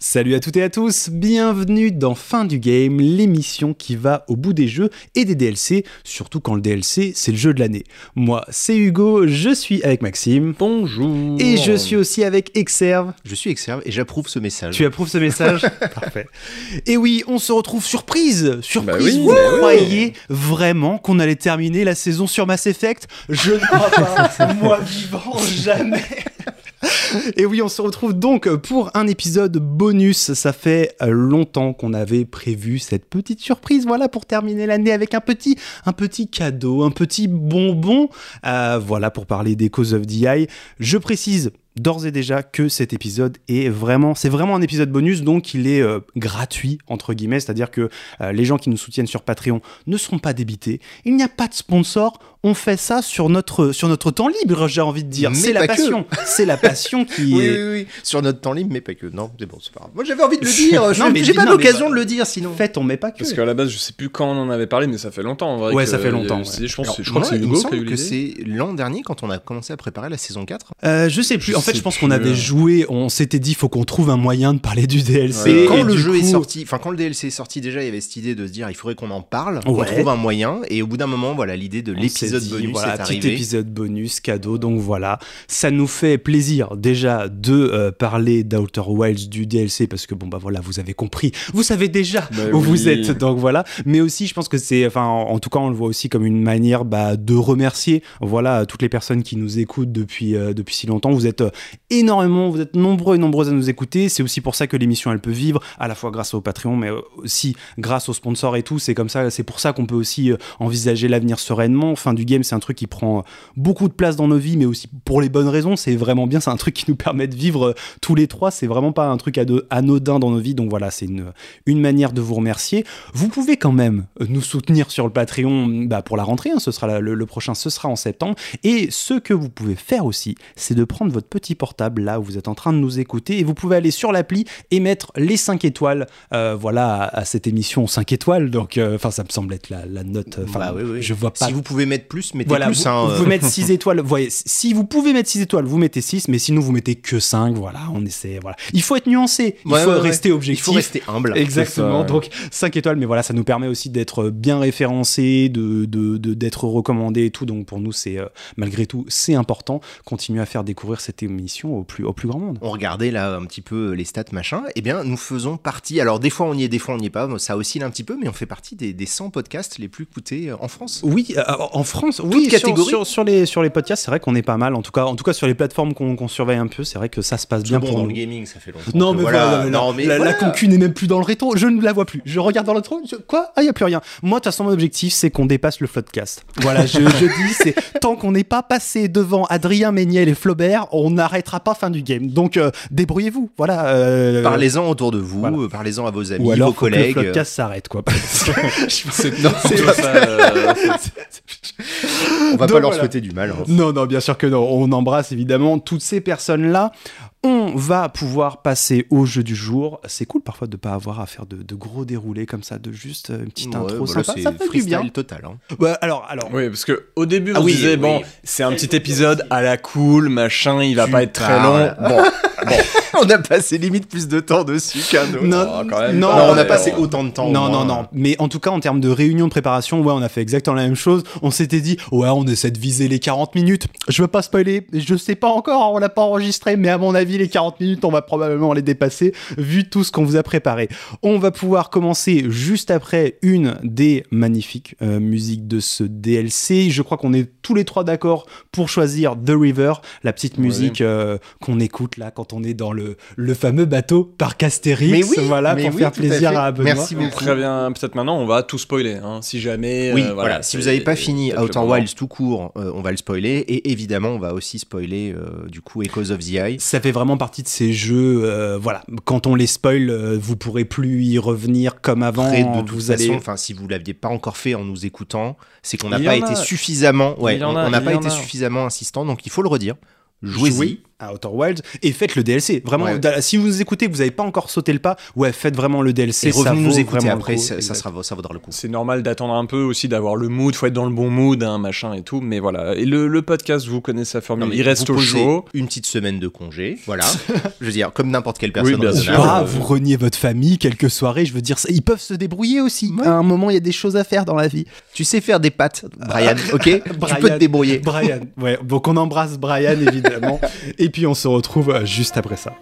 Salut à toutes et à tous, bienvenue dans Fin du Game, l'émission qui va au bout des jeux et des DLC, surtout quand le DLC c'est le jeu de l'année. Moi c'est Hugo, je suis avec Maxime. Bonjour. Et je suis aussi avec Exerve. Je suis Exerve et j'approuve ce message. Tu approuves ce message? Parfait. Et oui, on se retrouve surprise. Vous oui. croyez vraiment qu'on allait terminer la saison sur Mass Effect? Je ne crois pas, moi vivant, jamais. Et oui, on se retrouve donc pour un épisode bonus. Ça fait longtemps qu'on avait prévu cette petite surprise, voilà, pour terminer l'année avec un petit cadeau, un petit bonbon, voilà, pour parler d'Echoes of the Eye. Je précise d'ores et déjà que cet épisode c'est vraiment un épisode bonus, donc il est gratuit entre guillemets, c'est-à-dire que les gens qui nous soutiennent sur Patreon ne seront pas débités. Il n'y a pas de sponsor, on fait ça sur notre temps libre, j'ai envie de dire. Mais c'est la passion, c'est la passion qui est. Oui, sur notre temps libre, mais pas que. Non, c'est bon, c'est pas grave. Moi, j'avais envie de le dire. J'ai pas non, l'occasion mais de le dire, sinon. Fait, on met pas que. Parce qu'à la base, je sais plus quand on en avait parlé, mais ça fait longtemps en vrai. Ouais, ça fait longtemps. Je crois que c'est il me Hugo qui a semble eu que l'idée. c'est l'an dernier quand on a commencé à préparer la saison 4. Je sais plus. En fait, je pense qu'on avait joué. On s'était dit, faut qu'on trouve un moyen de parler du DLC. Ouais. Quand Et le du jeu est coup- sorti, enfin quand le DLC est sorti, déjà il y avait cette idée de se dire il faudrait qu'on en parle, Ouais. qu'on trouve un moyen. Et au bout d'un moment, voilà, l'idée de On l'épisode s'est dit, bonus voilà, est petit arrivée. épisode bonus, cadeau, donc voilà. Ça nous fait plaisir déjà de parler d'Outer Wilds du DLC, parce que bon bah voilà, vous avez compris, vous savez déjà où vous êtes, donc voilà. Mais aussi, je pense que c'est, enfin en tout cas, on le voit aussi comme une manière de remercier, voilà, toutes les personnes qui nous écoutent depuis si longtemps. Vous êtes énormément, vous êtes nombreux et nombreuses à nous écouter. C'est aussi pour ça que l'émission elle peut vivre, à la fois grâce au Patreon, mais aussi grâce aux sponsors et tout. C'est comme ça, c'est pour ça qu'on peut aussi envisager l'avenir sereinement. Fin du game, c'est un truc qui prend beaucoup de place dans nos vies, mais aussi pour les bonnes raisons. C'est vraiment bien, c'est un truc qui nous permet de vivre tous les trois. C'est vraiment pas un truc anodin dans nos vies. Donc voilà, c'est une manière de vous remercier. Vous pouvez quand même nous soutenir sur le Patreon pour la rentrée. Ce sera le prochain, ce sera en septembre. Et ce que vous pouvez faire aussi, c'est de prendre votre petit portable là où vous êtes en train de nous écouter, et vous pouvez aller sur l'appli et mettre les 5 étoiles voilà, à cette émission 5 étoiles. Donc ça me semble être la note. Oui. Je vois pas. Si vous pouvez mettre plus, mettez Voilà, plus. vous pouvez mettre 6 étoiles. Vous voyez, si vous pouvez mettre 6 étoiles, vous mettez 6, mais sinon vous mettez que 5. Voilà, on essaie. Voilà. Il faut être nuancé, il faut rester objectif. Il faut rester humble. Exactement. C'est ça, ouais. Donc 5 étoiles, mais voilà, ça nous permet aussi d'être bien référencés, d'être recommandés et tout. Donc pour nous, c'est malgré tout, c'est important. Continuer à faire découvrir cette émission au plus grand monde. On regardait là un petit peu les stats machin, eh bien nous faisons partie, alors des fois on y est, des fois on n'y est pas, ça oscille un petit peu, mais on fait partie des 100 podcasts les plus écoutés en France. Oui, en France, oui, catégorie. sur les podcasts, c'est vrai qu'on est pas mal. En tout cas sur les plateformes qu'on surveille un peu, c'est vrai que ça se passe bien Bon, pour dans nous. le gaming, ça fait longtemps. Non, que mais voilà. voilà, la concu n'est même plus dans le rétro, je ne la vois plus. Je regarde dans le rétro, quoi? Ah, il n'y a plus rien. Moi, de toute façon, mon objectif, c'est qu'on dépasse le Floodcast. Voilà, je dis, c'est tant qu'on n'est pas passé devant Adrien Méniel et Flaubert, on n'arrêtera pas Fin du Game. Donc, débrouillez-vous, voilà. Parlez-en autour de vous, voilà. Parlez-en à vos amis, Ou alors, vos faut que le collègues. Floodcast s'arrête, quoi. On va Donc, pas leur voilà. souhaiter du mal. Hein. Non, bien sûr que non. On embrasse évidemment toutes ces personnes-là. On va pouvoir passer au jeu du jour. C'est cool parfois de ne pas avoir à faire de gros déroulés comme ça, de juste une petite intro voilà, sympa. c'est Ça fait du freestyle bien. total. Hein. Ouais, alors. Oui, parce que au début, Ah on oui, disait, bon, oui. c'est un petit épisode à la cool, machin, il va pas être très long. parles. Bon, On a passé limite plus de temps dessus qu'un autre. Non, quand même non, pas. Non, on ouais, a passé ouais. autant de temps. au Non, moins. Mais en tout cas, en termes de réunion de préparation, ouais, on a fait exactement la même chose. On s'était dit, ouais, on essaie de viser les 40 minutes. Je veux pas spoiler, je sais pas encore, on l'a pas enregistré, mais à mon avis, les 40 minutes, on va probablement les dépasser, vu tout ce qu'on vous a préparé. On va pouvoir commencer juste après une des magnifiques musiques de ce DLC. Je crois qu'on est tous les trois d'accord pour choisir The River, la petite musique qu'on écoute là quand on est dans le fameux bateau Parc Astérix. Mais oui, voilà, mais pour oui, faire tout à plaisir fait. à Benoît. Merci On beaucoup. prévient peut-être maintenant, on va tout spoiler, hein, si jamais. Oui, voilà. Si vous n'avez pas fini peut-être le Outer moment. Wilds tout court, on va le spoiler. Et évidemment, on va aussi spoiler du coup Echoes of the Eye. Ça fait vraiment partie de ces jeux, voilà, quand on les spoil, vous pourrez plus y revenir comme avant. Après, de toute vous façon, allez... enfin, si vous l'aviez pas encore fait en nous écoutant, c'est qu'on n'a Il y pas en été a. suffisamment, Il y en a, on n'a il pas y en été a. suffisamment insistant. Donc il faut le redire. Jouez-y. à Outer Wilds et faites le DLC. Vraiment, Ouais. si vous nous écoutez, vous n'avez pas encore sauté le pas, faites vraiment le DLC. Et revenez ça nous vaut écouter vraiment après, le coup. ça vaudra le coup. C'est normal d'attendre un peu aussi, d'avoir le mood, faut être dans le bon mood, hein, machin et tout. Mais voilà. Et le podcast, vous connaissez sa formule, Non, mais il reste vous au posez chaud. une petite semaine de congé, voilà. Je veux dire, comme n'importe quelle personne bien sûr. raisonnable. Ah, vous reniez votre famille, quelques soirées, je veux dire, ils peuvent se débrouiller aussi. À un moment, il y a des choses à faire dans la vie. Tu sais faire des pâtes, Brian, ok? Tu peux te débrouiller. Brian, ouais. Donc on embrasse Brian, évidemment. Et puis on se retrouve juste après ça.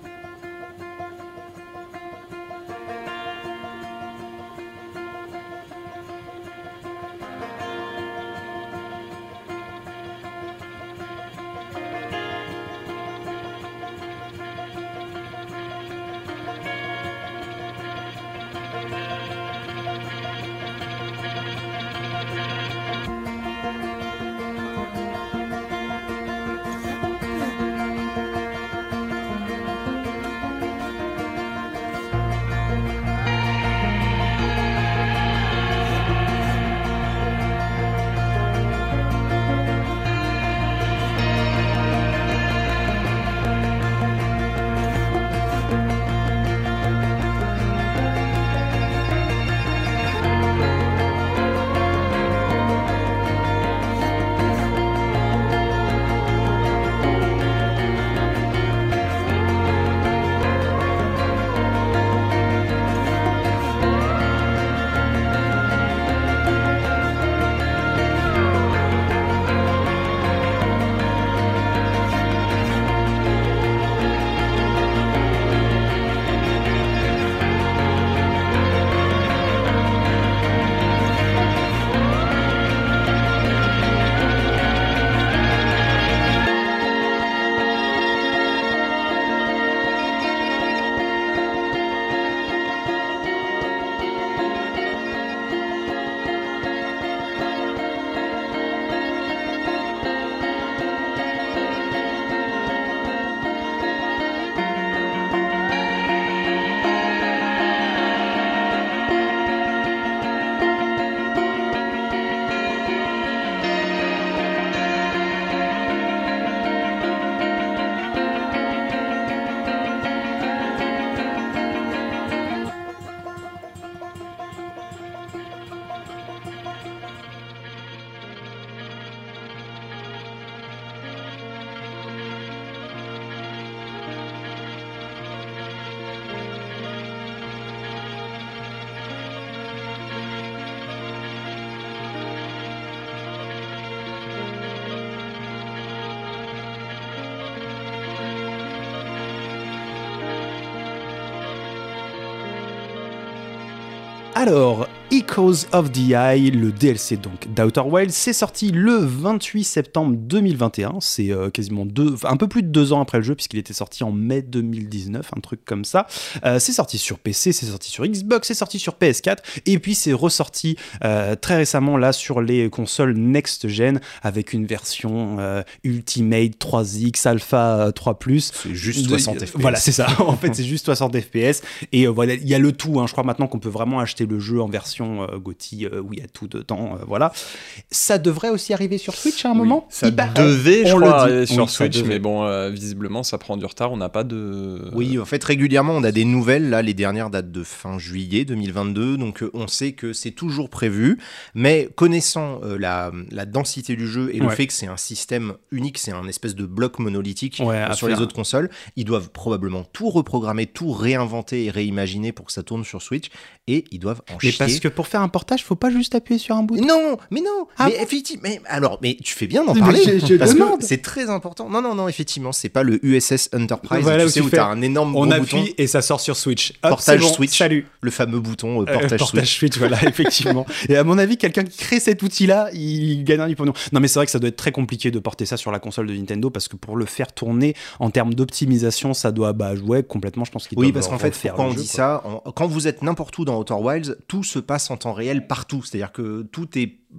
Alors, Echoes of the Eye, le DLC donc d'Outer Wilds, c'est sorti le 28 septembre 2021. C'est quasiment un peu plus de 2 ans après le jeu, puisqu'il était sorti en mai 2019, un truc comme ça. C'est sorti sur PC, c'est sorti sur Xbox, c'est sorti sur PS4, et puis c'est ressorti très récemment là sur les consoles next-gen avec une version Ultimate 3X, Alpha 3+. C'est juste 60 FPS. Voilà, c'est ça. En fait, c'est juste 60 FPS. Et voilà, il y a le tout. Hein. Je crois maintenant qu'on peut vraiment acheter le jeu en version GOTY où il y a tout dedans. Voilà. Ça devrait aussi arriver sur Switch à un moment. Ça devait, je crois, le dit. sur Oui, Switch, mais bon, visiblement, ça prend du retard. On n'a pas de... Oui, en fait, régulièrement, on a des nouvelles. Là, les dernières datent de fin juillet 2022. Donc, on sait que c'est toujours prévu. Mais connaissant la densité du jeu et le fait que c'est un système unique, c'est un espèce de bloc monolithique sur les autres consoles, ils doivent probablement tout reprogrammer, tout réinventer et réimaginer pour que ça tourne sur Switch. Et ils doivent en chier. Mais parce que pour faire un portage, faut pas juste appuyer sur un bouton. Non, mais effectivement, mais tu fais bien d'en parler, parce que c'est très important. Non, effectivement, c'est pas le USS Enterprise, voilà, tu sais, où t'as un énorme gros bouton. On appuie et ça sort sur Switch. Hop, portage bon, Switch, salut. Le fameux bouton portage Switch, voilà, effectivement. Et à mon avis, quelqu'un qui crée cet outil-là, il gagne du pognon. Non, mais c'est vrai que ça doit être très compliqué de porter ça sur la console de Nintendo, parce que pour le faire tourner en termes d'optimisation, ça doit jouer complètement, je pense qu'il Oui, parce qu'en fait, pourquoi on dit ça, quand vous êtes n'importe où dans Outer Wilds, tout se passe en temps réel partout. C'est-à-dire que tout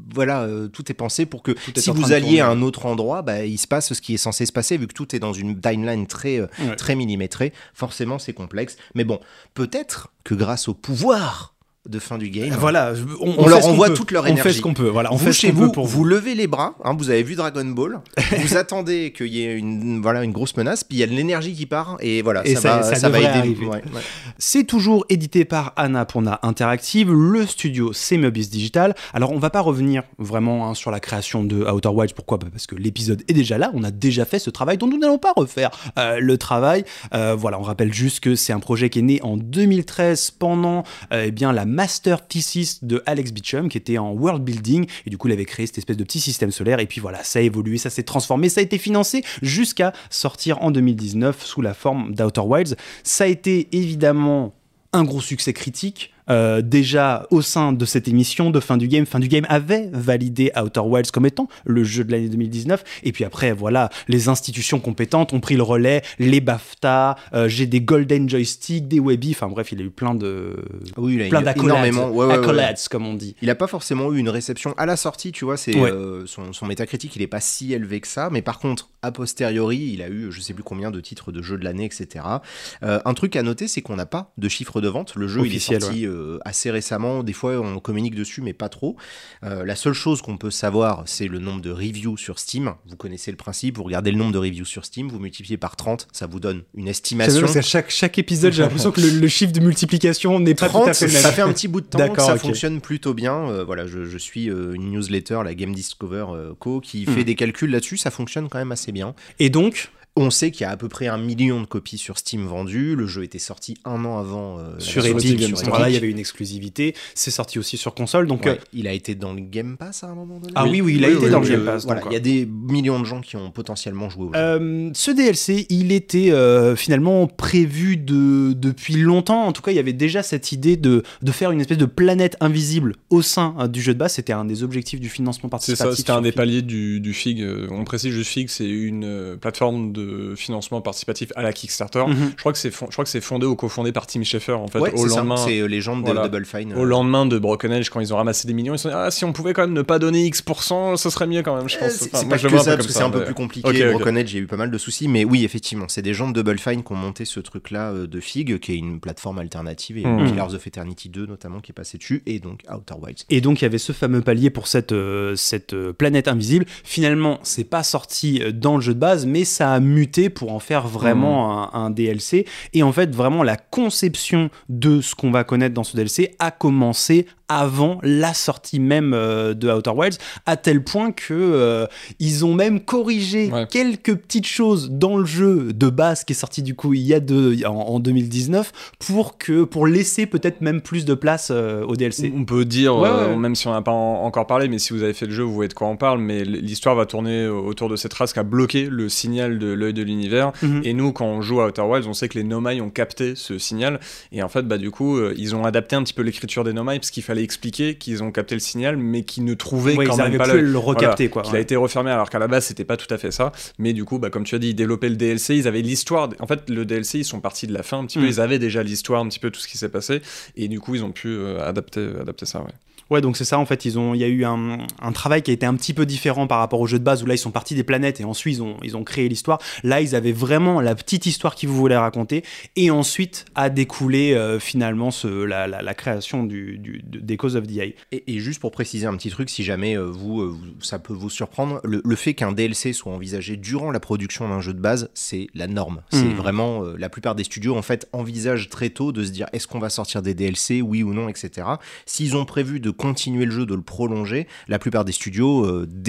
est pensé pour que si vous alliez à un autre endroit, il se passe ce qui est censé se passer, vu que tout est dans une timeline très millimétrée. Forcément, c'est complexe. Mais bon, peut-être que grâce au pouvoir de fin du game. Voilà, on leur envoie toute leur énergie. On fait ce qu'on peut. Voilà, on vous, fait chez ce qu'on vous, peut pour vous levez les bras. Vous avez vu Dragon Ball. Vous attendez qu'il y ait une grosse menace, puis il y a de l'énergie qui part, et voilà, et ça va aider. Arriver. Ouais. C'est toujours édité par Annapurna Interactive. Le studio, c'est Mobius Digital. Alors, on va pas revenir vraiment sur la création de Outer Wilds. Pourquoi ? Parce que l'épisode est déjà là. On a déjà fait ce travail, dont nous n'allons pas refaire le travail. Voilà, on rappelle juste que c'est un projet qui est né en 2013 pendant la master thesis de Alex Beecham, qui était en world building, et du coup il avait créé cette espèce de petit système solaire, et puis voilà, ça a évolué, ça s'est transformé, ça a été financé jusqu'à sortir en 2019 sous la forme d'Outer Wilds. Ça a été évidemment un gros succès critique. Déjà au sein de cette émission de Fin du Game avait validé Outer Wilds comme étant le jeu de l'année 2019, et puis après voilà, les institutions compétentes ont pris le relais, les BAFTA, j'ai des Golden Joystick, des Webby, enfin bref, il a eu plein d'accolades, accolades comme on dit. Il a pas forcément eu une réception à la sortie, tu vois, c'est son métacritique il est pas si élevé que ça, mais par contre a posteriori il a eu je sais plus combien de titres de jeux de l'année, etc. Un truc à noter, c'est qu'on n'a pas de chiffre de vente, le jeu officiel, il est sorti assez récemment, des fois on communique dessus mais pas trop. La seule chose qu'on peut savoir, c'est le nombre de reviews sur Steam. Vous connaissez le principe, vous regardez le nombre de reviews sur Steam, vous multipliez par 30, ça vous donne une estimation. Parce qu'à chaque épisode j'ai l'impression que le chiffre de multiplication n'est pas 30, tout à fait le même. Ça fait un petit bout de temps que ça fonctionne plutôt bien. Voilà, je suis une newsletter, la Game Discover Co, qui fait des calculs là-dessus, ça fonctionne quand même assez bien. Et donc on sait qu'il y a à peu près 1 million de copies sur Steam vendues. Le jeu était sorti 1 an avant sur Epic. Voilà, il y avait une exclusivité. C'est sorti aussi sur console. Donc, il a été dans le Game Pass à un moment donné. Ah oui, il a été dans le Game Pass. Voilà, il y a des millions de gens qui ont potentiellement joué au jeu. Ce DLC, il était finalement prévu depuis longtemps. En tout cas, il y avait déjà cette idée de faire une espèce de planète invisible au sein du jeu de base. C'était un des objectifs du financement participatif. C'est ça, c'était un des paliers du FIG. On précise juste FIG, c'est une plateforme de financement participatif à la Kickstarter. Je crois que c'est fondé ou cofondé par Tim Schafer en fait. Au lendemain, c'est les gens de Double Fine. Au lendemain de Broken Age, quand ils ont ramassé des millions, ils se sont dit si on pouvait quand même ne pas donner X%, ça serait mieux quand même. Je pense. C'est pas que ça, parce que c'est un peu plus compliqué. Broken Age, il y a eu pas mal de soucis, mais oui, effectivement, c'est des gens de Double Fine qui ont monté ce truc-là de FIG, qui est une plateforme alternative, et Pillars of Eternity 2 notamment qui est passé dessus, et donc Outer Wilds. Et donc il y avait ce fameux palier pour cette planète invisible. Finalement, c'est pas sorti dans le jeu de base, mais ça a muté pour en faire vraiment un DLC. Et en fait, vraiment, la conception de ce qu'on va connaître dans ce DLC a commencé avant la sortie même de Outer Wilds, à tel point que ils ont même corrigé quelques petites choses dans le jeu de base qui est sorti du coup en 2019 pour laisser peut-être même plus de place au DLC. On peut dire, même si on n'a pas encore parlé, mais si vous avez fait le jeu, vous voyez de quoi on parle, mais l'histoire va tourner autour de cette race qui a bloqué le signal de l'œil de l'univers. Et nous, quand on joue à Outer Wilds, on sait que les Nomai ont capté ce signal, et en fait, du coup, ils ont adapté un petit peu l'écriture des Nomai, parce qu'il fallait expliquer qu'ils ont capté le signal, mais qu'ils ne trouvaient quand même pas le recapter. Qu'il a été refermé, alors qu'à la base, c'était pas tout à fait ça. Mais du coup, comme tu as dit, ils développaient le DLC, ils avaient l'histoire. En fait, le DLC, ils sont partis de la fin un petit peu, ils avaient déjà l'histoire, un petit peu tout ce qui s'est passé, et du coup, ils ont pu adapter ça, Ouais, donc c'est ça, en fait, il y a eu un travail qui a été un petit peu différent par rapport au jeu de base, où là, ils sont partis des planètes et ensuite, ils ont créé l'histoire. Là, ils avaient vraiment la petite histoire qu'ils voulaient raconter, et ensuite a découlé finalement la création des Cause of the Eye. Et juste pour préciser un petit truc, si jamais ça peut vous surprendre, le fait qu'un DLC soit envisagé durant la production d'un jeu de base, c'est la norme. C'est vraiment, la plupart des studios, en fait, envisagent très tôt de se dire, est-ce qu'on va sortir des DLC, oui ou non, etc. S'ils ont prévu de continuer le jeu, de le prolonger, la plupart des studios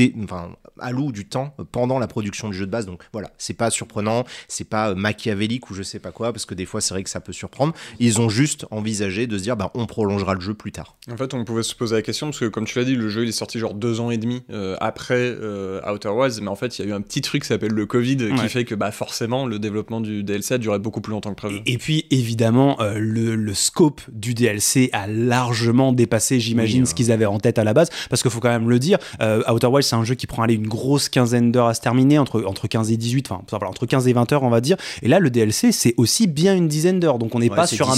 allouent du temps pendant la production du jeu de base. Donc voilà, c'est pas surprenant, c'est pas machiavélique ou je sais pas quoi, parce que des fois c'est vrai que ça peut surprendre. Ils ont juste envisagé de se dire on prolongera le jeu plus tard. En fait, on pouvait se poser la question, parce que comme tu l'as dit, le jeu il est sorti genre 2 ans et demi après Outer Wilds, mais en fait il y a eu un petit truc qui s'appelle le Covid qui fait que forcément le développement du DLC a duré beaucoup plus longtemps que prévu. Et puis évidemment le scope du DLC a largement dépassé, j'imagine, ce qu'ils avaient en tête à la base, parce qu'il faut quand même le dire, Outer Wilds c'est un jeu qui prend une grosse quinzaine d'heures à se terminer, entre 15 et 18, entre 15 et 20 heures on va dire, et là le DLC c'est aussi bien une dizaine d'heures, donc on n'est pas sur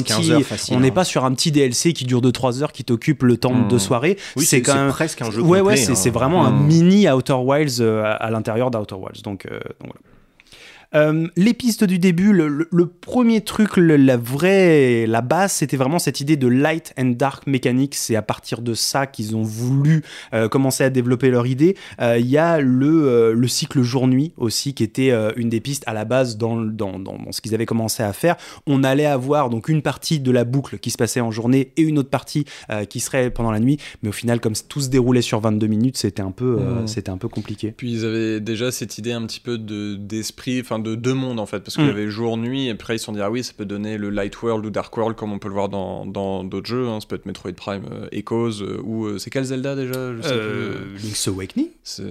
pas sur un petit DLC qui dure 2-3 heures qui t'occupe le temps de soirée. Oui, c'est quand même presque un jeu complet. C'est vraiment un mini Outer Wilds à l'intérieur d'Outer Wilds, donc voilà. Les pistes du début, le premier truc, la base, c'était vraiment cette idée de light and dark mécanique. C'est à partir de ça qu'ils ont voulu commencer à développer leur idée. Il y a le cycle jour-nuit aussi, qui était une des pistes à la base dans ce qu'ils avaient commencé à faire. On allait avoir donc une partie de la boucle qui se passait en journée et une autre partie qui serait pendant la nuit. Mais au final, comme tout se déroulait sur 22 minutes, c'était un peu compliqué. Puis ils avaient déjà cette idée un petit peu d'esprit, enfin de deux mondes en fait, parce qu'il y avait jour-nuit, et après ils se sont dit ah oui, ça peut donner le Light World ou Dark World comme on peut le voir dans d'autres jeux, hein. Ça peut être Metroid Prime Echoes, ou c'est quel Zelda déjà? Je sais plus. Link's Awakening?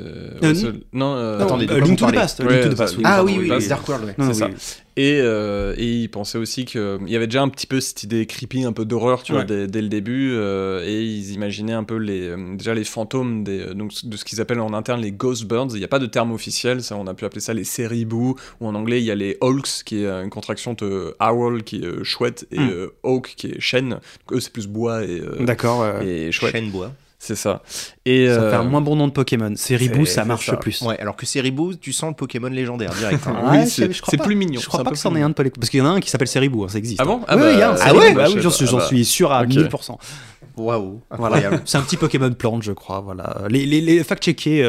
Attendez, Link to the Past. Ah oui, Dark World, ouais. C'est ça. Et ils pensaient aussi qu'il y avait déjà un petit peu cette idée creepy, un peu d'horreur, tu vois, dès le début, et ils imaginaient un peu déjà les fantômes donc de ce qu'ils appellent en interne les Ghost Birds. Il n'y a pas de terme officiel, ça, on a pu appeler ça les Seribou, ou en anglais il y a les Hawks, qui est une contraction de Owl, qui est chouette, et Hawk, qui est chêne. Donc eux, c'est plus bois et chouette. Chêne bois. C'est ça. Et ça fait un moins bon nom de Pokémon. Seribou, ça marche plus. Ouais, alors que Seribou, tu sens le Pokémon légendaire direct. Hein. Oui, c'est plus mignon. Je crois pas que c'en ait un de Pokémon. Parce qu'il y en a un qui s'appelle Seribou, hein, ça existe. Ah bon? Oui, il y a un Seribou. J'en suis sûr à 1000%. Waouh, incroyable. Voilà. C'est un petit Pokémon plante, je crois. Voilà. Les fact-checker.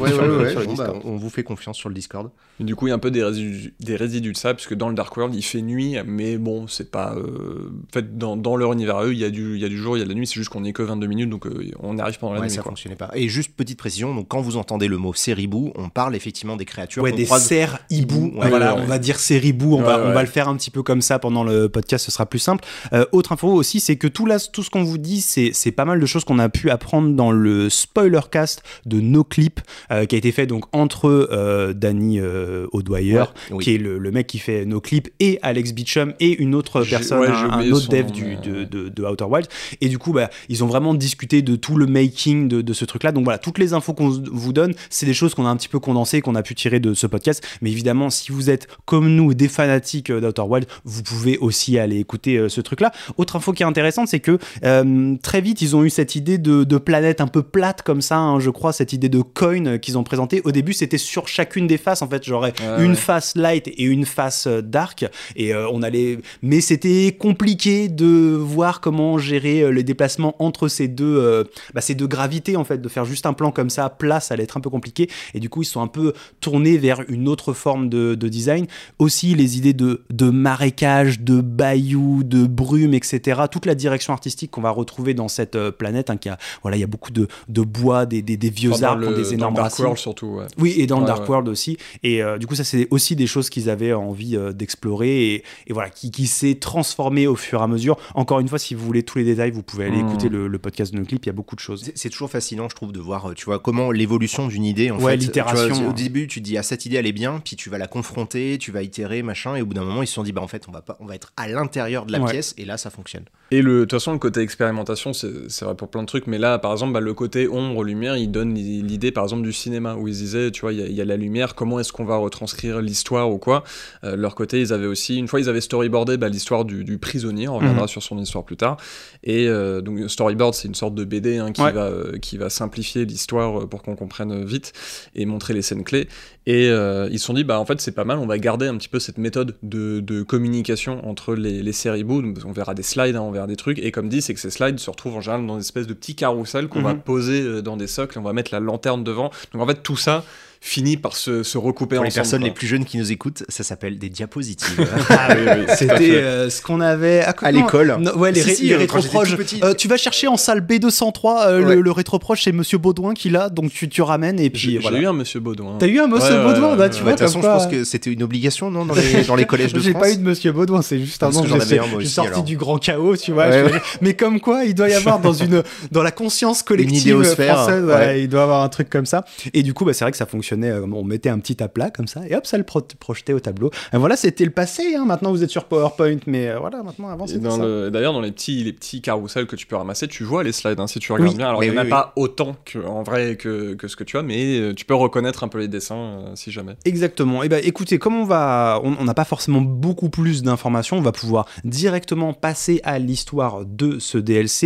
On vous fait confiance sur le Discord. Et du coup, il y a un peu des résidus de ça, puisque dans le Dark World, il fait nuit, mais bon, c'est pas... En fait, dans leur univers à eux, il y a du jour, il y a de la nuit, c'est juste qu'on n'est que 22 minutes, donc on arrive pendant la nuit. Ça fonctionnait pas. Et juste petite précision, donc quand vous entendez le mot Seribou, on parle effectivement des créatures. Ouais, des Seribou. On va dire Seribou, on va le faire un petit peu comme ça pendant le podcast, ce sera plus simple. Autre info aussi, c'est que tout ce qu'on vous dit, c'est pas mal de choses qu'on a pu apprendre dans le spoilercast de NoClip, qui a été fait donc entre Danny O'Dwyer, qui est le mec qui fait NoClip, et Alex Beecham, et une autre personne, un autre dev de Outer Wilds. Et du coup, ils ont vraiment discuté de tout le making de ce truc-là. Donc voilà, toutes les infos qu'on vous donne, c'est des choses qu'on a un petit peu condensées, qu'on a pu tirer de ce podcast. Mais évidemment, si vous êtes comme nous des fanatiques d'Outer Wilds, vous pouvez aussi aller écouter ce truc-là. Autre info qui est intéressante, c'est que très vite, ils ont eu cette idée de planète un peu plate comme ça, hein, je crois, cette idée de coin qu'ils ont présenté. Au début, c'était sur chacune des faces, en fait, j'aurais une face light et une face dark, et mais c'était compliqué de voir comment gérer les déplacements entre ces deux gravités, en fait, de faire juste un plan comme ça plat, ça allait être un peu compliqué, et du coup ils sont un peu tournés vers une autre forme de design. Aussi les idées de marécage, de bayou, de brume, etc., toute la direction artistique qu'on va retrouver dans cette planète, hein, il y a beaucoup de bois, des vieux arbres qui ont des énormes racines. Dans le Dark World surtout, oui, et dans le Dark World aussi, et du coup ça c'est aussi des choses qu'ils avaient envie d'explorer, et voilà, qui s'est transformé au fur et à mesure. Encore une fois, si vous voulez tous les détails, vous pouvez aller écouter le podcast de NoClip, il y a beaucoup de choses. C'est toujours fascinant, je trouve, de voir, tu vois, comment l'évolution d'une idée, en fait, l'itération. Tu vois, au début, tu te dis, cette idée, elle est bien, puis tu vas la confronter, tu vas itérer, machin, et au bout d'un moment, ils se sont dit, en fait, on va être à l'intérieur de la pièce, et là, ça fonctionne. Et de toute façon, le côté expérimentation, c'est vrai pour plein de trucs, mais là, par exemple, le côté ombre, lumière, il donne l'idée, par exemple, du cinéma, où ils disaient, tu vois, il y a la lumière, comment est-ce qu'on va retranscrire l'histoire ou quoi. Leur côté, ils avaient aussi, une fois, ils avaient storyboardé l'histoire du prisonnier, on reviendra sur son histoire plus tard. Et donc, storyboard, c'est une sorte de BD, hein, qui va simplifier l'histoire pour qu'on comprenne vite et montrer les scènes clés. Et ils se sont dit, en fait, c'est pas mal, on va garder un petit peu cette méthode de communication entre les Seribou. On verra des slides, hein, on verra des trucs, et comme dit, c'est que ces slides se retrouvent en général dans des espèces de petits carousels qu'on va poser dans des socles, et on va mettre la lanterne devant. Donc en fait, tout ça finit par se recouper ensemble. Pour les personnes les plus jeunes qui nous écoutent, ça s'appelle des diapositives. Oui, c'était ce qu'on avait à l'école. Les rétroproches. Tu vas chercher en salle B203 le rétroproche, c'est Monsieur Baudouin qui l'a, donc tu ramènes, et puis j'ai eu un Monsieur Baudouin. T'as eu un Monsieur Baudouin, tu vois. De toute façon, je pense que c'était une obligation, non, dans les collèges de France. J'ai pas eu de Monsieur Baudouin, c'est juste un nom. Je suis sorti du grand chaos, tu vois. Mais comme quoi, il doit y avoir dans la conscience collective française, il doit y avoir un truc comme ça. Et du coup, c'est vrai que ça fonctionne. On mettait un petit aplat comme ça, et hop, ça le projetait au tableau. Et voilà, c'était le passé, hein. Maintenant vous êtes sur PowerPoint, mais voilà, maintenant, avant c'était ça. D'ailleurs, dans les petits carousels que tu peux ramasser, tu vois les slides, hein, si tu regardes bien. Alors il n'y en a pas autant en vrai que ce que tu as, mais tu peux reconnaître un peu les dessins si jamais. Exactement. Et écoutez, comme on n'a pas forcément beaucoup plus d'informations, on va pouvoir directement passer à l'histoire de ce DLC.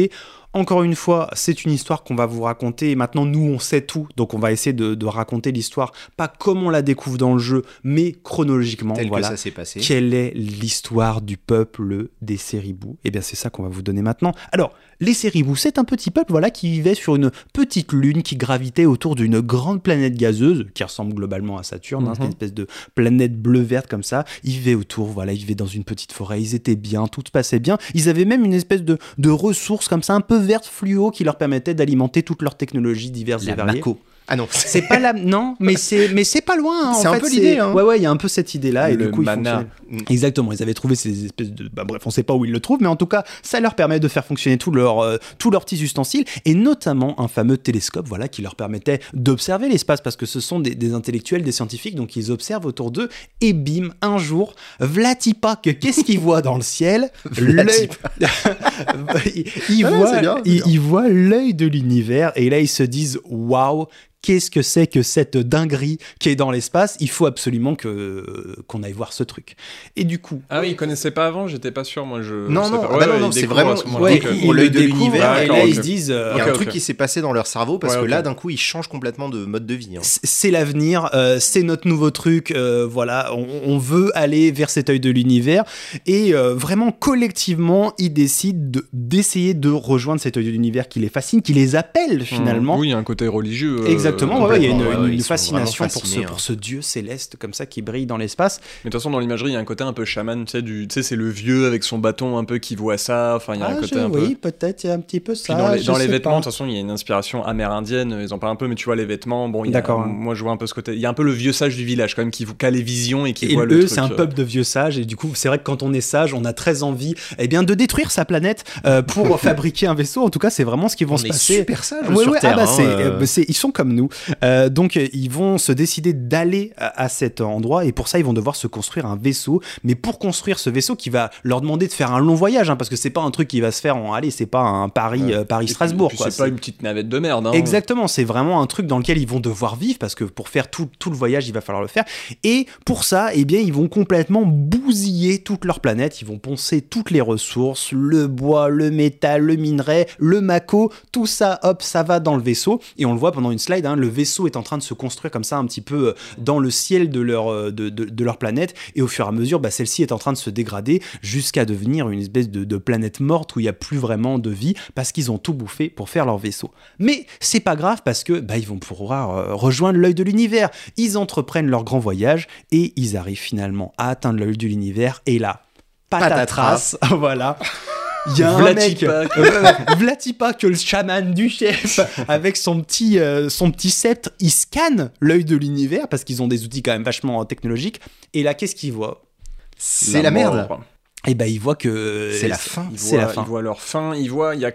Encore une fois, c'est une histoire qu'on va vous raconter. Maintenant, nous, on sait tout, donc on va essayer de raconter l'histoire, pas comme on la découvre dans le jeu, mais chronologiquement. Tel que ça s'est passé. Quelle est l'histoire du peuple des Séribous ? Eh bien, c'est ça qu'on va vous donner maintenant. Alors, les Séribous, c'est un petit peuple qui vivait sur une petite lune qui gravitait autour d'une grande planète gazeuse, qui ressemble globalement à Saturne, c'est une espèce de planète bleu-verte comme ça. Ils vivaient autour, ils vivaient dans une petite forêt, ils étaient bien, tout se passait bien. Ils avaient même une espèce de ressources comme ça, un peu vertes fluo, qui leur permettaient d'alimenter toutes leurs technologies diverses et variées. Mako. Ah non, c'est pas la non, mais c'est pas loin. C'est un peu l'idée. Ouais, il y a un peu cette idée-là et du coup mana. Exactement, ils avaient trouvé ces espèces de bref, on sait pas où ils le trouvent, mais en tout cas, ça leur permet de faire fonctionner tous leurs petits ustensiles et notamment un fameux télescope, qui leur permettait d'observer l'espace parce que ce sont des intellectuels, des scientifiques, donc ils observent autour d'eux et bim, un jour, Vlatipak, qu'est-ce qu'il voit dans le ciel ? Il voit l'œil de l'univers et là ils se disent waouh. Qu'est-ce que c'est que cette dinguerie qui est dans l'espace ? Il faut absolument qu'on aille voir ce truc. Et du coup... Ah oui, ils connaissaient pas avant, j'étais pas sûr, moi Non, c'est vraiment pour l'œil de l'univers, et là ils se disent... Il y a un truc qui s'est passé dans leur cerveau, parce que là, d'un coup, ils changent complètement de mode de vie. C'est l'avenir, c'est notre nouveau truc, on veut aller vers cet œil de l'univers, et vraiment, collectivement, ils décident d'essayer de rejoindre cet œil de l'univers qui les fascine, qui les appelle, finalement. Oui, il y a un côté religieux. Exactement, il y a une fascination pour ce dieu céleste comme ça qui brille dans l'espace. Mais de toute façon, dans l'imagerie, il y a un côté un peu chaman, tu sais, c'est le vieux avec son bâton un peu qui voit ça. Enfin, il y a un côté un peu. Oui, peut-être, il y a un petit peu ça. Puis dans les vêtements, de toute façon, il y a une inspiration amérindienne. Ils en parlent un peu, mais tu vois, les vêtements, moi je vois un peu ce côté. Il y a un peu le vieux sage du village quand même qui a les visions et qui voit le truc. C'est un peuple de vieux sages et du coup, c'est vrai que quand on est sage, on a très envie de détruire sa planète pour fabriquer un vaisseau. En tout cas, c'est vraiment ce qui vont se passer. Super sages sur Terre. Ils sont comme nous. Donc ils vont se décider d'aller à cet endroit et pour ça ils vont devoir se construire un vaisseau, mais pour construire ce vaisseau qui va leur demander de faire un long voyage parce que c'est pas un truc qui va se faire c'est pas un Paris-Strasbourg c'est pas une petite navette de merde Exactement, c'est vraiment un truc dans lequel ils vont devoir vivre parce que pour faire tout le voyage il va falloir le faire et pour ça ils vont complètement bousiller toute leur planète, ils vont poncer toutes les ressources, le bois, le métal, le minerai, le mako, tout ça hop ça va dans le vaisseau et on le voit pendant une slide, le vaisseau est en train de se construire comme ça un petit peu dans le ciel de leur planète et au fur et à mesure celle-ci est en train de se dégrader jusqu'à devenir une espèce de planète morte où il n'y a plus vraiment de vie parce qu'ils ont tout bouffé pour faire leur vaisseau. Mais c'est pas grave parce que ils vont pouvoir rejoindre l'œil de l'univers. Ils entreprennent leur grand voyage et ils arrivent finalement à atteindre l'œil de l'univers et là, patatras, voilà. Il y a un mec, Vlatipak, le chaman du chef, avec son petit sceptre, il scanne l'œil de l'univers parce qu'ils ont des outils quand même vachement technologiques. Et là, qu'est-ce qu'il voit ? C'est la merde. Et il voit que c'est la fin. Il voit leur fin. Il voit la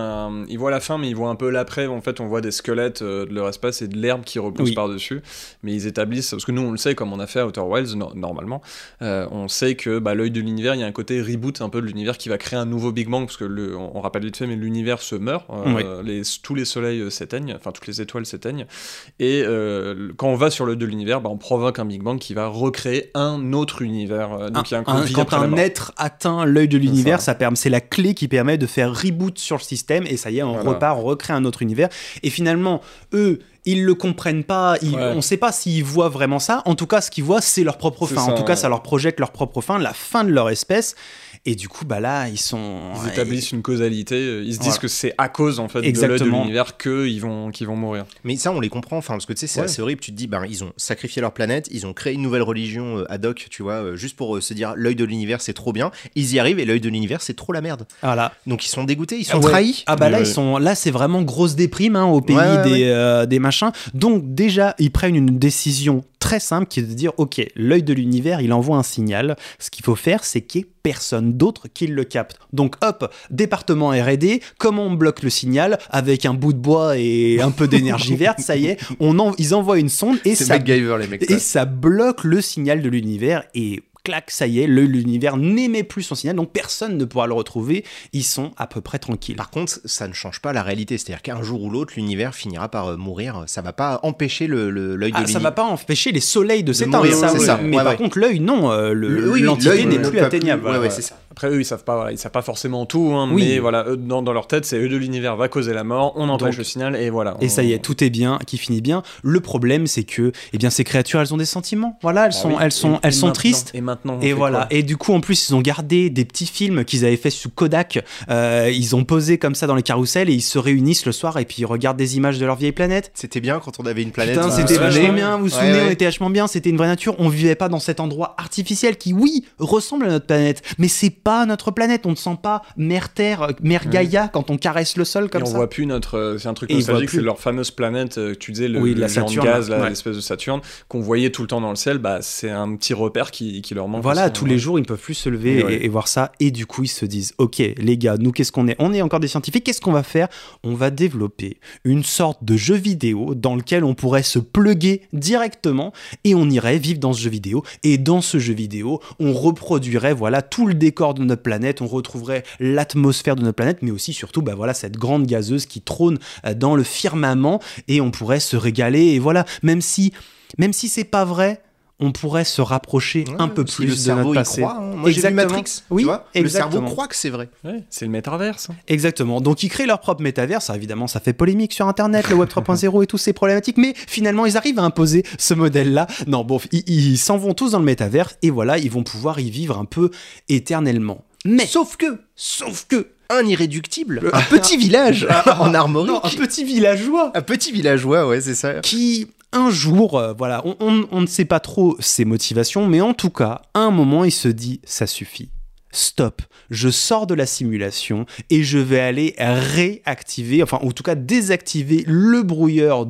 fin, mais il voit un peu l'après. En fait, on voit des squelettes de leur espace et de l'herbe qui repousse par-dessus. Mais ils établissent, parce que nous, on le sait, comme on a fait à Outer Wilds, normalement, on sait que l'œil de l'univers, il y a un côté reboot un peu de l'univers qui va créer un nouveau Big Bang, parce que on rappelle vite fait, mais l'univers se meurt. Tous les soleils s'éteignent, enfin toutes les étoiles s'éteignent. Et quand on va sur l'œil de l'univers, on provoque un Big Bang qui va recréer un autre univers. Donc il y a un être atteint l'œil de l'univers, c'est la clé qui permet de faire reboot sur le système et ça y est, on repart, on recrée un autre univers et finalement eux ils le comprennent pas, on sait pas s'ils voient vraiment ça, en tout cas ce qu'ils voient c'est leur propre fin, en tout cas ça leur projette leur propre fin, la fin de leur espèce. Et du coup, là, ils établissent une causalité. Ils se disent que c'est à cause en fait de l'œil de l'univers qu'ils vont mourir. Mais ça, on les comprend. Parce que tu sais, c'est assez horrible. Tu te dis, ils ont sacrifié leur planète, ils ont créé une nouvelle religion ad hoc, tu vois, juste pour se dire l'œil de l'univers c'est trop bien. Ils y arrivent et l'œil de l'univers c'est trop la merde. Voilà. Donc ils sont dégoûtés, ils sont trahis. Là, c'est vraiment grosse déprime au pays des machins. Donc déjà, ils prennent une décision très simple qui est de dire ok, l'œil de l'univers il envoie un signal, ce qu'il faut faire c'est qu'il n'y ait personne d'autre qui le capte, donc hop, département R&D, comment on bloque le signal avec un bout de bois et un peu d'énergie verte, ça y est, ils envoient une sonde et ça bloque le signal de l'univers et clac, ça y est, l'univers n'émet plus son signal, donc personne ne pourra le retrouver, ils sont à peu près tranquilles. Par contre, ça ne change pas la réalité, c'est-à-dire qu'un jour ou l'autre, l'univers finira par mourir, ça va pas empêcher l'œil de l'univers. Ça va pas empêcher les soleils de s'éteindre, ça. Mais par contre, l'œil, non, l'entité n'est plus atteignable. C'est ça. Après, eux, ils savent pas forcément tout, hein, mais voilà, eux, dans leur tête, c'est eux de l'univers va causer la mort, on empêche le signal, et voilà. Et ça y est, tout est bien, qui finit bien. Le problème, c'est que, eh bien, ces créatures, elles ont des sentiments. Voilà, elles sont tristes. Et maintenant, et voilà. Et du coup, en plus, ils ont gardé des petits films qu'ils avaient fait sous Kodak. Ils ont posé comme ça dans les carousels et ils se réunissent le soir et puis ils regardent des images de leur vieille planète. C'était bien quand on avait une planète. Putain, c'était vachement bien. Vous vous souvenez, on était vachement bien. C'était une vraie nature. On vivait pas dans cet endroit artificiel qui, oui, ressemble à notre planète, mais c'est pas notre planète. On ne sent pas Mère Terre, Mère Gaïa quand on caresse le sol comme et ça. On voit plus notre. C'est un truc nostalgique, c'est leur fameuse planète. Tu disais le géant de gaz, l'espèce de Saturne qu'on voyait tout le temps dans le ciel. Bah, c'est un petit repère qui leur manque. Voilà, tous les jours, ils ne peuvent plus se lever et voir ça. Et du coup, ils se disent, ok, les gars, nous, qu'est-ce qu'on est ? On est encore des scientifiques. Qu'est-ce qu'on va faire ? On va développer une sorte de jeu vidéo dans lequel on pourrait se plugger directement et on irait vivre dans ce jeu vidéo. Et dans ce jeu vidéo, on reproduirait tout le décor de notre planète, on retrouverait l'atmosphère de notre planète, mais aussi surtout cette grande gazeuse qui trône dans le firmament et on pourrait se régaler. Et voilà, même si c'est pas vrai, on pourrait se rapprocher un peu plus de notre passé. Croit, hein. Moi, j'ai vu Matrix, tu vois, le cerveau croit que c'est vrai. Ouais, c'est le métaverse. Exactement. Donc, ils créent leur propre métaverse. Alors, évidemment, ça fait polémique sur Internet, le Web 3.0 et toutes ces problématiques, mais finalement, ils arrivent à imposer ce modèle-là. Non, bon, ils s'en vont tous dans le métaverse et voilà, ils vont pouvoir y vivre un peu éternellement. Mais sauf que un irréductible, un petit village en Armorique. Non, un petit villageois. Un petit villageois, ouais, c'est ça. Qui, un jour, on ne sait pas trop ses motivations, mais en tout cas, à un moment, il se dit, ça suffit. Stop, je sors de la simulation et je vais aller réactiver, enfin en tout cas désactiver le brouilleur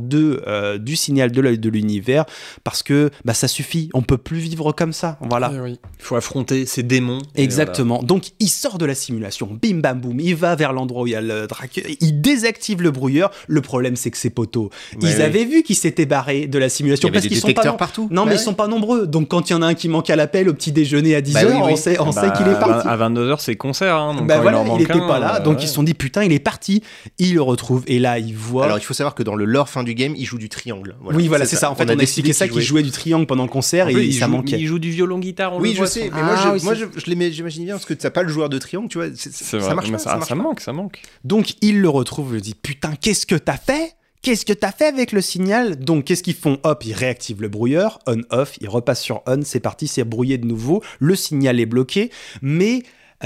du signal de l'œil de l'univers parce que ça suffit, on peut plus vivre comme ça, voilà. Oui. Il faut affronter ces démons. Exactement, donc il sort de la simulation, bim bam boum, il va vers l'endroit où il y a le drac, il désactive le brouilleur, le problème c'est que ses potos, ils avaient vu qu'ils s'étaient barrés de la simulation parce qu'ils sont pas partout. Non mais ils sont pas nombreux, donc quand il y en a un qui manque à l'appel au petit déjeuner à 10h, on sait qu'il est parti. À 22h, c'est concert. Hein, donc il était pas là. Donc ils se sont dit, putain, il est parti. Ils le retrouvent. Et là, ils voient. Alors il faut savoir que dans le lore fin du game, il joue du triangle. Voilà. Oui, voilà, c'est ça. En fait, on a expliqué ça qu'il jouait du triangle pendant le concert et ça manquait. Il joue du violon-guitare. Oui, je sais. Mais moi, j'imagine bien parce que t'as pas le joueur de triangle, tu vois. Ça marche pas. Ça manque. Donc ils le retrouvent. Je dis, putain, qu'est-ce que t'as fait ? Qu'est-ce que t'as fait avec le signal ? Donc, qu'est-ce qu'ils font ? Hop, ils réactivent le brouilleur, on-off, ils repassent sur on, c'est parti, c'est brouillé de nouveau, le signal est bloqué, mais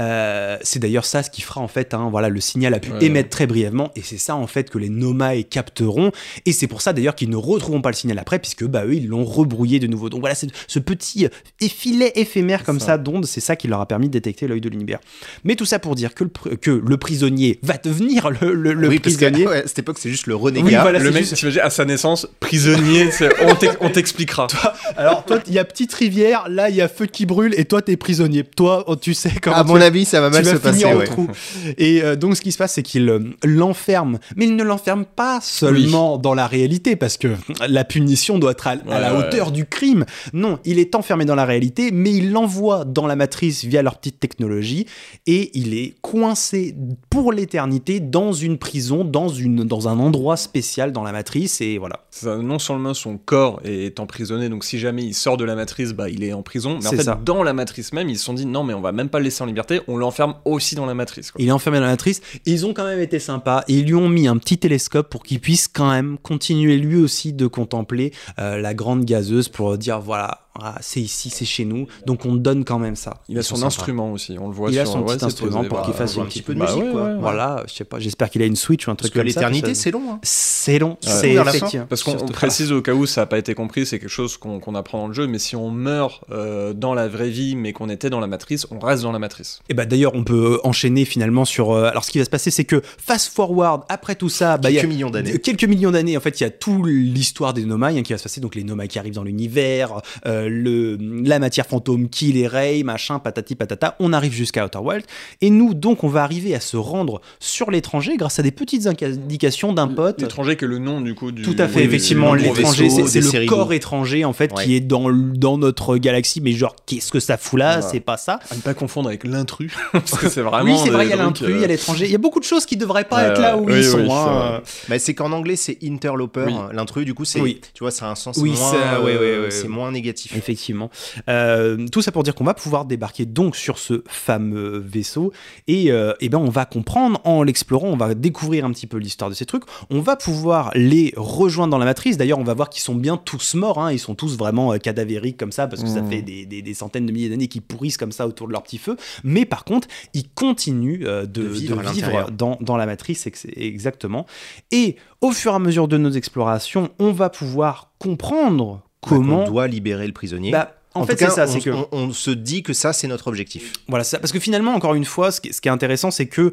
c'est d'ailleurs ça ce qui fera en fait, le signal a pu émettre très brièvement et c'est ça en fait que les Nomai capteront et c'est pour ça d'ailleurs qu'ils ne retrouveront pas le signal après puisque eux ils l'ont rebrouillé de nouveau. Donc voilà, c'est ce petit filet éphémère comme ça d'onde, c'est ça qui leur a permis de détecter l'œil de l'univers. Mais tout ça pour dire que le prisonnier va devenir le prisonnier. Parce qu'à cette époque c'est juste le renégat. Oui, voilà, le mec, t'imagines, à sa naissance, prisonnier, on t'expliquera. Alors toi, il y a petite rivière, là il y a feu qui brûle et toi t'es prisonnier. Toi, tu sais comment. À mon avis, ça va mal se passer. Et donc, ce qui se passe, c'est qu'il l'enferme. Mais il ne l'enferme pas seulement dans la réalité, parce que la punition doit être à la hauteur du crime. Non, il est enfermé dans la réalité, mais il l'envoie dans la matrice via leur petite technologie, et il est coincé pour l'éternité dans une prison, dans un endroit spécial dans la matrice, et voilà. Ça, non seulement son corps est emprisonné, donc si jamais il sort de la matrice, il est en prison. Mais en fait, dans la matrice même, ils se sont dit non, mais on va même pas le laisser en liberté, on l'enferme aussi dans la matrice. Il est enfermé dans la matrice. Ils ont quand même été sympas et ils lui ont mis un petit télescope pour qu'il puisse quand même continuer lui aussi de contempler la grande gazeuse pour dire voilà, c'est ici, c'est chez nous, donc on donne quand même ça. Il a son instrument aussi, on le voit. Il a son petit instrument pour qu'il fasse un petit peu de musique, quoi. Voilà, je sais pas, j'espère qu'il a une Switch ou un truc comme ça. Parce que l'éternité, c'est long. C'est long, c'est effectivement. Parce qu'on précise au cas où ça n'a pas été compris, c'est quelque chose qu'on apprend dans le jeu, mais si on meurt dans la vraie vie, mais qu'on était dans la matrice, on reste dans la matrice. Et d'ailleurs, on peut enchaîner finalement sur. Alors, ce qui va se passer, c'est que fast forward après tout ça, quelques millions d'années. En fait, il y a toute l'histoire des Nomai qui va se passer. Donc, les Nomai qui arrivent dans l'univers, la matière fantôme qui les raye, machin, patati patata. On arrive jusqu'à Outer Wilds. Et nous, donc, on va arriver à se rendre sur l'étranger grâce à des petites indications d'un pote. L'étranger, que le nom du coup. Tout à fait, effectivement, l'étranger, c'est le corps étranger en fait qui est dans notre galaxie. Mais genre, qu'est-ce que ça fout là ? C'est pas ça. À ne pas confondre avec l'intrus, parce que c'est vraiment. Oui, c'est vrai, il y a l'intrus, il y a l'étranger. Il y a beaucoup de choses qui devraient pas être là où ils sont. C'est qu'en anglais, c'est interloper, l'intrus. Du coup, c'est, tu vois, ça a un sens c'est moins négatif. objectif. Effectivement. Tout ça pour dire qu'on va pouvoir débarquer donc sur ce fameux vaisseau et ben on va comprendre en l'explorant, on va découvrir un petit peu l'histoire de ces trucs, on va pouvoir les rejoindre dans la matrice. D'ailleurs, on va voir qu'ils sont bien tous morts, hein. Ils sont tous vraiment cadavériques comme ça parce que ça fait des centaines de milliers d'années qu'ils pourrissent comme ça autour de leur petit feu. Mais par contre, ils continuent de vivre dans la matrice, exactement. Et au fur et à mesure de nos explorations, on va pouvoir comprendre comment... on doit libérer le prisonnier. En fait, c'est ça, c'est que on se dit que ça, c'est notre objectif. Voilà, ça, parce que finalement, encore une fois, ce qui est intéressant, c'est que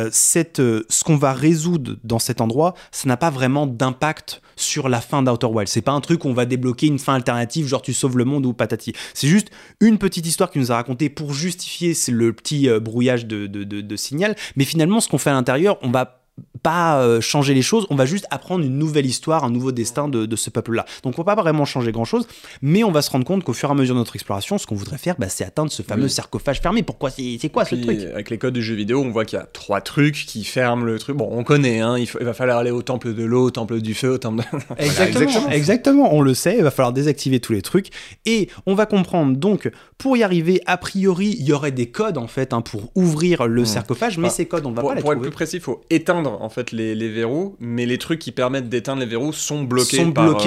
ce qu'on va résoudre dans cet endroit, ça n'a pas vraiment d'impact sur la fin d'Outer Wilds. C'est pas un truc où on va débloquer une fin alternative, genre tu sauves le monde ou patati. C'est juste une petite histoire qui nous a raconté pour justifier le petit brouillage de signal. Mais finalement, ce qu'on fait à l'intérieur, on va pas changer les choses, on va juste apprendre une nouvelle histoire, un nouveau destin de ce peuple-là. Donc on va pas vraiment changer grand-chose, mais on va se rendre compte qu'au fur et à mesure de notre exploration, ce qu'on voudrait faire, c'est atteindre ce fameux sarcophage fermé. Pourquoi c'est quoi ce truc ? Avec les codes du jeu vidéo, on voit qu'il y a 3 trucs qui ferment le truc. Bon, on connaît, hein, il va falloir aller au temple de l'eau, au temple du feu, au temple de... Exactement, on le sait, il va falloir désactiver tous les trucs, et on va comprendre, donc, pour y arriver, a priori, il y aurait des codes, en fait, pour ouvrir le sarcophage, mais ces codes, on va pas les trouver. Pour être plus précis, il faut éteindre, en fait, les verrous, mais les trucs qui permettent d'éteindre les verrous sont bloqués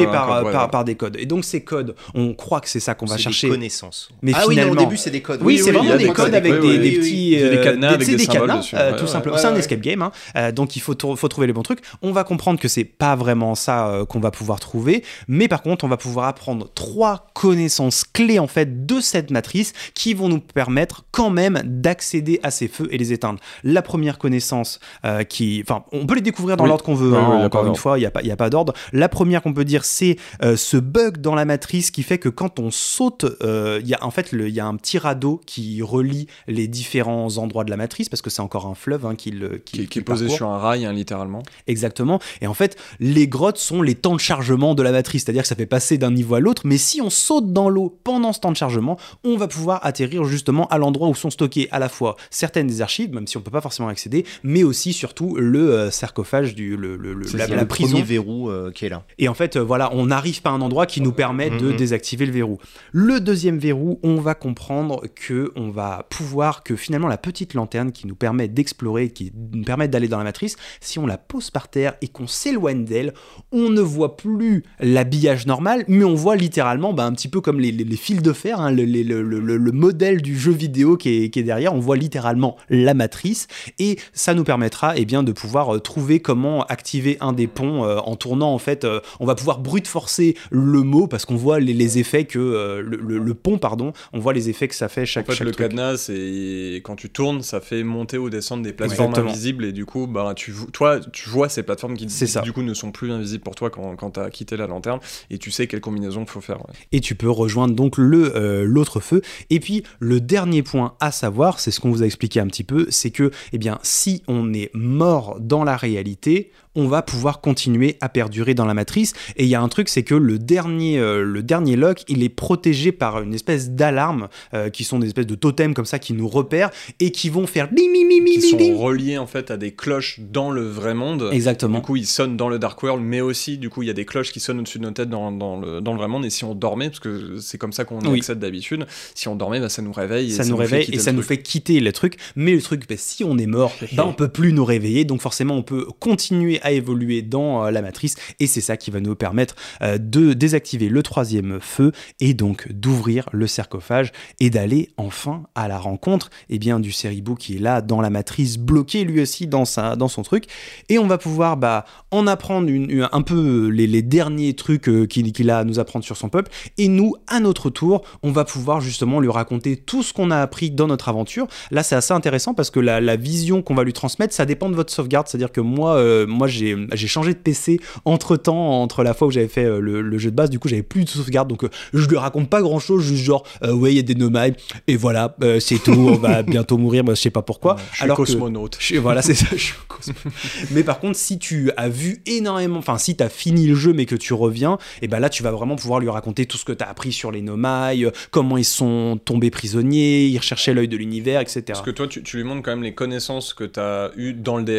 par des codes. Et donc ces codes, on croit que c'est ça qu'on va chercher. C'est des connaissances. Mais finalement, au début c'est des codes. Oui, c'est vraiment des codes avec des petits des cadenas avec des cadenas, dessus. Tout simplement. C'est un escape game, hein. Donc il faut trouver les bons trucs. On va comprendre que c'est pas vraiment ça qu'on va pouvoir trouver, mais par contre on va pouvoir apprendre 3 connaissances clés en fait de cette matrice qui vont nous permettre quand même d'accéder à ces feux et les éteindre. La première connaissance on peut les découvrir dans l'ordre qu'on veut, encore une fois, il n'y a pas d'ordre. La première qu'on peut dire, c'est ce bug dans la matrice qui fait que quand on saute, il y a un petit radeau qui relie les différents endroits de la matrice, parce que c'est encore un fleuve qui est posé sur un rail, hein, littéralement. Exactement. Et en fait, les grottes sont les temps de chargement de la matrice, c'est-à-dire que ça fait passer d'un niveau à l'autre, mais si on saute dans l'eau pendant ce temps de chargement, on va pouvoir atterrir justement à l'endroit où sont stockées à la fois certaines des archives, même si on ne peut pas forcément accéder, mais aussi surtout le sarcophage, la prison. Premier verrou qui est là. Et en fait, on arrive à un endroit qui nous permet de désactiver le verrou. Le deuxième verrou, on va comprendre que finalement la petite lanterne qui nous permet d'explorer, qui nous permet d'aller dans la matrice, si on la pose par terre et qu'on s'éloigne d'elle, on ne voit plus l'habillage normal, mais on voit littéralement un petit peu comme les fils de fer, hein, le modèle du jeu vidéo qui est derrière, on voit littéralement la matrice, et ça nous permettra de pouvoir trouver comment activer un des ponts en tournant, en fait, on va pouvoir brute forcer le mot parce qu'on voit les effets que le pont, pardon, on voit les effets que ça fait chaque le truc. cadenas, c'est quand tu tournes, ça fait monter ou descendre des plateformes invisibles, et du coup, tu vois ces plateformes qui du coup ne sont plus invisibles pour toi quand tu as quitté la lanterne, et tu sais quelle combinaison il faut faire. Ouais. Et tu peux rejoindre donc l'autre feu. Et puis le dernier point à savoir, c'est ce qu'on vous a expliqué un petit peu, c'est que si on est mort dans la réalité, on va pouvoir continuer à perdurer dans la matrice. Et il y a un truc, c'est que le dernier lock, il est protégé par une espèce d'alarme qui sont des espèces de totems comme ça qui nous repèrent et qui vont faire qui sont reliés en fait à des cloches dans le vrai monde. Exactement. Du coup, ils sonnent dans le Dark World, mais aussi du coup, il y a des cloches qui sonnent au-dessus de nos têtes dans le vrai monde. Et si on dormait, parce que c'est comme ça qu'on y accède d'habitude, si on dormait, ça nous réveille. Ça nous réveille et ça nous fait quitter le truc. Mais le truc, si on est mort, on peut plus nous réveiller. Donc forcément, on peut continuer à évoluer dans la matrice, et c'est ça qui va nous permettre de désactiver le 3e feu et donc d'ouvrir le sarcophage et d'aller enfin à la rencontre du Ceribou qui est là dans la matrice, bloqué lui aussi dans son truc, et on va pouvoir en apprendre un peu les derniers trucs qu'il a à nous apprendre sur son peuple, et nous à notre tour on va pouvoir justement lui raconter tout ce qu'on a appris dans notre aventure. Là c'est assez intéressant parce que la vision qu'on va lui transmettre, ça dépend de votre sauvegarde, c'est-à-dire que moi j'ai changé de PC entre la fois où j'avais fait le jeu de base, du coup j'avais plus de sauvegarde, donc je lui raconte pas grand chose, juste genre ouais il y a des nomailles et voilà, c'est tout, on va bientôt mourir, je sais pas pourquoi. Je suis cosmonaute. Voilà, c'est ça, je suis cosmonaute. Mais par contre, si tu as vu énormément, si tu as fini le jeu mais que tu reviens, et là tu vas vraiment pouvoir lui raconter tout ce que tu as appris sur les nomailles, comment ils sont tombés prisonniers, ils recherchaient l'œil de l'univers, etc. Parce que toi tu lui montres quand même les connaissances que tu as eues dans le DLC, donc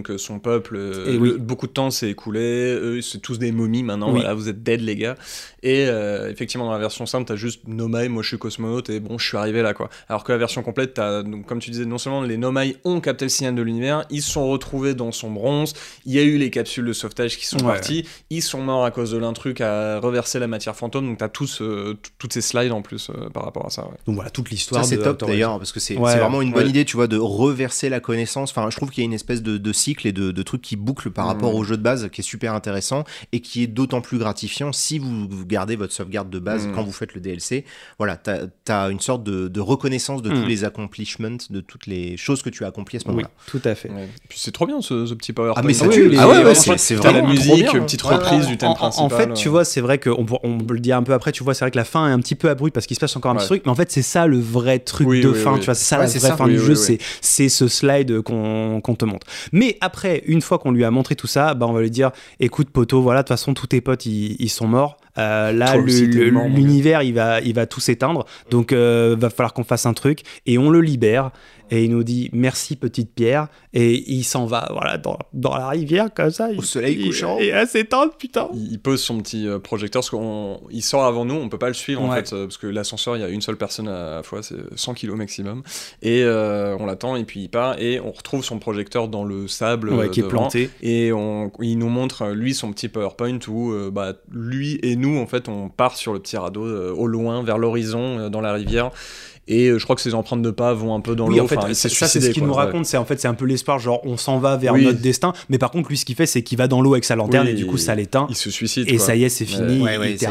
donc son peuple, oui. beaucoup de temps s'est écoulé, eux c'est tous des momies maintenant, oui. voilà, vous êtes dead les gars, et effectivement dans la version simple t'as juste Nomai, moi je suis cosmonaute et bon je suis arrivé là quoi, alors que la version complète t'as, donc, comme tu disais, non seulement les Nomai ont capté le signal de l'univers, ils se sont retrouvés dans son bronze, il y a eu les capsules de sauvetage qui sont parties, ils sont morts à cause de l'intrus à reverser la matière fantôme, donc t'as toutes ces slides en plus par rapport à ça. Donc voilà, toute l'histoire. Ça c'est top d'ailleurs, parce que c'est vraiment une bonne idée, tu vois, de reverser la connaissance. Enfin, je trouve qu'il y a une espèce de cycle et de trucs qui bouclent par rapport au jeu de base, qui est super intéressant et qui est d'autant plus gratifiant si vous gardez votre sauvegarde de base quand vous faites le DLC. Voilà, t'as une sorte de reconnaissance de tous les accomplishments, de toutes les choses que tu as accomplies à ce moment-là. Oui, tout à fait. Ouais. Puis c'est trop bien ce petit PowerPoint. Ah mais ça tue. C'est vraiment la musique, une petite reprise du thème principal. En fait, tu vois, c'est vrai qu'on peut le dire un peu après, tu vois, c'est vrai que la fin est un petit peu abrupte parce qu'il se passe encore un petit truc, mais en fait, c'est ça le vrai truc de fin, tu vois, c'est ça la vraie fin du jeu, c'est ce slide qu'on te montre. Mais après, une fois qu'on lui a montré tout ça, bah on va lui dire, écoute poto, voilà, de toute façon tous tes potes ils sont morts. Là l'univers il va tout s'éteindre, donc va falloir qu'on fasse un truc, et on le libère et il nous dit merci petite pierre, et il s'en va, voilà, dans la rivière comme ça, au soleil couchant, et à s'éteindre, putain. Il pose son petit projecteur, parce qu'il sort avant nous, on peut pas le suivre en fait, parce que l'ascenseur il y a une seule personne à la fois, c'est 100 kilos maximum, et on l'attend et puis il part et on retrouve son projecteur dans le sable qui est planté, et il nous montre lui son petit PowerPoint où lui et nous en fait on part sur le petit radeau au loin vers l'horizon dans la rivière. Et je crois que ces empreintes de pas vont un peu dans l'eau. En fait, ça c'est ce qu'il nous raconte. C'est en fait c'est un peu l'espoir, genre on s'en va vers notre destin. Mais par contre lui ce qu'il fait c'est qu'il va dans l'eau avec sa lanterne et du coup ça l'éteint. Il se suicide. Et ça y est c'est fini.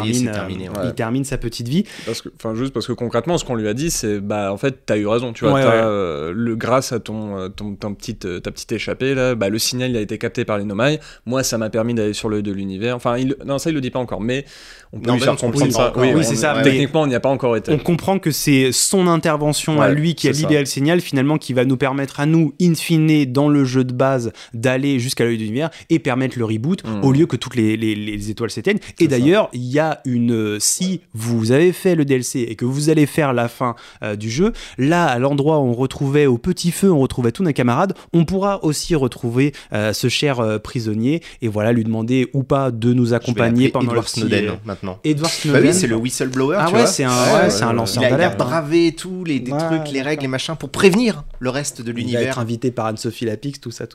Il termine sa petite vie. Juste parce que concrètement ce qu'on lui a dit c'est en fait t'as eu raison. Tu vois, grâce à ta petite échappée là, le signal il a été capté par les Nomai. Moi ça m'a permis d'aller sur l'œil de l'univers. Enfin ça il le dit pas encore, mais on peut lui faire comprendre ça. Oui c'est ça. Techniquement on n'y a pas encore été. On comprend que c'est son intervention à lui qui a libéré le signal finalement, qui va nous permettre à nous in fine dans le jeu de base d'aller jusqu'à l'œil de l'univers et permettre le reboot au lieu que toutes les étoiles s'éteignent. Et d'ailleurs il y a si vous avez fait le DLC et que vous allez faire la fin du jeu, là à l'endroit où on retrouvait au petit feu, on retrouvait tous nos camarades, on pourra aussi retrouver ce cher prisonnier et voilà lui demander ou pas de nous accompagner pendant Edward Snowden maintenant. Edward Snowden, oui, c'est le whistleblower. Tu vois, c'est un lanceur d'alerte. Il a bravé tous les trucs, les règles, les machins pour prévenir le reste de l'univers. Il va être invité par Anne-Sophie Lapix, tout ça.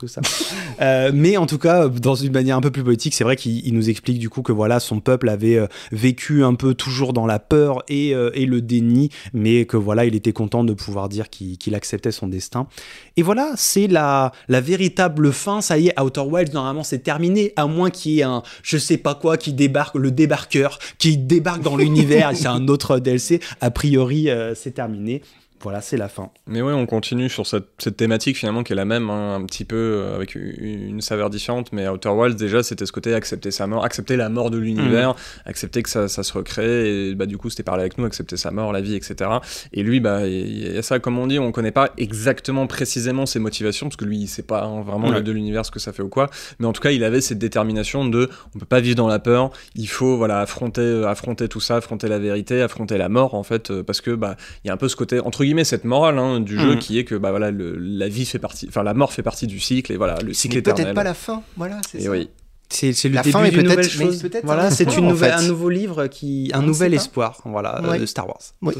Mais en tout cas, dans une manière un peu plus politique, c'est vrai qu'il nous explique du coup que voilà, son peuple avait vécu un peu toujours dans la peur et le déni, mais que voilà, il était content de pouvoir dire qu'il acceptait son destin. Et voilà, c'est la véritable fin. Ça y est, Outer Wilds, normalement, c'est terminé, à moins qu'il y ait un je sais pas quoi qui débarque, le débarqueur, qui débarque dans l'univers, et c'est un autre DLC. A priori, c'est terminé. Voilà, c'est la fin. Mais ouais, on continue sur cette thématique finalement qui est la même, un petit peu avec une saveur différente. Mais Outer Wilds, déjà, c'était ce côté accepter sa mort, accepter la mort de l'univers, accepter que ça se recrée. Et du coup, c'était parler avec nous, accepter sa mort, la vie, etc. Et lui, il y a ça, comme on dit, on connaît pas exactement précisément ses motivations, parce que lui, il sait pas vraiment de l'univers ce que ça fait ou quoi. Mais en tout cas, il avait cette détermination on peut pas vivre dans la peur. Il faut affronter tout ça, affronter la vérité, affronter la mort en fait, parce que il y a un peu ce côté entre guillemets cette morale du jeu qui est que la vie fait partie, enfin la mort fait partie du cycle, et voilà le cycle éternel. Peut-être pas la fin, voilà, c'est ça. Oui. C'est le la début fin est d'une nouvelle peut-être, chose. peut-être voilà, c'est un nouveau livre un nouvel espoir, voilà, de Star Wars. Oui.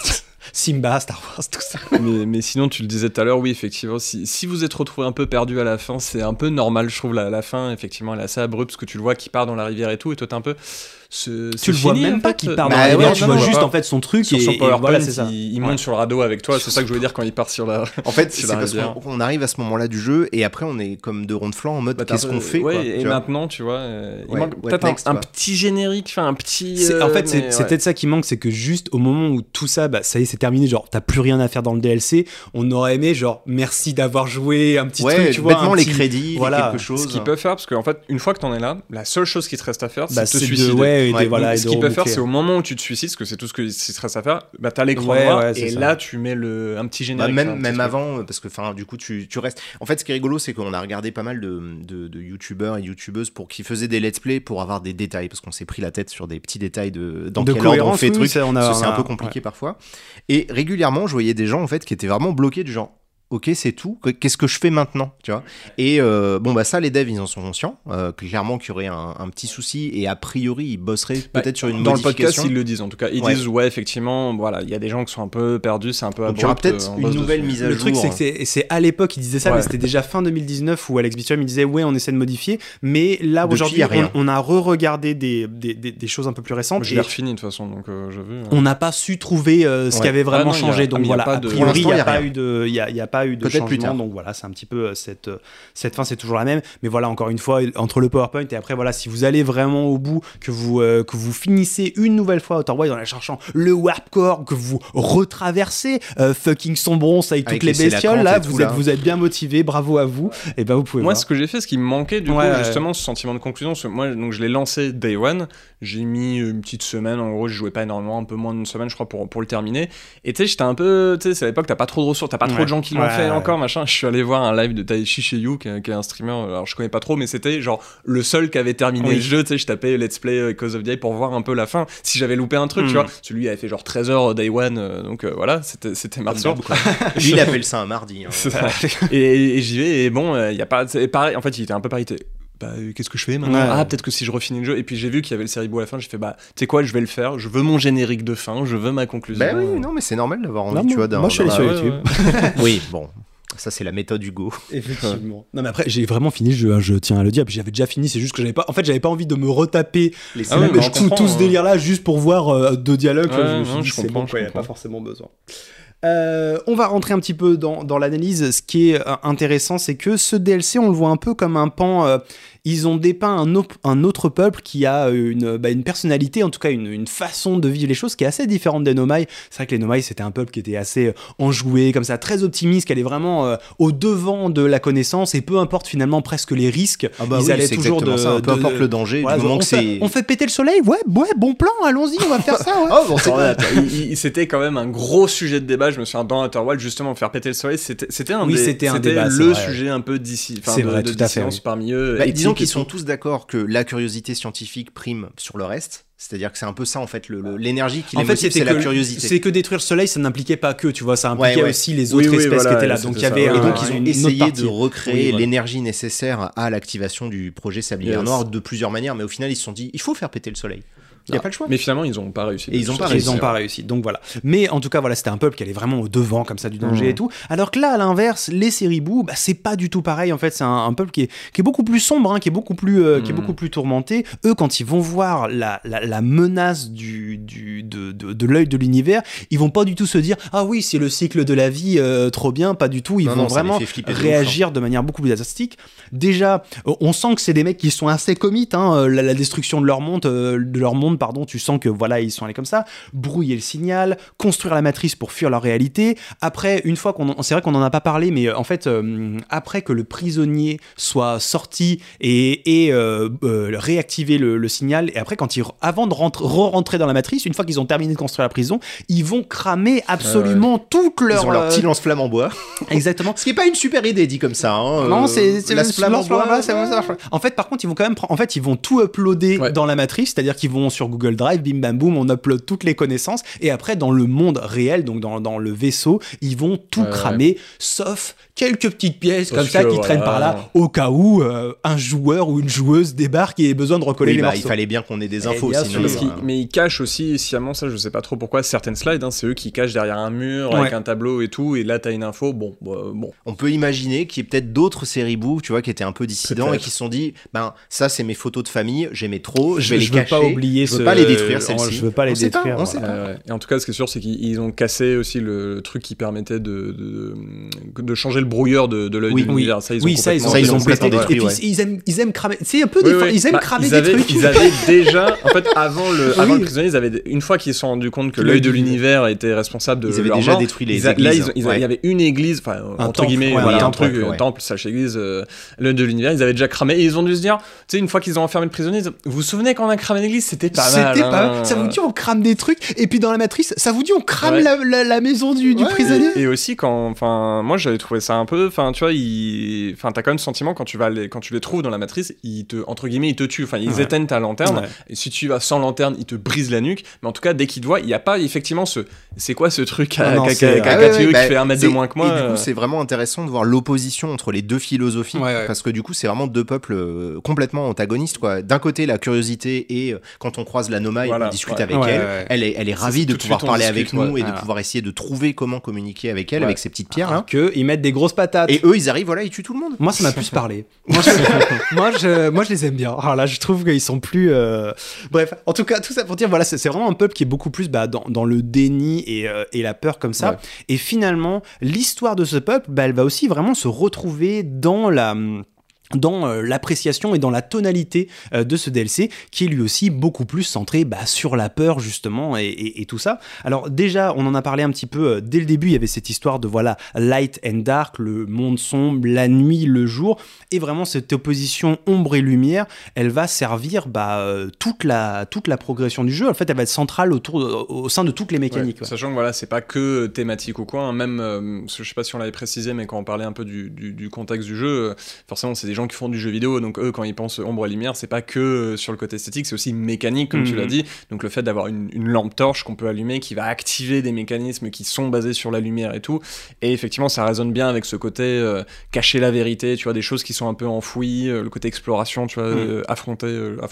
Simba, Star Wars, tout ça. Mais sinon, tu le disais tout à l'heure, oui, effectivement, si vous êtes retrouvé un peu perdu à la fin, c'est un peu normal, je trouve, la fin, effectivement, elle est assez abrupte, parce que tu le vois qui part dans la rivière et tout, et toi, t'es un peu... Tu le vois même pas qu'il part dans la rivière, tu vois juste en fait son truc sur son PowerPoint, voilà, c'est ça. Il monte sur le radeau avec toi, c'est ça que je voulais dire quand il part sur la. En fait, c'est parce qu'on arrive à ce moment-là du jeu et après on est comme deux ronds de flanc en mode qu'est-ce qu'on fait quoi, et maintenant tu vois, il manque peut-être un petit générique, enfin un petit. En fait, c'est peut-être ça qui manque, c'est que juste au moment où tout ça, ça y est, c'est terminé, genre t'as plus rien à faire dans le DLC, on aurait aimé genre merci d'avoir joué un petit truc, tu vois, bêtement les crédits, quelque chose. Ce qu'ils peuvent faire, parce qu'en fait, une fois que t'en es là, la seule chose qui te reste à faire, c'est de te suicider. Ce qu'ils peuvent faire, c'est au moment où tu te suicides, parce que c'est tout ce qu'il te reste à faire, t'as l'écran noir, et là tu mets un petit générique. Même avant, parce que du coup tu restes. En fait, ce qui est rigolo, c'est qu'on a regardé pas mal de youtubeurs et youtubeuses qui faisaient des let's play pour avoir des détails, parce qu'on s'est pris la tête sur des petits détails dans quel ordre on fait truc. C'est un peu compliqué parfois. Et régulièrement, je voyais des gens en fait qui étaient vraiment bloqués du genre. ok, c'est tout. Qu'est-ce que je fais maintenant, tu vois? Et ça, les devs, ils en sont conscients. Clairement qu'il y aurait un petit souci, et a priori, ils bosseraient peut-être sur une dans modification. Dans le podcast, ils le disent, en tout cas. Ils disent, effectivement, voilà, il y a des gens qui sont un peu perdus, c'est un peu abrupt. Donc il y aura peut-être une nouvelle mise à jour. Le truc, c'est que c'est à l'époque, ils disaient ça, mais c'était déjà fin 2019 où Alex Beecham, il disait, ouais, on essaie de modifier. Mais là, aujourd'hui, on a re-regardé des choses un peu plus récentes. Je l'ai refini, de toute façon, donc j'ai vu. On n'a pas su trouver ce qui avait vraiment changé. Donc voilà, a priori, il n'y a pas eu de changement. Donc voilà, c'est un petit peu cette fin, c'est toujours la même. Mais voilà, encore une fois, entre le PowerPoint et après, voilà, si vous allez vraiment au bout, que vous finissez une nouvelle fois Outer Wilds en allant cherchant le Warp Core, que vous retraversez fucking Sombron avec toutes les bestioles, là, vous êtes bien motivé, bravo à vous. Et ben vous pouvez voir. Ce que j'ai fait, ce qui me manquait du coup, justement, ce sentiment de conclusion, moi, donc je l'ai lancé Day One, j'ai mis une petite semaine, en gros, je jouais pas énormément, un peu moins d'une semaine, je crois, pour le terminer. Et tu sais, j'étais un peu, tu sais, c'est à l'époque, t'as pas trop de ressources, t'as pas trop de gens qui l'ont fait encore, machin. Je suis allé voir un live de Taishi Sheiyu, qui est un streamer, alors je connais pas trop, mais c'était genre le seul qui avait terminé le jeu, tu sais, je tapais Let's Play Cause of the Day pour voir un peu la fin, si j'avais loupé un truc, tu vois. Celui avait fait genre 13 heures Day One, donc voilà, c'était mardi. Lui, il appelle ça un mardi. Hein. Et j'y vais, et bon, y a pas, c'est pareil, en fait, il était un peu pareil. Qu'est-ce que je fais maintenant? Peut-être que si je refinis le jeu. Et puis j'ai vu qu'il y avait le Seribu à la fin, j'ai fait tu sais quoi, je vais le faire, je veux mon générique de fin, je veux ma conclusion. Oui, non, mais c'est normal d'avoir envie, tu vois. Moi je suis allé sur YouTube. Oui, bon. Ça, c'est la méthode Hugo. Effectivement. Non, mais après, j'ai vraiment fini le jeu, je tiens à le dire. Puis j'avais déjà fini, c'est juste que j'avais pas envie de me retaper tout ce délire-là juste pour voir deux dialogues. Je comprends, il n'y a pas forcément besoin. On va rentrer un petit peu dans l'analyse. Ce qui est intéressant, c'est que ce DLC, on le voit un peu comme un pan. Ils ont dépeint un autre peuple qui a une personnalité, en tout cas une façon de vivre les choses qui est assez différente des Nomai. C'est vrai que les Nomai, c'était un peuple qui était assez enjoué, comme ça, très optimiste, qui allait vraiment au devant de la connaissance, et peu importe finalement presque les risques, ils allaient toujours peu importe le danger, du moment que on fait péter le soleil, ouais, bon plan, allons-y, on va faire ça. Ouais. C'était quand même un gros sujet de débat. Je me souviens dans Outer Wilds, justement, faire péter le soleil, c'était le sujet un peu d'ici, de dissidence parmi eux. Disons qu'ils sont tous d'accord que la curiosité scientifique prime sur le reste. C'est-à-dire que c'est un peu ça, en fait, l'énergie qui les motive, c'est la curiosité. C'est que détruire le soleil, ça n'impliquait pas que, tu vois, ça impliquait aussi les autres espèces qui étaient là. Donc il y avait donc ils ont essayé de recréer l'énergie nécessaire à l'activation du projet Sablière Noire de plusieurs manières, mais au final, ils se sont dit, il faut faire péter le soleil. Il n'y a pas le choix. Mais finalement, ils n'ont pas réussi. Et ils n'ont pas réussi. Donc voilà. Mais en tout cas, voilà, c'était un peuple qui allait vraiment au devant, comme ça, du danger et tout. Alors que là, à l'inverse, les Seribu, c'est pas du tout pareil. En fait, c'est un peuple qui est beaucoup plus sombre, qui est beaucoup plus tourmenté. Eux, quand ils vont voir la menace de l'œil de l'univers, ils vont pas du tout se dire ah oui, c'est le cycle de la vie, trop bien. Pas du tout. Ils vont vraiment réagir de manière beaucoup plus drastique. Déjà, on sent que c'est des mecs qui sont assez comites. La destruction de leur monde, tu sens que voilà, ils sont allés comme ça, brouiller le signal, construire la matrice pour fuir leur réalité. Après, une fois c'est vrai qu'on en a pas parlé, mais en fait, après que le prisonnier soit sorti et réactiver le signal, et après, avant de re-rentrer dans la matrice, une fois qu'ils ont terminé de construire la prison, ils vont cramer absolument toute leur... Ils ont leur petit lance-flamme en bois. Exactement. Ce qui est pas une super idée dit comme ça. Non, c'est lance-flamme en bois. En fait, par contre, ils vont quand même ils vont tout uploader dans la matrice, c'est-à-dire qu'ils vont sur Google Drive, bim bam boum, on upload toutes les connaissances, et après dans le monde réel, donc dans le vaisseau, ils vont tout cramer, sauf quelques petites pièces comme ça qui traînent par là, au cas où un joueur ou une joueuse débarque et ait besoin de recoller les morceaux. Il fallait bien qu'on ait des infos sinon. Mais ils cachent aussi sciemment, ça je sais pas trop pourquoi, certaines slides, c'est eux qui cachent derrière un mur avec un tableau et tout, et là t'as une info, bon. On peut imaginer qu'il y ait peut-être d'autres Seribu, tu vois, qui étaient un peu dissidents et qui se sont dit, ça c'est mes photos de famille, j'aimais trop, je vais les cacher. Je veux pas les détruire, celles-ci. Je veux pas les détruire. On sait pas. Et en tout cas, ce qui est sûr, c'est qu'ils ont cassé aussi le truc qui permettait de changer le brouilleur de l'œil de l'univers. Ça, ils ont pété. Et puis, ils aiment cramer. C'est un peu ils aiment cramer des trucs. Ils avaient déjà, en fait, avant le prisonnier, une fois qu'ils se sont rendus compte que l'œil de l'univers était responsable de leur mort, ils avaient déjà détruit les églises. Là, il y avait une église, enfin, entre guillemets, un temple slash église, l'œil de l'univers, ils avaient déjà cramé. Et ils ont dû se dire, tu sais, une fois qu'ils ont enfermé le prisonnier, vous vous souvenez quand on a cramé l'église, c'était pas mal. C'était pas mal. Ça vous dit on crame des trucs, et puis dans la matrice, ça vous dit on crame la maison du prisonnier. Et aussi moi j'avais trouvé ça un peu, tu vois, t'as quand même le sentiment quand tu les trouves dans la matrice, ils te tuent, ils éteignent ta lanterne, et si tu vas sans lanterne, ils te brisent la nuque, mais en tout cas dès qu'ils te voient, il y a pas effectivement c'est quoi ce truc à qui fait 1 mètre de moins que moi. Et du coup c'est vraiment intéressant de voir l'opposition entre les deux philosophies, parce que du coup c'est vraiment deux peuples complètement antagonistes, quoi. D'un côté la curiosité, et quand on croise la Nomaille, on discute avec elle est ravie de pouvoir parler avec nous et de pouvoir essayer de trouver comment communiquer avec elle, avec ces petites pierres là. Ils mettent des grosses patates. Et eux ils arrivent, ils tuent tout le monde. Moi ça m'a plus parlé. Moi je les aime bien. Alors là je trouve qu'ils sont plus bref, en tout cas tout ça pour dire voilà, c'est vraiment un peuple qui est beaucoup plus dans le déni et la peur comme ça. Et finalement l'histoire de ce peuple, elle va aussi vraiment se retrouver dans l'appréciation et dans la tonalité de ce DLC, qui est lui aussi beaucoup plus centré sur la peur justement et tout ça. Alors déjà on en a parlé un petit peu dès le début, il y avait cette histoire de light and dark, le monde sombre, la nuit, le jour, et vraiment cette opposition ombre et lumière, elle va servir toute la progression du jeu. En fait elle va être centrale au sein de toutes les mécaniques. Sachant que c'est pas que thématique ou quoi, même je sais pas si on l'avait précisé, mais quand on parlait un peu du contexte du jeu, forcément c'est des gens qui font du jeu vidéo, donc eux quand ils pensent ombre et lumière, c'est pas que sur le côté esthétique, c'est aussi mécanique comme tu l'as dit, donc le fait d'avoir une lampe torche qu'on peut allumer qui va activer des mécanismes qui sont basés sur la lumière et tout, et effectivement ça résonne bien avec ce côté cacher la vérité, tu vois, des choses qui sont un peu enfouies, le côté exploration, tu vois, affronter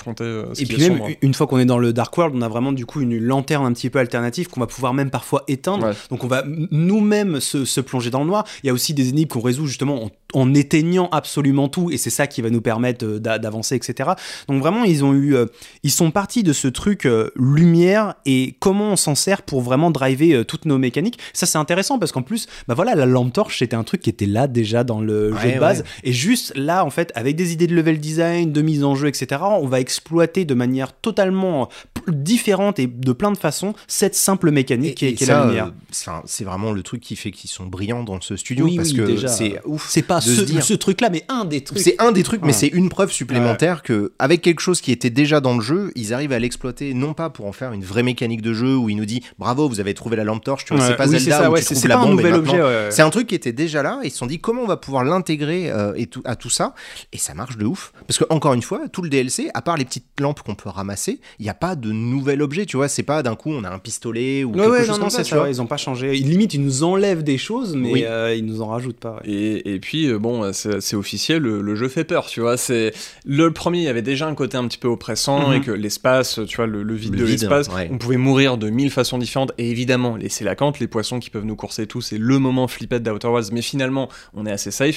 ce et qui puis est même sombre. Une fois qu'on est dans le Dark World, on a vraiment du coup une lanterne un petit peu alternative qu'on va pouvoir même parfois éteindre, donc on va nous-mêmes se plonger dans le noir. Il y a aussi des énigmes qu'on résout justement en éteignant absolument tout, et c'est ça qui va nous permettre d'avancer, etc. Donc vraiment ils sont partis de ce truc lumière et comment on s'en sert pour vraiment driver toutes nos mécaniques. Ça c'est intéressant parce qu'en plus la lampe torche c'était un truc qui était là déjà dans le jeu de base, et juste là en fait avec des idées de level design, de mise en jeu, etc., on va exploiter de manière totalement différente et de plein de façons cette simple mécanique qui est la lumière. C'est vraiment le truc qui fait qu'ils sont brillants dans ce studio, parce que déjà, c'est ouf. C'est pas ce truc là, mais un des trucs. C'est un des trucs, mais c'est une preuve supplémentaire que avec quelque chose qui était déjà dans le jeu, ils arrivent à l'exploiter, non pas pour en faire une vraie mécanique de jeu où il nous dit bravo, vous avez trouvé la lampe torche, tu vois, c'est pas Zelda où tu trouves la bombe, un nouvel objet. C'est un truc qui était déjà là, et ils se sont dit comment on va pouvoir l'intégrer à tout ça, et ça marche de ouf. Parce que encore une fois, tout le DLC, à part les petites lampes qu'on peut ramasser, il y a pas de nouvel objet, tu vois, c'est pas d'un coup on a un pistolet ou quelque chose comme ça. Tu vois, ils ont pas changé. Limite ils nous enlèvent des choses, mais ils nous en rajoutent pas. Et puis c'est officiel, le jeu fait peur, tu vois. C'est le premier, il y avait déjà un côté un petit peu oppressant, et que l'espace, tu vois, le vide de l'espace, on pouvait mourir de 1000 façons différentes, et évidemment les sélacantes, les poissons qui peuvent nous courser et tout, c'est le moment flippette d'Outer Wilds, mais finalement on est assez safe.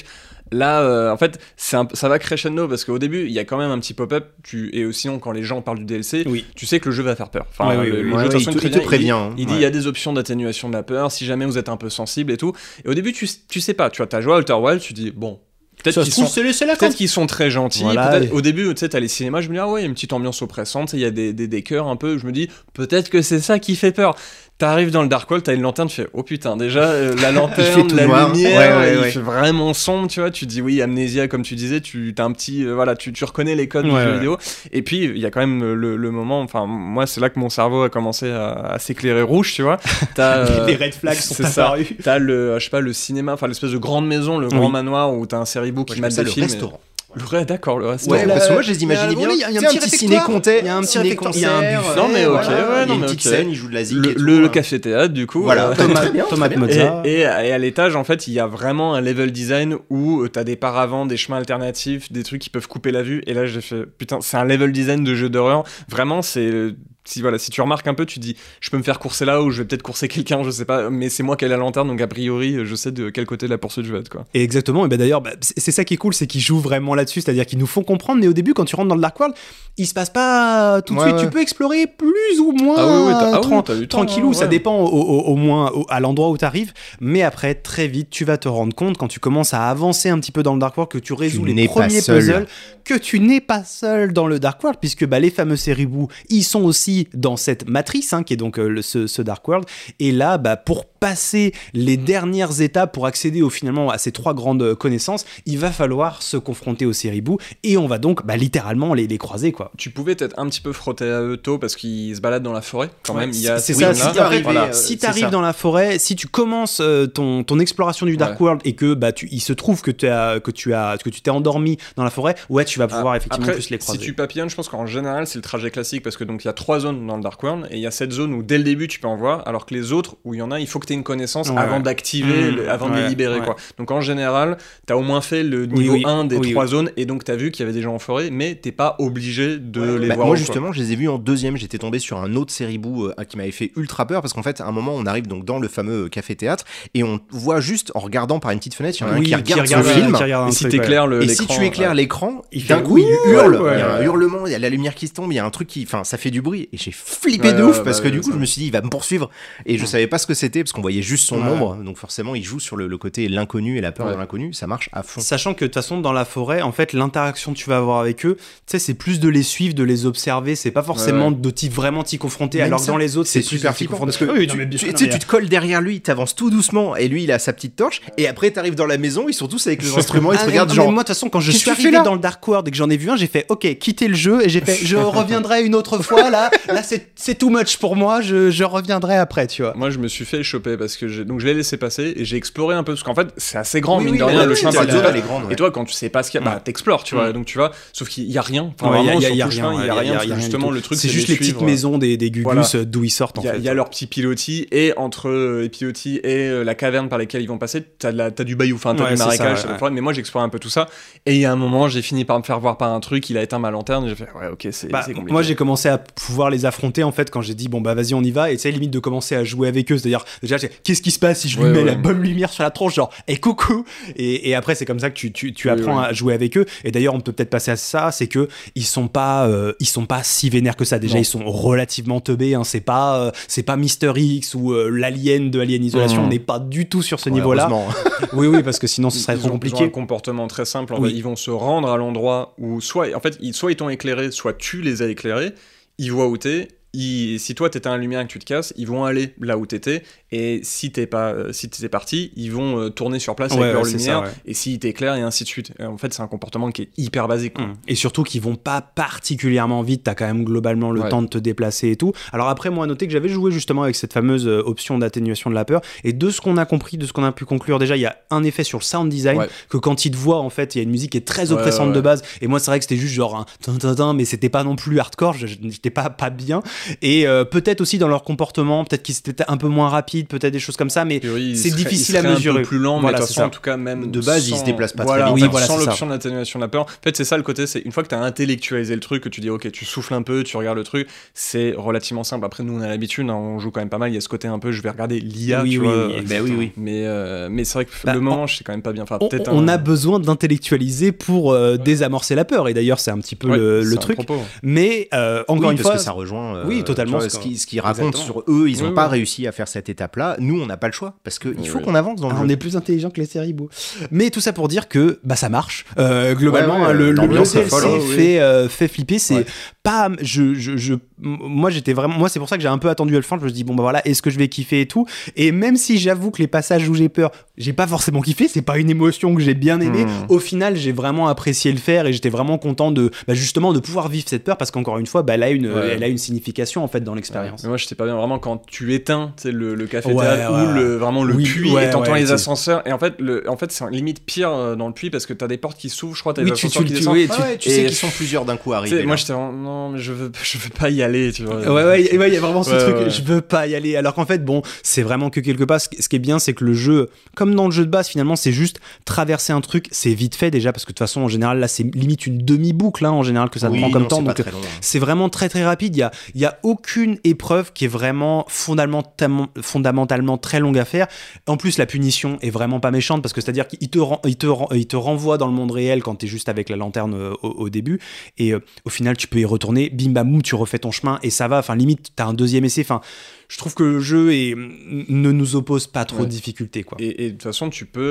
Là en fait ça va crescendo, parce qu'au début il y a quand même un petit pop-up, et sinon quand les gens parlent du DLC, tu sais que le jeu va faire peur. Le jeu il te prévient. Il dit il y a des options d'atténuation de la peur si jamais vous êtes un peu sensible et tout, et au début tu sais pas, tu vois, t'as joué à Outer Wilds, tu dis bon, peut-être qu'ils sont très gentils. Au début, tu sais, t'as les cinémas, je me dis, il y a une petite ambiance oppressante, il y a des cœurs un peu, je me dis, peut-être que c'est ça qui fait peur. T'arrives dans le Dark World, t'as une lanterne, tu fais, oh putain, déjà, la lanterne, la lumière, il fait vraiment sombre, tu vois, tu dis, oui, Amnesia, comme tu disais, t'as un petit, tu reconnais les codes du jeu vidéo. Et puis, il y a quand même le moment, moi, c'est là que mon cerveau a commencé à s'éclairer rouge, tu vois. Les red flags sont apparus. T'as le cinéma, l'espèce de grande maison, le grand manoir où t'as un seriebook qui mate des films. D'accord, le restaurant. Parce que moi je les imaginais bien. Il y a un petit ciné-concert, il y a un petit ciné-concert, il y a un buffet. Non mais ok, il y a une petite scène, il joue de la zik. Le café-théâtre du coup. Voilà, tomate mozza. Et à l'étage en fait, il y a vraiment un level design où t'as des paravents, des chemins alternatifs, des trucs qui peuvent couper la vue. Et là j'ai fait putain, c'est un level design de jeu d'horreur. Vraiment c'est si tu remarques un peu, tu dis je peux me faire courser là, ou je vais peut-être courser quelqu'un, je sais pas, mais c'est moi qui ai la lanterne, donc a priori je sais de quel côté de la poursuite je vais être, quoi. Et exactement, et d'ailleurs c'est ça qui est cool, c'est qu'ils jouent vraiment là-dessus, c'est-à-dire qu'ils nous font comprendre, mais au début quand tu rentres dans le Dark World, il se passe pas tout de suite, tu peux explorer plus ou moins tranquillou, ça dépend au moins à l'endroit où t'arrives, mais après très vite tu vas te rendre compte quand tu commences à avancer un petit peu dans le Dark World, que tu résous les premiers puzzles, que tu n'es pas seul dans le Dark World, puisque les fameux Seribu, ils sont aussi pris dans cette matrice, qui est donc ce Dark World. Et là, pour passer les dernières étapes, pour accéder finalement à ces 3 grandes connaissances, il va falloir se confronter aux Seribu et on va donc littéralement les croiser, quoi. Tu pouvais peut-être un petit peu frotter à eux tôt parce qu'ils se baladent dans la forêt quand même. C'est ça. Si t'arrives dans la forêt, si tu commences ton exploration du Dark World et que il se trouve que tu t'es endormi dans la forêt, tu vas pouvoir effectivement plus les croiser. Si tu papillonnes, je pense qu'en général c'est le trajet classique parce que donc il y a 3 zones dans le Dark World et il y a cette zone où dès le début tu peux en voir, alors que les autres où il y en a, il faut que tu aies une connaissance avant d'activer, avant de les libérer, quoi. Donc en général, t'as au moins fait le niveau 1 des 3 zones et donc t'as vu qu'il y avait des gens en forêt, mais t'es pas obligé de les voir. Moi justement, je les ai vus en 2e, j'étais tombé sur un autre Seribu qui m'avait fait ultra peur parce qu'en fait à un moment on arrive donc dans le fameux café-théâtre et on voit juste en regardant par une petite fenêtre, il y en a un qui regarde le film et si t'éclaires l'écran, si tu éclaires l'écran, d'un coup il hurle, il y a un hurlement, il y a la lumière qui se tombe, il y a un truc ça fait du bruit et j'ai flippé de ouf parce que du coup je me suis dit il va me poursuivre et je savais pas ce que c'était parce qu'on voyait juste son ombre, donc forcément il joue sur le côté l'inconnu et la peur de l'inconnu, ça marche à fond. Sachant que de toute façon dans la forêt, en fait l'interaction que tu vas avoir avec eux, tu sais, c'est plus de les suivre, de les observer, c'est pas forcément de vraiment t'y confronter, alors que dans les autres c'est super flippant parce que tu te colles derrière lui, t'avances tout doucement et lui il a sa petite torche et après t'arrives dans la maison, ils sont tous avec les instruments, ils te regardent genre. Moi de toute façon quand je suis arrivé dans le Dark World et que j'en ai vu un, j'ai fait ok, quittez le jeu et j'ai fait je reviendrai une autre fois, là c'est too much pour moi, je reviendrai après, tu vois. Moi je me suis fait choper parce que je l'ai laissé passer et j'ai exploré un peu parce qu'en fait c'est assez grand, mine de rien, le chemin elle est grande, et toi quand tu sais pas ce qu'il y a, t'explores, tu vois, donc tu vois, sauf qu'il y a rien, il y a rien, justement le truc c'est juste les petites maisons des gugus d'où ils sortent, en fait. Il y a leur petit pilotis et entre les pilotis et la caverne par laquelle ils vont passer, t'as du bayou, t'as du marécage, mais moi j'explore un peu tout ça et il y a un moment j'ai fini par me faire voir par un truc, il a éteint ma lanterne, j'ai fait ok, c'est compliqué. Moi j'ai commencé à pouvoir les affronter en fait quand j'ai dit vas-y on y va, et tu sais limite de commencer à jouer avec eux, c'est-à-dire déjà qu'est-ce qui se passe si je lui mets la bonne lumière sur la tronche, genre coucou, et après c'est comme ça que tu apprends à jouer avec eux. Et d'ailleurs on peut peut-être passer à ça, c'est que ils sont pas si vénères que ça, déjà ils sont relativement teubés, c'est pas Mister X ou l'alien de Alien Isolation, on n'est pas du tout sur ce niveau-là. oui parce que sinon ce serait trop compliqué. Ils ont un comportement très simple, ils vont se rendre à l'endroit où soit ils t'ont éclairé, soit tu les as éclairés, ils voient où t'es. Si toi t'étais un lumière et que tu te casses, ils vont aller là où t'étais, et si t'étais parti, ils vont tourner sur place avec leur lumière, et s'ils t'éclairent et ainsi de suite. En fait c'est un comportement qui est hyper basique, quoi. Et surtout qu'ils vont pas particulièrement vite, t'as quand même globalement le temps de te déplacer et tout. Alors après moi à noter que j'avais joué justement avec cette fameuse option d'atténuation de la peur, et de ce qu'on a compris, de ce qu'on a pu conclure, déjà il y a un effet sur le sound design, que quand ils te voient en fait il y a une musique qui est très oppressante de base, et moi c'est vrai que c'était juste genre un tin, mais c'était pas non plus hardcore, j'étais pas bien. Et peut-être aussi dans leur comportement, peut-être qu'ils étaient un peu moins rapides, peut-être des choses comme ça, mais c'est difficile à mesurer. Un peu plus lent, mais de toute façon, en tout cas, même de base, ils se déplacent pas très vite. Sans l'option d'atténuation de la peur. En fait, c'est ça le côté, c'est une fois que tu as intellectualisé le truc, que tu dis ok, tu souffles un peu, tu regardes le truc, c'est relativement simple. Après, nous on a l'habitude, on joue quand même pas mal, il y a ce côté un peu, je vais regarder l'IA, tu vois. Mais c'est vrai que le moment, je sais quand même pas bien. Enfin, on a besoin d'intellectualiser pour désamorcer la peur, et d'ailleurs, c'est un petit peu le truc. Mais encore une fois, parce que ça rejoint. Totalement. Ce qu'ils racontent sur eux, ils n'ont pas réussi à faire cette étape-là. Nous, on n'a pas le choix parce qu'il faut qu'on avance dans le jeu. On est plus intelligent que les séries. Mais tout ça pour dire que ça marche. Globalement, le DLC fait flipper. C'est pas. Moi, c'est pour ça que j'ai un peu attendu à le faire. Je me suis dit voilà, est-ce que je vais kiffer et tout. Et même si j'avoue que les passages où j'ai peur, j'ai pas forcément kiffé. C'est pas une émotion que j'ai bien aimée. Au final, j'ai vraiment apprécié le faire et j'étais vraiment content de justement de pouvoir vivre cette peur, parce qu'encore une fois, elle a une signification en fait dans l'expérience. Mais moi j'étais pas bien vraiment quand tu éteins le café-théâtre ou vraiment le puits et t'entends les ascenseurs, et en fait c'est limite pire dans le puits parce que t'as des portes qui s'ouvrent, je crois, t'as des ascenseurs qui descendent. Tu sais qu'ils sont plusieurs d'un coup arrivés. Moi j'étais non mais je veux pas y aller, tu vois. Il y a vraiment ce truc, je veux pas y aller, alors qu'en fait c'est vraiment que quelque part ce qui est bien, c'est que le jeu, comme dans le jeu de base finalement, c'est juste traverser un truc, c'est vite fait déjà, parce que de toute façon en général là c'est limite une demi-boucle en général que ça te prend comme temps, donc c'est vraiment très très rapide. Il y a aucune épreuve qui est vraiment fondamentalement très longue à faire. En plus la punition est vraiment pas méchante, parce que c'est-à-dire qu'il te renvoie dans le monde réel quand t'es juste avec la lanterne au début, et au final tu peux y retourner, bim bam boum, tu refais ton chemin et ça va, enfin limite t'as un deuxième essai. Enfin je trouve que le jeu ne nous oppose pas trop de difficultés, quoi. Et de toute façon tu peux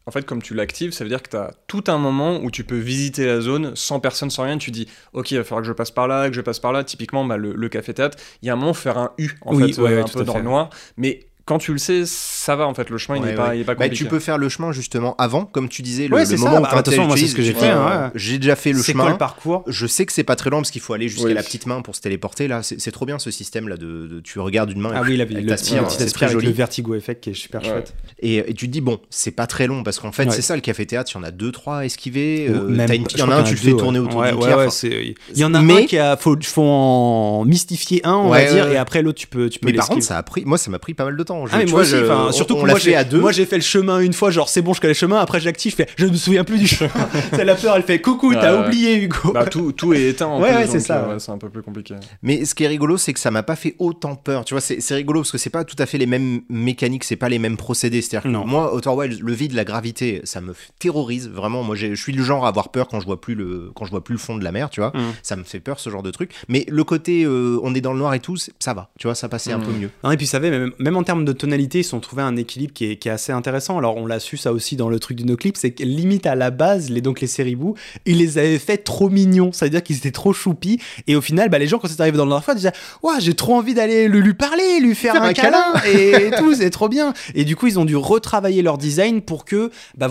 en fait, comme tu l'actives, ça veut dire que tu as tout un moment où tu peux visiter la zone sans personne, sans rien. Tu dis, ok, il va falloir que je passe par là, que je passe par là. Typiquement, le café-théâtre, il y a un moment, faire un U, un peu dans le noir. Mais quand tu le sais, ça va en fait, le chemin il est pas compliqué. Tu peux faire le chemin justement avant, comme tu disais, le moment où moi c'est ce que j'ai fait. J'ai déjà fait le chemin. C'est quoi le parcours ? Je sais que c'est pas très long parce qu'il faut aller jusqu'à la petite main pour se téléporter. Là, c'est trop bien ce système là de tu regardes une main. Ah oui, le petit aspire avec le vertigo effect qui est super chouette. Et tu te dis bon, c'est pas très long parce qu'en fait c'est ça le café-théâtre. Il y en a 2-3 à esquiver. Il y en a un, tu le fais tourner autour d'une pierre. Il y en a un qui faut en mystifier un, on va dire, et après l'autre tu peux. Mais par contre, ça m'a pris pas mal de temps. Surtout que moi j'ai fait le chemin une fois, genre c'est bon, je connais le chemin, après j'active, je me souviens plus du chemin. C'est la peur, elle fait coucou, t'as oublié Hugo. Tout est éteint en plus, c'est ça. C'est un peu plus compliqué. Mais ce qui est rigolo, c'est que ça m'a pas fait autant peur. Tu vois, c'est rigolo parce que c'est pas tout à fait les mêmes mécaniques, c'est pas les mêmes procédés. C'est-à-dire que moi, Outer Wilds, le vide, la gravité, ça me terrorise vraiment. Moi, je suis du genre à avoir peur quand je vois plus le fond de la mer, tu vois. Ça me fait peur ce genre de truc. Mais le côté, on est dans le noir et tout, ça va. Tu vois, ça passait un peu mieux. Non, et puis ça va, même en termes de tonalité, ils sont trouvés un équilibre qui est assez intéressant. Alors on l'a su ça aussi dans le truc du noclip, c'est que limite à la base les Seribou, ils les avaient fait trop mignons, ça veut dire qu'ils étaient trop choupis, et au final les gens quand c'est arrivé dans leur fois disaient ouais, j'ai trop envie d'aller lui parler, lui faire un câlin et tout, c'est trop bien. Et du coup ils ont dû retravailler leur design pour que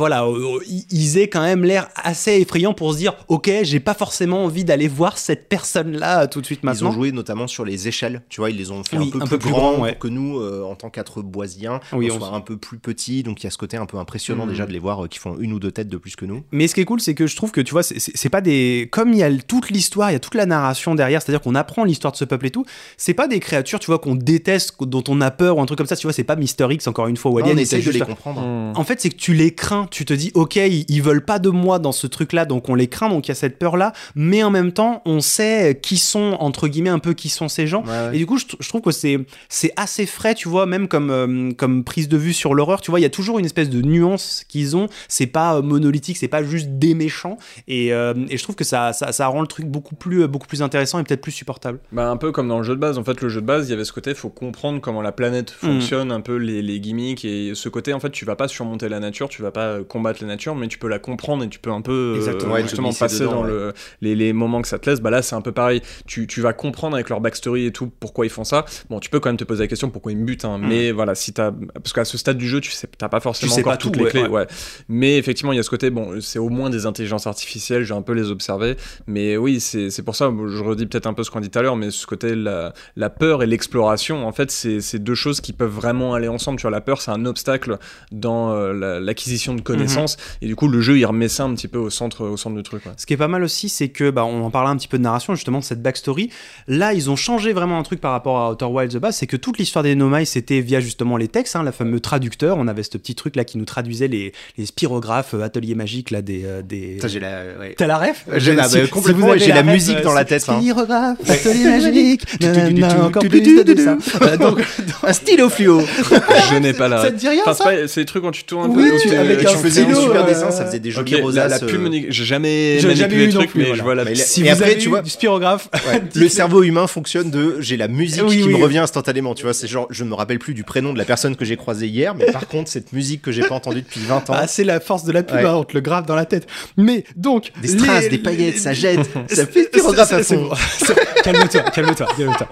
ils aient quand même l'air assez effrayants pour se dire ok, j'ai pas forcément envie d'aller voir cette personne là tout de suite maintenant. Ils ont joué notamment sur les échelles, tu vois, ils les ont fait un peu plus grands pour que nous en tant qu'Arboisiens on soit un peu plus petits, donc il y a ce côté un peu impressionnant déjà de les voir qui font une ou deux têtes de plus que nous. Mais ce qui est cool, c'est que je trouve que tu vois, c'est pas des, comme il y a toute l'histoire, il y a toute la narration derrière, c'est-à-dire qu'on apprend l'histoire de ce peuple et tout, c'est pas des créatures, tu vois, qu'on déteste, dont on a peur ou un truc comme ça, tu vois, c'est pas Mister X encore une fois ou Alien. On essaye de les comprendre. En fait, c'est que tu les crains, tu te dis ok, ils veulent pas de moi dans ce truc-là, donc on les craint, donc il y a cette peur-là, mais en même temps, on sait qui sont, entre guillemets, un peu qui sont ces gens, et du coup, je trouve que c'est assez frais, tu vois, même comme prise de vue sur l'horreur, tu vois, il y a toujours une espèce de nuance qu'ils ont, c'est pas monolithique, c'est pas juste des méchants, et je trouve que ça rend le truc beaucoup plus intéressant et peut-être plus supportable. Un peu comme dans le jeu de base, en fait le jeu de base il y avait ce côté, faut comprendre comment la planète fonctionne, un peu les gimmicks, et ce côté en fait tu vas pas surmonter la nature, tu vas pas combattre la nature, mais tu peux la comprendre et tu peux un peu justement passer dans les moments que ça te laisse. Là c'est un peu pareil, tu vas comprendre avec leur backstory et tout pourquoi ils font ça. Bon, tu peux quand même te poser la question pourquoi ils me butent, mais voilà, si parce qu'à ce stade du jeu t'as pas forcément encore toutes les clés, mais effectivement il y a ce côté, bon, c'est au moins des intelligences artificielles, j'ai un peu les observé, mais oui, c'est pour ça, je redis peut-être un peu ce qu'on dit tout à l'heure, mais ce côté la peur et l'exploration, en fait c'est deux choses qui peuvent vraiment aller ensemble. Tu vois, la peur c'est un obstacle dans l'acquisition de connaissances, et du coup le jeu il remet ça un petit peu au centre du truc. Ce qui est pas mal aussi, c'est que on en parlait un petit peu de narration, justement de cette backstory. Là ils ont changé vraiment un truc par rapport à Outer Wilds de base, c'est que toute l'histoire des Nomai c'était via justement les textes, la fameux traducteur, on avait ce petit truc là qui nous traduisait les spirographes, ateliers magiques là des... Ça, j'ai T'as la ref? Complètement, j'ai la musique dans la tête. Spirographe, atelier magique, encore plus de ça. Donc un stylo fluo. Je n'ai pas la ref. Ça te dit rien, ça? C'est des trucs quand tu tournes un peu. Oui, avec un faisais des super dessins, ça faisait des jolis rosaces. La pub, j'ai jamais manipulé le truc, mais je vois la... Si vous avez du spirographe... Le cerveau humain fonctionne j'ai la musique qui me revient instantanément, tu vois, c'est genre, je ne me rappelle plus du prénom de la personne que j'ai croisée hier, mais par contre, cette musique que j'ai pas entendue depuis 20 ans... c'est la force de la pub, on te le grave dans la tête. Mais donc... Des strass, des paillettes, ça jette, ça fait spirographe à fond. Calme-toi.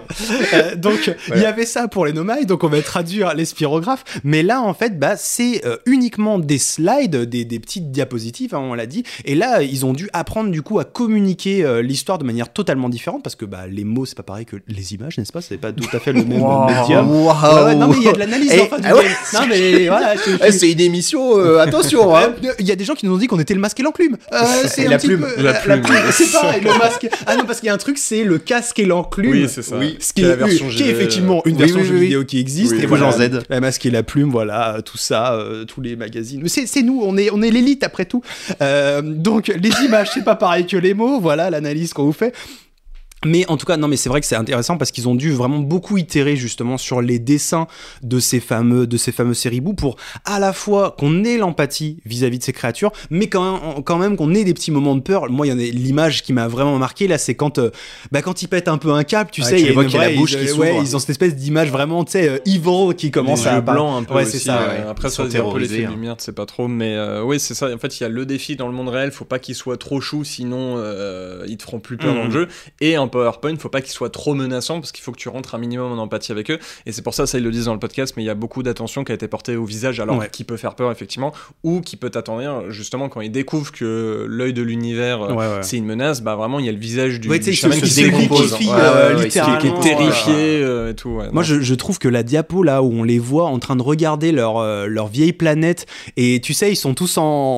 Donc, il y avait ça pour les Nomai, donc on va traduire les spirographes, mais là, en fait, c'est uniquement des slides, des petites diapositives, on l'a dit, et là, ils ont dû apprendre, du coup, à communiquer l'histoire de manière totalement différente, parce que les mots, c'est pas pareil que les images, n'est-ce pas? C'est pas tout à fait le même médium. Non, mais il y a de l'analyse dans du game. Non, mais voilà. C'est une émission, attention, hein. Il y a des gens qui nous ont dit qu'on était le masque et l'enclume. C'est la plume. La plume. C'est pareil, le masque. Ah non, parce qu'il y a un truc, c'est le casque et l'enclume. Oui, c'est ça. Oui. Ce qui est effectivement une version jeu vidéo qui existe. Et voilà, Z. La masque et la plume, voilà, tout ça, tous les magazines. C'est nous, on est l'élite après tout. Donc, les images, c'est pas pareil que les mots. Voilà l'analyse qu'on vous fait. Mais en tout cas, non, mais c'est vrai que c'est intéressant parce qu'ils ont dû vraiment beaucoup itérer justement sur les dessins de ces fameux Seribu pour à la fois qu'on ait l'empathie vis-à-vis de ces créatures, mais quand même qu'on ait des petits moments de peur. Moi, il y en a l'image qui m'a vraiment marqué là, c'est quand ils pètent un peu un câble, tu sais, il y a une vraie, la bouche qui s'ouvre. Ouais, ils ont cette espèce d'image vraiment, tu sais, evil qui commence à blanc un peu. Ouais, aussi, c'est ça. Ouais. Après, ça, c'est un peu l'effet de lumière, c'est pas trop, mais oui, c'est ça. En fait, il y a le défi dans le monde réel, faut pas qu'il soit trop chou, sinon ils te feront plus peur dans le jeu. Et en PowerPoint, faut pas qu'il soit trop menaçant parce qu'il faut que tu rentres un minimum en empathie avec eux. Et c'est pour ça ils le disent dans le podcast, mais il y a beaucoup d'attention qui a été portée au visage, alors qui peut faire peur effectivement, ou qui peut t'attendrir justement quand ils découvrent que l'œil de l'univers c'est une menace. Bah vraiment, il y a le visage du chaman qui se décompose, littéralement, qui est terrifié et tout. Moi, je trouve que la diapo là où on les voit en train de regarder leur vieille planète, et tu sais, ils sont tous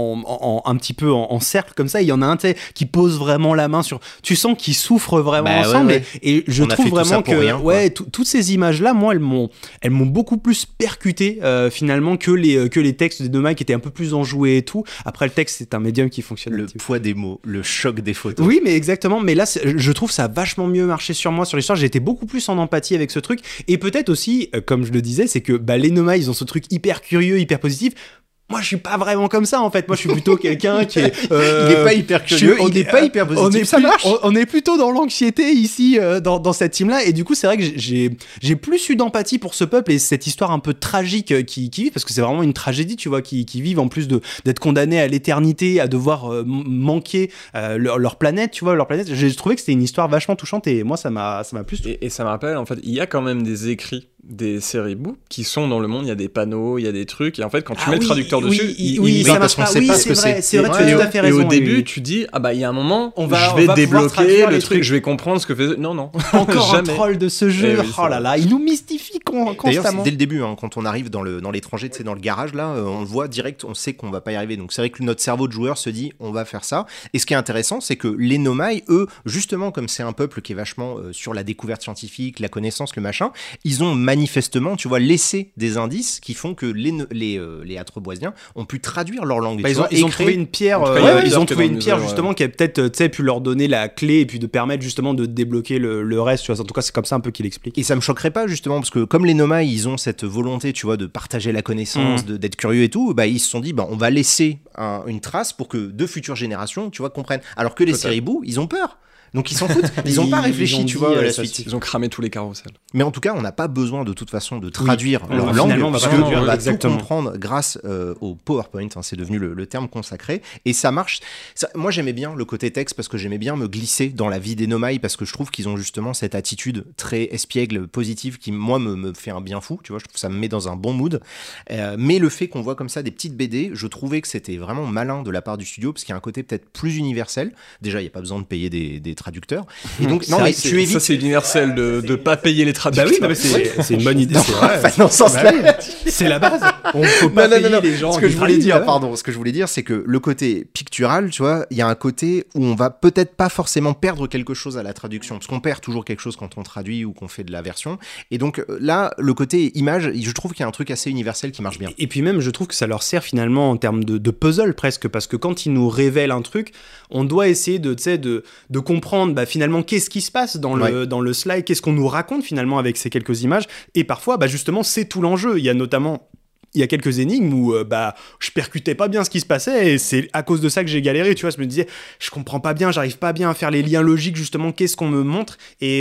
un petit peu en cercle comme ça. Il y en a un qui pose vraiment la main sur. Tu sens qu'ils souffrent vraiment ensemble. Et je trouve vraiment que toutes ces images-là, moi, elles m'ont beaucoup plus percuté finalement que les textes des Nomai qui étaient un peu plus enjoués et tout. Après, le texte, c'est un médium qui fonctionne. Le poids des mots, le choc des photos. Oui, mais exactement. Mais là, je trouve ça a vachement mieux marché sur moi, sur l'histoire. J'ai été beaucoup plus en empathie avec ce truc. Et peut-être aussi, comme je le disais, c'est que les Nomai, ils ont ce truc hyper curieux, hyper positif. Moi, je suis pas vraiment comme ça, en fait. Moi, je suis plutôt quelqu'un qui est... il est pas hyper curieux, il est pas hyper positif, ça marche. On est plutôt dans l'anxiété, ici, dans cette team-là. Et du coup, c'est vrai que j'ai plus eu d'empathie pour ce peuple et cette histoire un peu tragique qui vit, parce que c'est vraiment une tragédie, tu vois, qui vivent en plus d'être condamnés à l'éternité, à devoir manquer leur planète, tu vois, leur planète. J'ai trouvé que c'était une histoire vachement touchante et moi, ça m'a plus... Et ça me rappelle, en fait, il y a quand même des écrits des Seribu qui sont dans le monde, il y a des panneaux, il y a des trucs, et en fait quand tu mets le traducteur dessus, ça marche pas. Oui, c'est vrai, tu as tout à fait raison. Et au début, tu dis il y a un moment, je vais débloquer le truc, je vais comprendre ce que fait. Non. Encore un troll de ce jeu. Oh là là, il nous mystifie constamment. D'ailleurs, dès le début, quand on arrive dans l'étranger, tu sais, dans le garage là, on le voit direct, on sait qu'on va pas y arriver. Donc c'est vrai que notre cerveau de joueur se dit, on va faire ça. Et ce qui est intéressant, c'est que les Nomai, eux, justement, comme c'est un peuple qui est vachement sur la découverte scientifique, la connaissance, le machin, ils ont manifestement, tu vois, laissé des indices qui font que les Atreboisiens ont pu traduire leur langue. Ils ont trouvé une pierre, justement qui a peut-être pu leur donner la clé et puis de permettre justement de débloquer le reste. Tu vois, en tout cas, c'est comme ça un peu qu'il explique. Et ça me choquerait pas justement parce que comme les Nomai, ils ont cette volonté, tu vois, de partager la connaissance, d'être curieux et tout. Ils se sont dit, on va laisser une trace pour que de futures générations, tu vois, comprennent. Alors que les Seribu, ils ont peur. Donc ils s'en foutent, ils n'ont pas réfléchi, tu vois, à la suite. Ils ont cramé tous les carrousels. Mais en tout cas, on n'a pas besoin de toute façon de traduire leur langue, parce qu'on va tout comprendre grâce au PowerPoint, c'est devenu le terme consacré, et ça marche. Moi j'aimais bien le côté texte, parce que j'aimais bien me glisser dans la vie des Nomai, parce que je trouve qu'ils ont justement cette attitude très espiègle, positive, qui moi me fait un bien fou, tu vois, je trouve que ça me met dans un bon mood. Mais le fait qu'on voit comme ça des petites BD, je trouvais que c'était vraiment malin de la part du studio, parce qu'il y a un côté peut-être plus universel. Déjà, il n'y a pas besoin de payer des traducteurs. Et donc, non, mais tu évites. Ça, c'est universel de pas payer les traducteurs. Bah oui, c'est une bonne idée. C'est vrai. Dans ce sens-là, c'est la base. On faut pas payer les gens. Ce que je voulais dire, c'est que le côté pictural, tu vois, il y a un côté où on va peut-être pas forcément perdre quelque chose à la traduction, parce qu'on perd toujours quelque chose quand on traduit ou qu'on fait de la version. Et donc là, le côté image, je trouve qu'il y a un truc assez universel qui marche bien. Et puis même, je trouve que ça leur sert finalement en termes de puzzle presque, parce que quand ils nous révèlent un truc, on doit essayer de comprendre finalement qu'est-ce qui se passe dans le slide, qu'est-ce qu'on nous raconte finalement avec ces quelques images, et parfois justement c'est tout l'enjeu. Il y a quelques énigmes où je percutais pas bien ce qui se passait, et c'est à cause de ça que j'ai galéré, tu vois. Je me disais, je comprends pas bien, j'arrive pas bien à faire les liens logiques, justement, qu'est-ce qu'on me montre.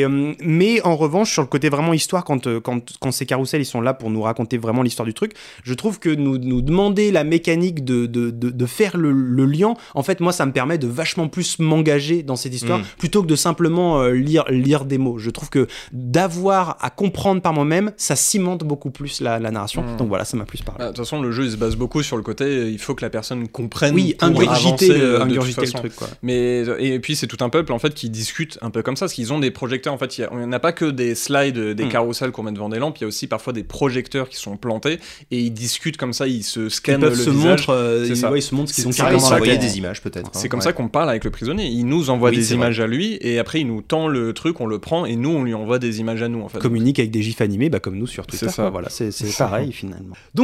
Mais en revanche, sur le côté vraiment histoire, quand ces carousels ils sont là pour nous raconter vraiment l'histoire du truc, je trouve que nous demander la mécanique de faire le lien, en fait, moi ça me permet de vachement plus m'engager dans cette histoire, plutôt que de simplement lire des mots. Je trouve que d'avoir à comprendre par moi-même, ça cimente beaucoup plus la narration. Donc voilà, ça m'a plus parlé. De toute façon, le jeu il se base beaucoup sur le côté, il faut que la personne comprenne, ingurgiter le truc, quoi. Et puis c'est tout un peuple en fait qui discute un peu comme ça, parce qu'ils ont des projecteurs. En fait, il n'y a pas que des slides, des carousels qu'on met devant des lampes, il y a aussi parfois des projecteurs qui sont plantés et ils discutent comme ça, ils se scannent le visage. Ils se montrent ce qu'ils ont carrément envoyé des images peut-être. C'est comme ça qu'on parle avec le prisonnier. Il nous envoie des images à lui, et après il nous tend le truc, on le prend, et nous on lui envoie des images à nous, en fait. Communique avec des gifs animés, comme nous sur Twitter. C'est ça. Voilà, c'est pareil finalement. Donc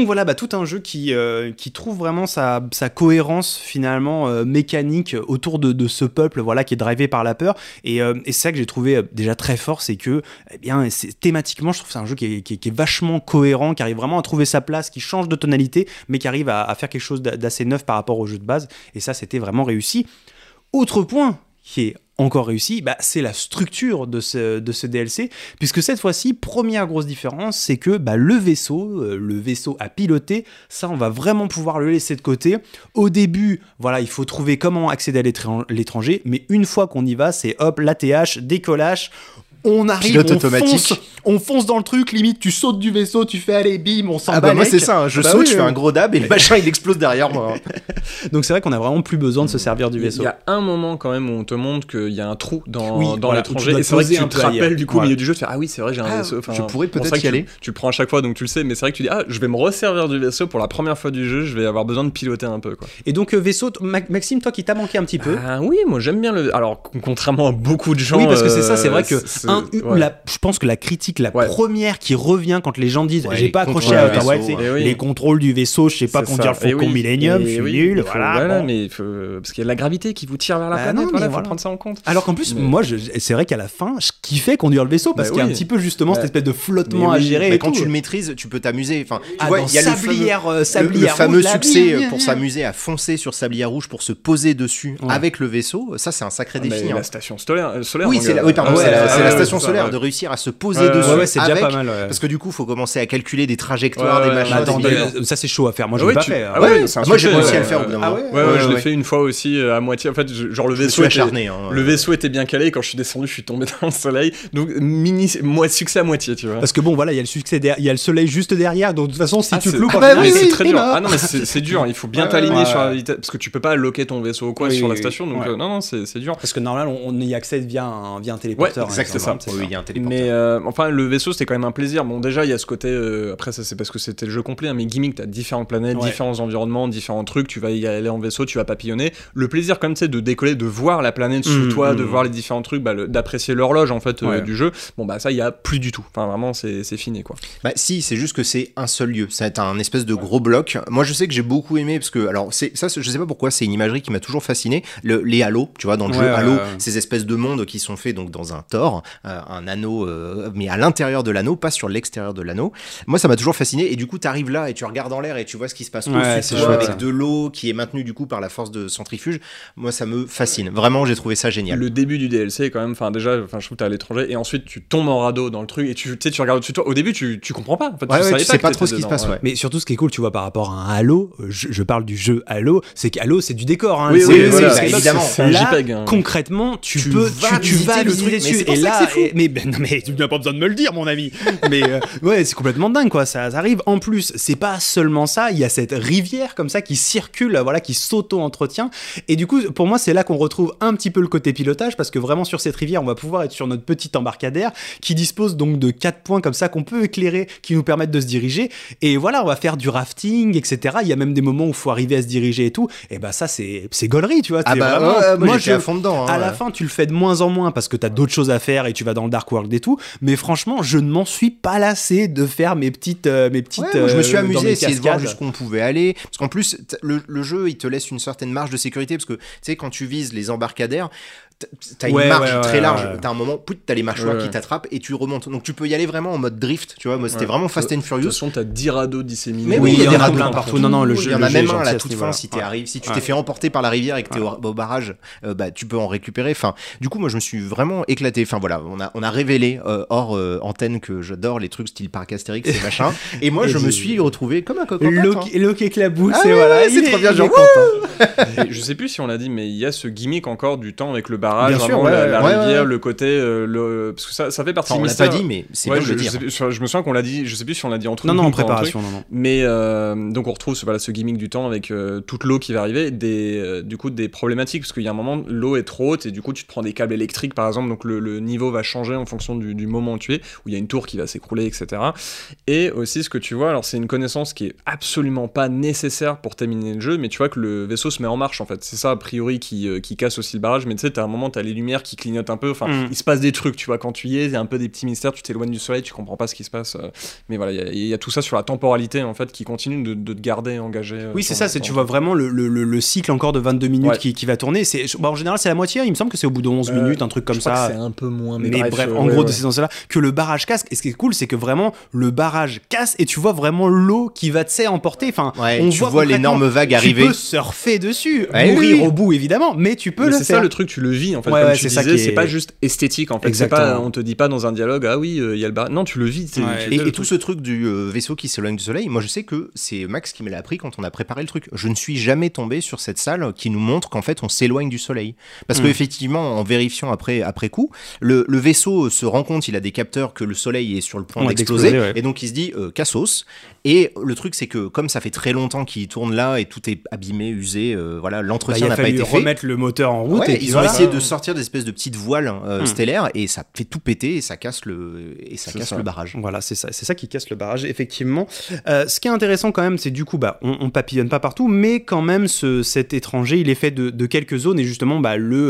voilà, tout un jeu qui trouve vraiment sa cohérence finalement mécanique autour de ce peuple voilà, qui est drivé par la peur. Et c'est ça que j'ai trouvé déjà très fort, c'est que thématiquement, je trouve que c'est un jeu qui est vachement cohérent, qui arrive vraiment à trouver sa place, qui change de tonalité, mais qui arrive à faire quelque chose d'assez neuf par rapport au jeu de base. Et ça, c'était vraiment réussi. Autre point qui est encore réussi, c'est la structure de ce DLC, puisque cette fois-ci, première grosse différence, c'est que le vaisseau à piloter, ça on va vraiment pouvoir le laisser de côté. Au début, voilà, il faut trouver comment accéder à l'étranger, mais une fois qu'on y va, c'est hop, l'ATH, décollage, on arrive, on fonce dans le truc, limite tu sautes du vaisseau, tu fais allez bim, on s'en bat. Moi c'est ça, je saute, je fais un gros dab et le machin il explose derrière moi. Donc c'est vrai qu'on a vraiment plus besoin de se servir du vaisseau. Il y a un moment quand même où on te montre qu'il y a un trou dans l'étranger, et c'est vrai que tu te rappelles du coup au milieu du jeu, tu fais ah oui c'est vrai j'ai un vaisseau. Enfin, je pourrais peut-être y aller. Tu le prends à chaque fois donc tu le sais, mais c'est vrai que tu dis je vais me resservir du vaisseau pour la première fois du jeu, je vais avoir besoin de piloter un peu quoi. Et donc vaisseau, Maxime, toi qui t'a manqué un petit peu. Oui, moi j'aime bien le. Alors contrairement à beaucoup de gens. Oui parce que c'est vrai que je pense que la critique première qui revient quand les gens disent j'ai pas accroché à Outer Wilds, les contrôles du vaisseau, je sais pas conduire le Faucon Millenium, je suis nul. Voilà, mais parce qu'il y a de la gravité qui vous tire vers la planète, il faut prendre ça en compte. Alors qu'en plus, moi, c'est vrai qu'à la fin, je kiffais conduire le vaisseau parce qu'il y a un petit peu justement cette espèce de flottement à gérer. Mais quand tu le maîtrises, tu peux t'amuser. Enfin, tu vois, il y a le fameux succès pour s'amuser à foncer sur Sablière Rouge pour se poser dessus avec le vaisseau. Ça, c'est un sacré défi. La station solaire. Oui, c'est la station solaire de réussir à se poser dessus. Ouais, c'est déjà pas mal. Parce que du coup, il faut commencer à calculer des trajectoires, des machins. Attends, ça c'est chaud à faire. Moi, je l'ai pas fait. Moi, j'ai réussi à le faire au bout d'un moment. Je l'ai fait une fois aussi à moitié. En fait, genre le vaisseau était bien calé. Quand je suis descendu, je suis tombé dans le soleil. Donc succès à moitié, tu vois. Parce que bon, voilà, il y a le succès, il y a le soleil juste derrière. Donc de toute façon, si tu loupes, c'est très dur. Ah non, mais c'est dur. Il faut bien t'aligner sur la vitesse parce que tu peux pas loquer ton vaisseau ou quoi sur la station. Donc non, c'est dur. Parce que normalement, on y accède via un téléporteur. Exact, c'est ça. Oui, il y a un téléporteur. Mais enfin, le vaisseau, c'était quand même un plaisir. Bon, déjà, il y a ce côté. Après, ça, c'est parce que c'était le jeu complet. Mais gimmick, t'as différentes planètes, différents environnements, différents trucs. Tu vas y aller en vaisseau, tu vas papillonner. Le plaisir, comme tu sais, de décoller, de voir la planète sous toi, de voir les différents trucs, d'apprécier l'horloge en fait du jeu. Bon, ça, il y a plus du tout. Enfin, vraiment, c'est fini, quoi. Si, c'est juste que c'est un seul lieu. Ça va être un espèce de gros bloc. Moi, je sais que j'ai beaucoup aimé parce que, alors, ça, je sais pas pourquoi, c'est une imagerie qui m'a toujours fasciné. Les halos, tu vois, dans le jeu, Halo, ces espèces de mondes qui sont faits donc dans un tore, un anneau, mais à l'intérieur de l'anneau, pas sur l'extérieur de l'anneau. Moi, ça m'a toujours fasciné. Et du coup, t'arrives là et tu regardes en l'air et tu vois ce qui se passe au-dessus de toi avec de l'eau qui est maintenue du coup par la force de centrifuge. Moi, ça me fascine. Vraiment, j'ai trouvé ça génial. Le début du DLC, quand même, déjà, je trouve que t'es à l'étranger et ensuite tu tombes en radeau dans le truc et tu regardes au-dessus de toi. Au début, tu comprends pas. En fait, tu sais pas trop ce qui se passe. Mais surtout, ce qui est cool, tu vois, par rapport à un Halo, je parle du jeu Halo, c'est qu'Halo, c'est du décor. Oui, évidemment. C'est un JPEG. Concrètement, tu vas visiter dessus. Et là, mais tu n'as pas besoin de me le dire, mon ami. Mais c'est complètement dingue, quoi. Ça arrive. En plus, c'est pas seulement ça. Il y a cette rivière comme ça qui circule, voilà, qui s'auto-entretient. Et du coup, pour moi, c'est là qu'on retrouve un petit peu le côté pilotage, parce que vraiment sur cette rivière, on va pouvoir être sur notre petit embarcadère qui dispose donc de 4 points comme ça qu'on peut éclairer, qui nous permettent de se diriger. Et voilà, on va faire du rafting, etc. Il y a même des moments où il faut arriver à se diriger et tout. Et ça, c'est gaulerie, tu vois. Moi, j'étais à fond dedans. À la fin, tu le fais de moins en moins parce que t'as d'autres choses à faire et tu vas dans le Dark World et tout. Mais franchement, je ne m'en suis pas lassé de faire mes petites. Je me suis amusé à essayer de voir jusqu'où on pouvait aller. Parce qu'en plus, le jeu, il te laisse une certaine marge de sécurité. Parce que, tu sais, quand tu vises les embarcadères, t'as une marge très large. T'as un moment, t'as les mâchoires qui t'attrapent et tu remontes. Donc tu peux y aller vraiment en mode drift. Tu vois, moi, c'était vraiment Fast and Furious. De toute façon, t'as 10 radeaux disséminés. Mais oui, il y a des radeaux partout. Non, le jeu. Il y en a même un à la toute fin si tu t'es fait emporter par la rivière et que t'es au barrage, tu peux en récupérer. Enfin, du coup, moi, je me suis vraiment éclaté. Enfin, voilà, on a révélé hors antenne que j'adore les trucs style parc Astérix et machin. Et moi, je me suis retrouvé comme un coco. L'eau écapousse. C'est trop bien, genre content. Je sais plus si on l'a dit, mais il y a ce gimmick encore du temps avec le barrage. Bien sûr, la rivière, le côté parce que ça fait partie du mystère. On l'a pas dit, mais c'est bien de le dire. Je me souviens qu'on l'a dit, je sais plus si on l'a dit entre nous. Non, en préparation, non. Mais donc on retrouve ce gimmick du temps avec toute l'eau qui va arriver, du coup des problématiques, parce qu'il y a un moment, l'eau est trop haute et du coup tu te prends des câbles électriques par exemple, donc le niveau va changer en fonction du moment où tu es, où il y a une tour qui va s'écrouler, etc. Et aussi ce que tu vois, alors c'est une connaissance qui est absolument pas nécessaire pour terminer le jeu, mais tu vois que le vaisseau se met en marche en fait. C'est ça a priori qui casse aussi le barrage, mais tu sais, t'as un moment moment t'as les lumières qui clignotent un peu, enfin il se passe des trucs, tu vois, quand tu y es, il y a un peu des petits mystères, tu t'éloignes du soleil, tu comprends pas ce qui se passe, mais voilà, il y a tout ça sur la temporalité en fait qui continue de te garder engagé. Oui, c'est ça, tu vois vraiment le cycle encore de 22 minutes qui va tourner. En général, c'est la moitié, il me semble que c'est au bout de 11 minutes, un truc comme ça. C'est un peu moins, mais bref, en gros, de ces sens-là, que le barrage casse. Et ce qui est cool, c'est que vraiment, le barrage casse et tu vois vraiment l'eau qui va, emporter. Enfin, tu vois l'énorme vague arriver. Tu peux surfer dessus, mourir au bout, évidemment, mais tu peux le faire. C'est ça le truc, tu le vis, en fait, comme tu disais, c'est pas juste esthétique, en fait. C'est pas, on te dit pas dans un dialogue, ah oui, il y a le barrage. Non, tu le vis. Et tout ce truc du vaisseau qui s'éloigne du soleil, moi je sais que c'est Max qui me l'a appris quand on a préparé le truc. Je ne suis jamais tombé sur cette salle qui nous montre qu'en fait on s'éloigne du soleil. Parce qu'effectivement, en vérifiant après coup, le vaisseau se rend compte, il a des capteurs que le soleil est sur le point d'exploser, et donc il se dit cassos. Et le truc, c'est que comme ça fait très longtemps qu'il tourne là et tout est abîmé, usé, voilà, l'entretien n'a pas été fait. Il a fallu remettre le moteur en route. Et ils ont essayé de sortir des espèces de petites voiles stellaires et ça fait tout péter et ça casse le barrage. Voilà, c'est ça qui casse le barrage, effectivement. Ce qui est intéressant quand même, c'est du coup, on papillonne pas partout, mais quand même, cet étranger, il est fait de quelques zones et justement,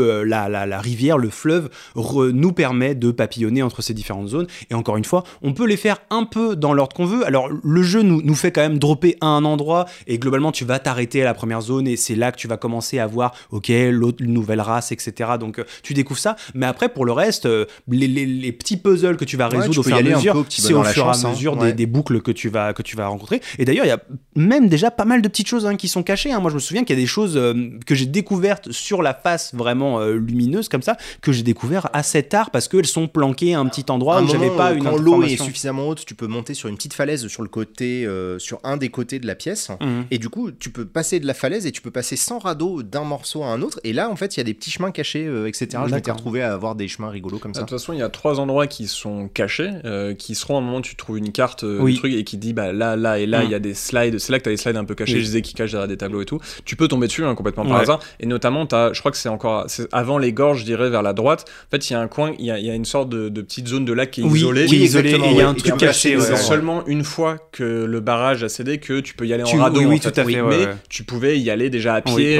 la rivière, le fleuve nous permet de papillonner entre ces différentes zones. Et encore une fois, on peut les faire un peu dans l'ordre qu'on veut. Alors, le jeu nous fait quand même dropper à un endroit et globalement tu vas t'arrêter à la première zone et c'est là que tu vas commencer à voir l'autre nouvelle race, etc. Donc tu découvres ça, mais après pour le reste les petits puzzles que tu vas résoudre au fur et à mesure, c'est au fur et à mesure des boucles que tu vas rencontrer. Et d'ailleurs il y a même déjà pas mal de petites choses qui sont cachées. Moi je me souviens qu'il y a des choses que j'ai découvertes sur la face vraiment lumineuse comme ça, que j'ai découvert assez tard parce qu'elles sont planquées à un petit endroit où j'avais pas une information. Quand l'eau est suffisamment haute, tu peux monter sur une petite falaise sur le côté, sur un des côtés de la pièce, et du coup tu peux passer de la falaise et tu peux passer sans radeau d'un morceau à un autre, et là en fait il y a des petits chemins cachés, etc. Je m'étais retrouvé à avoir des chemins rigolos comme ça. De toute façon il y a 3 endroits qui sont cachés, qui seront à un moment où tu trouves une carte du truc et qui dit là et là il y a des slides, c'est là que tu as des slides un peu cachés, je disais qui cachent derrière des tableaux et tout, tu peux tomber dessus complètement par hasard, et notamment je crois que c'est avant les gorges, je dirais vers la droite, en fait il y a un coin, il y a une sorte de petite zone de lac qui est isolée, et il y a un truc caché, c'est seulement une fois que le barrage a cédé que tu peux y aller en radeau, tout à fait, mais tu pouvais y aller déjà à pied.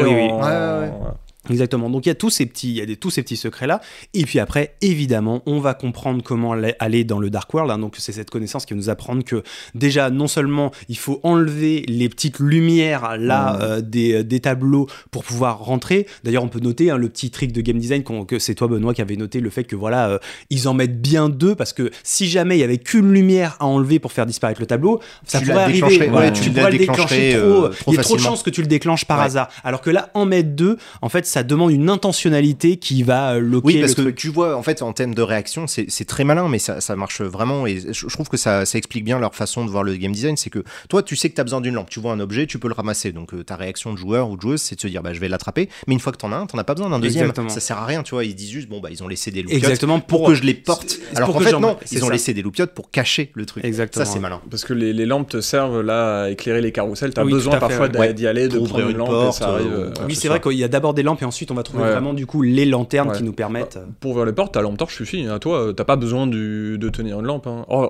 Exactement. Donc il y a tous ces petits secrets là, et puis après évidemment on va comprendre comment aller dans le Dark World, donc c'est cette connaissance qui va nous apprendre que déjà non seulement il faut enlever les petites lumières là des tableaux pour pouvoir rentrer. D'ailleurs on peut noter le petit trick de game design que c'est toi Benoît qui avait noté, le fait que voilà ils en mettent bien 2, parce que si jamais il y avait qu'une lumière à enlever pour faire disparaître le tableau, ça pourrait arriver, tu pourrais le déclencher trop il y a trop de chances que tu le déclenches par hasard, alors que là en mettre 2, en fait ça demande une intentionnalité qui va loquer parce le que truc. Tu vois en fait en termes de réaction c'est très malin, mais ça marche vraiment, et je trouve que ça explique bien leur façon de voir le game design. C'est que toi tu sais que tu as besoin d'une lampe, tu vois un objet, tu peux le ramasser, donc ta réaction de joueur ou de joueuse c'est de se dire je vais l'attraper, mais une fois que t'en as un, t'en as pas besoin d'un deuxième. Exactement. Ça sert à rien, tu vois, ils disent juste ils ont laissé des loupiottes pour que je les porte, alors qu'en fait non, ils ont laissé des loupiottes pour cacher le truc. Exactement. Ça c'est malin, parce que les lampes te servent là à éclairer les carrousels, t'as besoin parfois d'y aller, de prendre une lampe et ça arrive. Oui, c'est vrai qu'il y a d'abord des lampes et ensuite on va trouver vraiment du coup les lanternes qui nous permettent. Pour ouvrir les portes, ta lampe torche suffit. À toi, t'as pas besoin de tenir une lampe. Non,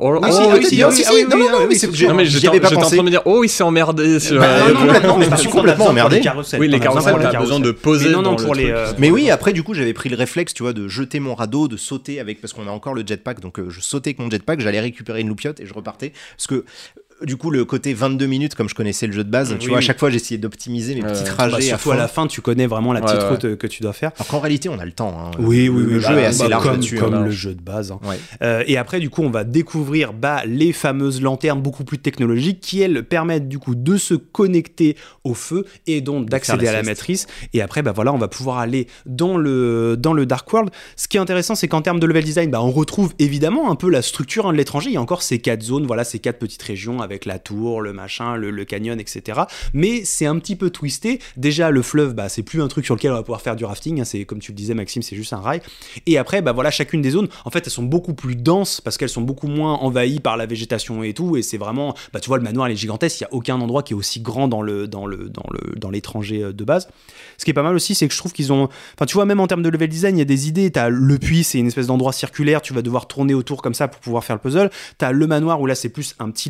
mais j'étais en train de me dire, oui, c'est emmerdé. Je me suis complètement emmerdé. Oui, les carrousels, t'as besoin de poser dans le truc. Mais oui, après du coup, j'avais pris le réflexe, tu vois, de jeter mon radeau, de sauter avec, parce qu'on a encore le jetpack, donc je sautais avec mon jetpack, j'allais récupérer une loupiote et je repartais, parce que du coup, le côté 22 minutes, comme je connaissais le jeu de base, tu vois, à chaque fois, j'essayais d'optimiser mes petits trajets. Surtout à la fin, tu connais vraiment la petite route que tu dois faire. Alors qu'en réalité, on a le temps. Oui, le jeu est assez large là-dessus. Comme le jeu de base. Et après, du coup, on va découvrir les fameuses lanternes beaucoup plus technologiques qui, elles, permettent du coup de se connecter au feu et donc d'accéder à la matrice. Et après, on va pouvoir aller dans le Dark World. Ce qui est intéressant, c'est qu'en termes de level design, on retrouve évidemment un peu la structure de l'étranger. Il y a encore ces 4 zones, ces 4 petites régions avec la tour, le machin, le canyon, etc. Mais c'est un petit peu twisté. Déjà, le fleuve, c'est plus un truc sur lequel on va pouvoir faire du rafting. C'est comme tu le disais, Maxime, c'est juste un rail. Et après, chacune des zones, en fait, elles sont beaucoup plus denses parce qu'elles sont beaucoup moins envahies par la végétation et tout. Et c'est vraiment, tu vois, le manoir, il est gigantesque. Il y a aucun endroit qui est aussi grand dans l'étranger de base. Ce qui est pas mal aussi, c'est que je trouve qu'ils ont, tu vois, même en termes de level design, il y a des idées. T'as le puits, c'est une espèce d'endroit circulaire. Tu vas devoir tourner autour comme ça pour pouvoir faire le puzzle. T'as le manoir où là, c'est plus un petit labyrinthe à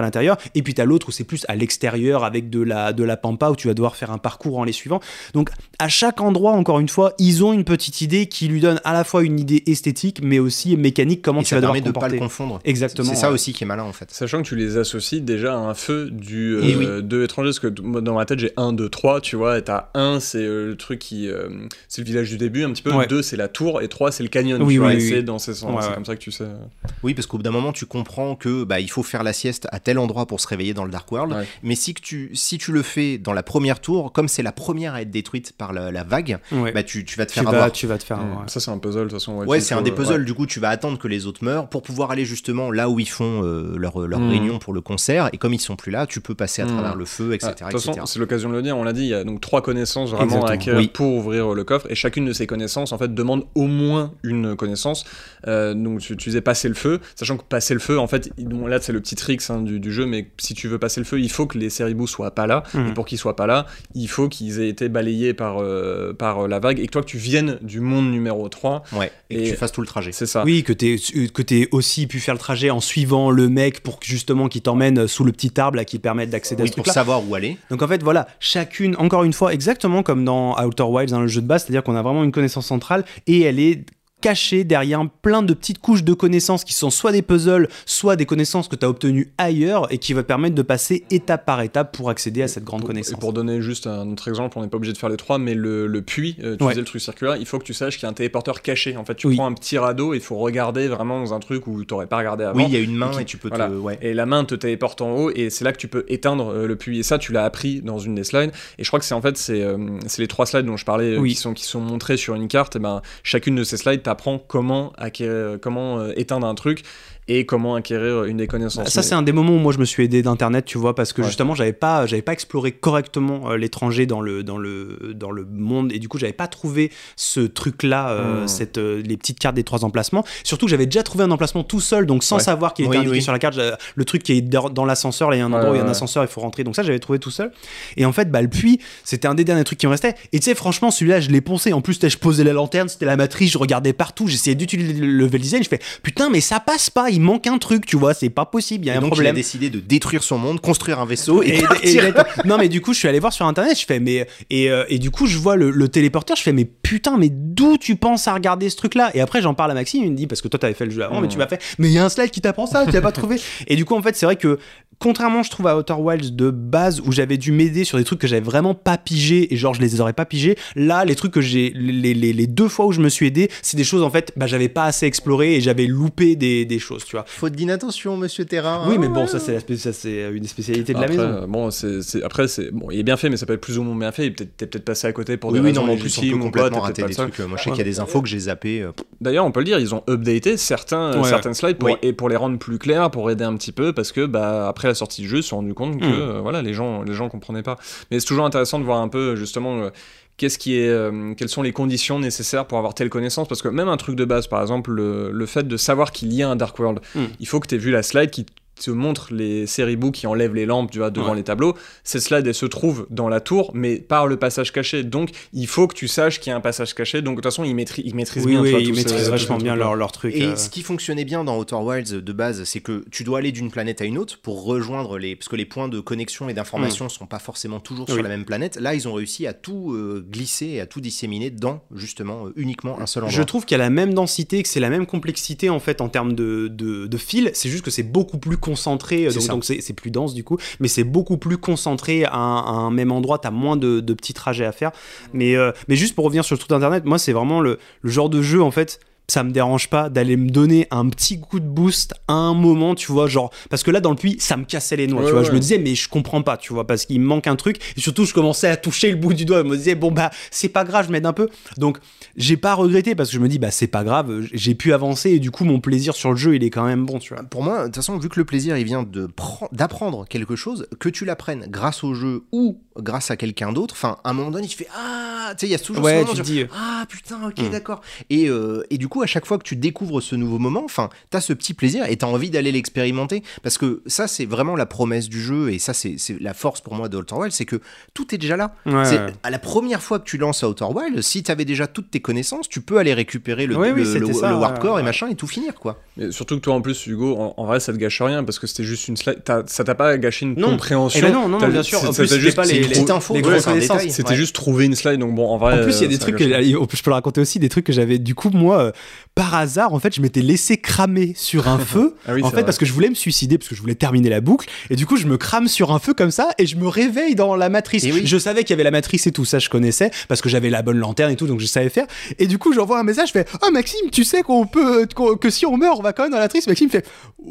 à l'intérieur, et puis t'as l'autre où c'est plus à l'extérieur avec de la pampa où tu vas devoir faire un parcours en les suivant. Donc à chaque endroit, encore une fois, ils ont une petite idée qui lui donne à la fois une idée esthétique mais aussi mécanique, comment tu vas devoir te comporter. Ça permet de pas le confondre. Exactement. C'est ça aussi qui est malin en fait. Sachant que tu les associes déjà à un feu du 2 étrangers, parce que moi, dans ma tête j'ai 1, 2, 3, tu vois, et t'as 1 c'est le truc qui c'est le village du début un petit peu, 2 c'est la tour et 3 c'est le canyon, tu vois, c'est dans ces sens, c'est comme ça que tu sais. Oui, parce qu'au bout d'un moment tu comprends que il faut faire la sieste à tel endroit pour se réveiller dans le Dark World, mais si tu le fais dans la première tour, comme c'est la première à être détruite par la vague, tu vas te faire avoir. Tu vas te faire avoir. Ça c'est un puzzle de toute façon. C'est un des puzzles, du coup tu vas attendre que les autres meurent pour pouvoir aller justement là où ils font leur réunion pour le concert, et comme ils sont plus là, tu peux passer à travers le feu, etc. De toute façon, c'est l'occasion de le dire, on l'a dit, il y a donc 3 connaissances vraiment à acquérir pour ouvrir le coffre, et chacune de ces connaissances en fait demande au moins une connaissance. Donc tu disais passer le feu, sachant que passer le feu en fait, là c'est le petit trick du jeu, mais si tu veux passer le feu, il faut que les Ceribous soient pas là, et pour qu'ils soient pas là, il faut qu'ils aient été balayés par la vague, et que toi que tu viennes du monde numéro 3 et que tu fasses tout le trajet. C'est ça. Oui, que t'aies aussi pu faire le trajet en suivant le mec pour justement qu'il t'emmène sous le petit arbre là, qui permette d'accéder à ce truc-là. Pour savoir où aller. Donc en fait voilà, chacune, encore une fois, exactement comme dans Outer Wilds, dans le jeu de base, c'est-à-dire qu'on a vraiment une connaissance centrale et elle est cachée derrière plein de petites couches de connaissances qui sont soit des puzzles, soit des connaissances que tu as obtenues ailleurs et qui va te permettre de passer étape par étape pour accéder à cette grande connaissance. Et pour donner juste un autre exemple, on n'est pas obligé de faire les 3, mais le puits, tu disais le truc circulaire, il faut que tu saches qu'il y a un téléporteur caché. En fait, tu prends un petit radeau et il faut regarder vraiment dans un truc où tu n'aurais pas regardé avant. Oui, il y a une main et tu peux Et la main te téléporte en haut et c'est là que tu peux éteindre le puits. Et ça, tu l'as appris dans une des slides. Et je crois que c'est les 3 slides dont je parlais qui sont montrés sur une carte. Et chacune de ces slides t'apprend comment éteindre un truc et comment acquérir une des connaissances. Ça, c'est un des moments où moi je me suis aidé d'internet, tu vois, parce que justement j'avais pas exploré correctement l'étranger dans le monde, et du coup j'avais pas trouvé ce truc là, les petites cartes des 3 emplacements, surtout que j'avais déjà trouvé un emplacement tout seul, donc sans savoir qu'il était indiqué sur la carte, le truc qui est dans l'ascenseur, là il y a un endroit où il y a un ascenseur, il faut rentrer, donc ça j'avais trouvé tout seul, et en fait le puits c'était un des derniers trucs qui me restait, et tu sais franchement celui-là je l'ai poncé, en plus je posais la lanterne, c'était la matrice, je regardais partout, j'essayais d'utiliser le level design, je fais putain mais ça passe pas, il manque un truc, tu vois, c'est pas possible, il y a un problème. Il a décidé de détruire son monde, construire un vaisseau et non mais du coup je suis allé voir sur internet, je fais et du coup je vois le téléporteur, je fais mais putain mais d'où tu penses à regarder ce truc là, et après j'en parle à Maxime, il me dit parce que toi t'avais fait le jeu avant mais tu m'as fait mais il y a un slide qui t'apprend ça, tu l'as pas trouvé, et du coup en fait c'est vrai que contrairement je trouve à Outer Wilds de base où j'avais dû m'aider sur des trucs que j'avais vraiment pas pigé et genre je les aurais pas pigés, là les trucs que j'ai les 2 fois où je me suis aidé c'est des choses en fait j'avais pas assez exploré et j'avais loupé des choses, tu vois. Faute d'inattention, monsieur Terrain. Oui, mais bon, ça c'est une spécialité de la maison. Bon, il est bien fait, mais ça peut être plus ou moins bien fait. T'es peut-être passé à côté pour des raisons légitimes ou complètement raté des trucs. Moi, je sais qu'il y a des infos que j'ai zappées. D'ailleurs, on peut le dire, ils ont updaté certaines slides pour les rendre plus clairs, pour aider un petit peu, parce que après la sortie du jeu, ils se sont rendus compte que les gens comprenaient pas. Mais c'est toujours intéressant de voir un peu justement. Quelles sont les conditions nécessaires pour avoir telle connaissance, parce que même un truc de base, par exemple le fait de savoir qu'il y a un Dark World, il faut que tu aies vu la slide qui te montre les Ceribous qui enlèvent les lampes devant les tableaux. Cette slide elle se trouve dans la tour mais par le passage caché, donc il faut que tu saches qu'il y a un passage caché, donc de toute façon ils maîtrisent bien, ils maîtrisent vachement bien leur truc. Et ce qui fonctionnait bien dans Outer Wilds de base, c'est que tu dois aller d'une planète à une autre pour rejoindre parce que les points de connexion et d'information sont pas forcément toujours sur la même planète. Là ils ont réussi à tout glisser et à tout disséminer dans justement uniquement un seul endroit. Je trouve qu'il y a la même densité, que c'est la même complexité en fait en termes de fil, c'est juste que c'est beaucoup plus concentré, donc c'est plus dense du coup, mais c'est beaucoup plus concentré à un même endroit, t'as moins de petits trajets à faire, mais juste pour revenir sur le truc d'internet, moi c'est vraiment le genre de jeu en fait, ça me dérange pas d'aller me donner un petit coup de boost à un moment, tu vois, genre, parce que là dans le puits ça me cassait les noix, tu vois, je me disais mais je comprends pas, tu vois, parce qu'il me manque un truc, et surtout je commençais à toucher le bout du doigt, je me disais bon c'est pas grave, je m'aide un peu, donc j'ai pas regretté parce que je me dis c'est pas grave, j'ai pu avancer et du coup mon plaisir sur le jeu il est quand même bon, tu vois. Pour moi de toute façon, vu que le plaisir il vient d'apprendre quelque chose, que tu l'apprennes grâce au jeu ou grâce à quelqu'un d'autre, enfin à un moment donné tu fais tu sais il y a toujours ce moment tu dis putain ok d'accord, et du coup à chaque fois que tu découvres ce nouveau moment, enfin, t'as ce petit plaisir et t'as envie d'aller l'expérimenter. Parce que ça, c'est vraiment la promesse du jeu, et ça, c'est la force pour moi de Outer Wilds, c'est que tout est déjà là. À la première fois que tu lances Outer Wilds, si t'avais déjà toutes tes connaissances, tu peux aller récupérer le Warp Core et machin et tout finir, quoi. Mais surtout que toi, en plus, Hugo, en vrai, ça te gâche rien, parce que c'était juste une slide. Ça t'a pas gâché une compréhension. Eh ben non, bien sûr. En plus, c'était pas les petites infos, c'était juste trouver une slide. Donc bon, en vrai. En plus, il y a des trucs je peux le raconter aussi, des trucs que j'avais, du coup, moi, par hasard, en fait, je m'étais laissé cramer sur un feu, parce que je voulais me suicider, parce que je voulais terminer la boucle, et du coup, je me crame sur un feu comme ça, et je me réveille dans la matrice. Je savais qu'il y avait la matrice et tout, ça je connaissais, parce que j'avais la bonne lanterne et tout, donc je savais faire. Et du coup, j'envoie un message, je fais: oh Maxime, tu sais que si on meurt, on va quand même dans la matrice. Maxime fait: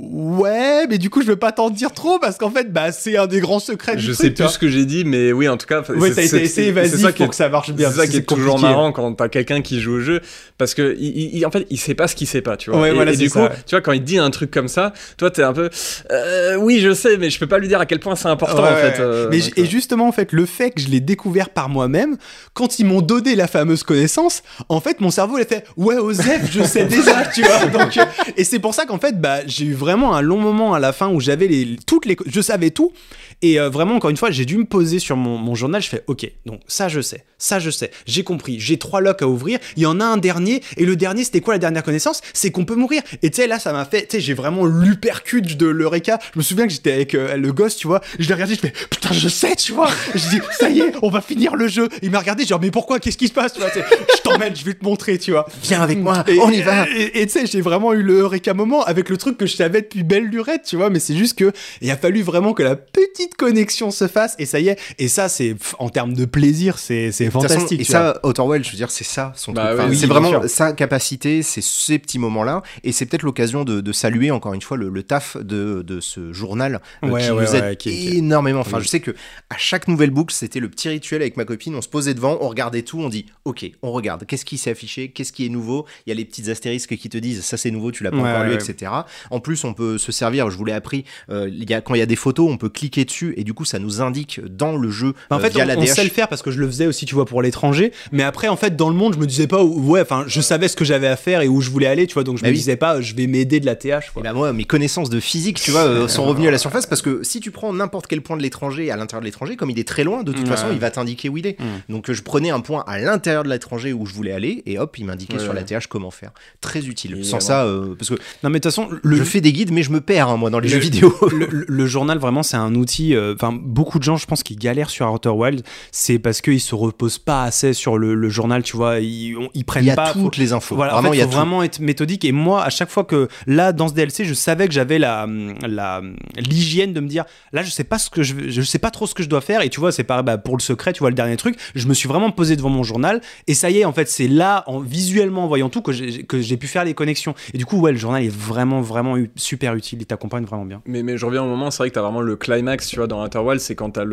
ouais, mais du coup, je veux pas t'en dire trop, parce qu'en fait, c'est un des grands secrets du truc. Je sais plus ce que j'ai dit, mais oui, en tout cas, t'as été assez évasif pour que ça marche bien. C'est ça qui est toujours marrant quand t'as quelqu'un qui joue au jeu, parce que en fait, il sait pas ce qu'il sait pas, tu vois. Et du coup, tu vois, quand il dit un truc comme ça, toi, t'es un peu oui, je sais, mais je peux pas lui dire à quel point c'est important, en fait. Et justement, en fait, le fait que je l'ai découvert par moi-même, quand ils m'ont donné la fameuse connaissance, en fait, mon cerveau, il a fait: ouais, Osef, je sais déjà, tu vois. Donc, et c'est pour ça qu'en fait, j'ai eu vraiment un long moment à la fin où j'avais je savais tout. Et vraiment, encore une fois, j'ai dû me poser sur mon journal. Je fais: ok, donc ça je sais, j'ai compris, j'ai 3 locks à ouvrir, il y en a un dernier, et le dernier, c'était quoi la dernière connaissance? C'est qu'on peut mourir. Et tu sais, là, ça m'a fait, tu sais, j'ai vraiment l'uppercut de l'Eureka. Je me souviens que j'étais avec le gosse, tu vois, je l'ai regardé, je fais: putain, je sais, tu vois. Je dis: ça y est, on va finir le jeu. Il m'a regardé, genre: mais pourquoi, qu'est-ce qui se passe, tu vois, je t'emmène, je vais te montrer, tu vois. Viens avec moi, on y va. Et tu sais, j'ai vraiment eu le Eureka moment avec le truc que je savais depuis belle lurette, tu vois, mais c'est juste que il a fallu vraiment que la petite connexion se fasse, et ça y est. Et ça, c'est en termes de plaisir, c'est fantastique. Et ça, Outer Wilds, je veux dire, c'est ça son truc. C'est vraiment sa capacité, c'est ces petits moments-là, et c'est peut-être l'occasion de saluer encore une fois le taf de ce journal qui nous aide énormément. Enfin, je sais que à chaque nouvelle boucle, c'était le petit rituel avec ma copine. On se posait devant, on regardait tout, on dit: ok, on regarde. Qu'est-ce qui s'est affiché? Qu'est-ce qui est nouveau? Il y a les petites astérisques qui te disent: ça c'est nouveau, tu l'as pas encore lu, etc. En plus, on peut se servir. Je vous l'ai appris. Quand il y a des photos, on peut cliquer dessus et du coup, ça nous indique dans le jeu. En fait, via la on sait le faire parce que je le faisais aussi, tu vois, pour l'étranger. Mais après, en fait, dans le monde, je me disais pas, je savais ce que j'avais à faire et où je voulais aller, tu vois. Donc je me disais pas, je vais m'aider de la TH, quoi. Et moi, mes connaissances de physique, tu vois, sont revenues à la surface, parce que si tu prends n'importe quel point de l'étranger à l'intérieur de l'étranger, comme il est très loin, de toute façon, il va t'indiquer où il est. Donc je prenais un point à l'intérieur de l'étranger où je voulais aller, et hop, il m'indiquait sur la TH comment faire. Très utile. Sans ça, parce que non, mais de toute façon, je fais des guides, mais je me perds, moi, dans les jeux vidéo. Le journal, vraiment, c'est un outil. Beaucoup de gens, je pense, qui galèrent sur Outer Wilds, c'est parce qu'ils se reposent pas assez sur le journal, tu vois. Ils prennent pas. Il y a toutes les infos. Voilà, vraiment, il faut vraiment être méthodique. Et moi, à chaque fois que là, dans ce DLC, je savais que j'avais l'hygiène de me dire: là, je sais pas trop ce que je dois faire. Et tu vois, c'est pareil, pour le secret, tu vois, le dernier truc, je me suis vraiment posé devant mon journal, et ça y est, en fait, c'est là, visuellement, en voyant tout, que j'ai pu faire les connexions. Et du coup, le journal est vraiment super utile. Il t'accompagne vraiment bien. Mais je reviens au moment, c'est vrai que t'as vraiment le climax, tu vois, dans Outer Wilds, c'est quand t'as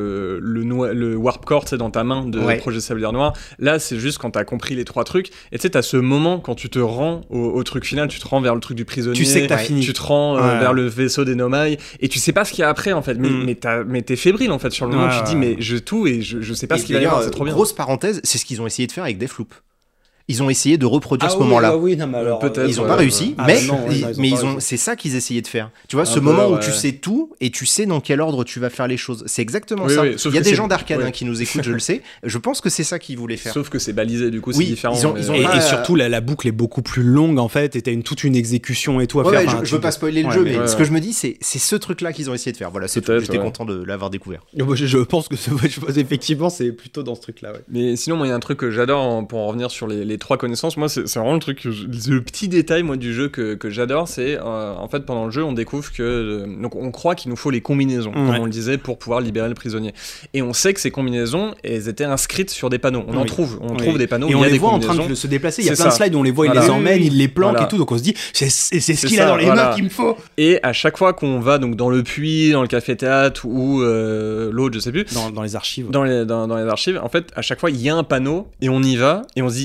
le Warp Core, tu sais, dans ta main de Projet Sablière Noire. Là, c'est juste quand t'as compris les 3 trucs. Et tu sais, t'as ce moment quand tu te rends au truc final, tu te rends vers le truc du prisonnier. Tu sais que t'as fini. Tu te rends vers le vaisseau des Nomai, et tu sais pas ce qu'il y a après, en fait. Mais t'es fébrile, en fait, sur le moment. Tu te dis: mais je sais pas ce qu'il va y avoir, c'est trop bien. Grosse parenthèse, c'est ce qu'ils ont essayé de faire avec Deathloop. Ils ont essayé de reproduire ce moment-là. Peut-être, ils ont pas réussi, mais c'est ça qu'ils essayaient de faire. Tu vois, ce moment où tu sais tout et tu sais dans quel ordre tu vas faire les choses. C'est exactement ça. Il y a des gens d'Arcane qui nous écoutent, je le sais. Je pense que c'est ça qu'ils voulaient faire. Sauf que c'est balisé, du coup, c'est différent. Et surtout, la boucle est beaucoup plus longue, en fait, et t'as toute une exécution et tout à faire. Je veux pas spoiler le jeu, mais ce que je me dis, c'est ce truc-là qu'ils ont essayé de faire. Voilà, j'étais content de l'avoir découvert. Je pense que effectivement, c'est plutôt dans ce truc-là. Mais sinon, moi, il y a un truc que j'adore, pour en revenir sur les 3 connaissances. Moi, c'est vraiment le truc, le petit détail, moi, du jeu que j'adore, c'est en fait, pendant le jeu, on découvre que donc on croit qu'il nous faut les combinaisons, comme on le disait, pour pouvoir libérer le prisonnier. Et on sait que ces combinaisons, elles étaient inscrites sur des panneaux. On trouve des panneaux. Et on les voit en train de se déplacer. Il y a plein de slides où on les voit, il les emmène, il les planque et tout. Donc on se dit, c'est ce qu'il a dans les mains qu'il me faut. Et à chaque fois qu'on va donc dans le puits, dans le café-théâtre ou l'autre, je sais plus. Dans les archives. Dans les archives, en fait, à chaque fois, il y a un panneau et on y va et on se dit, yes,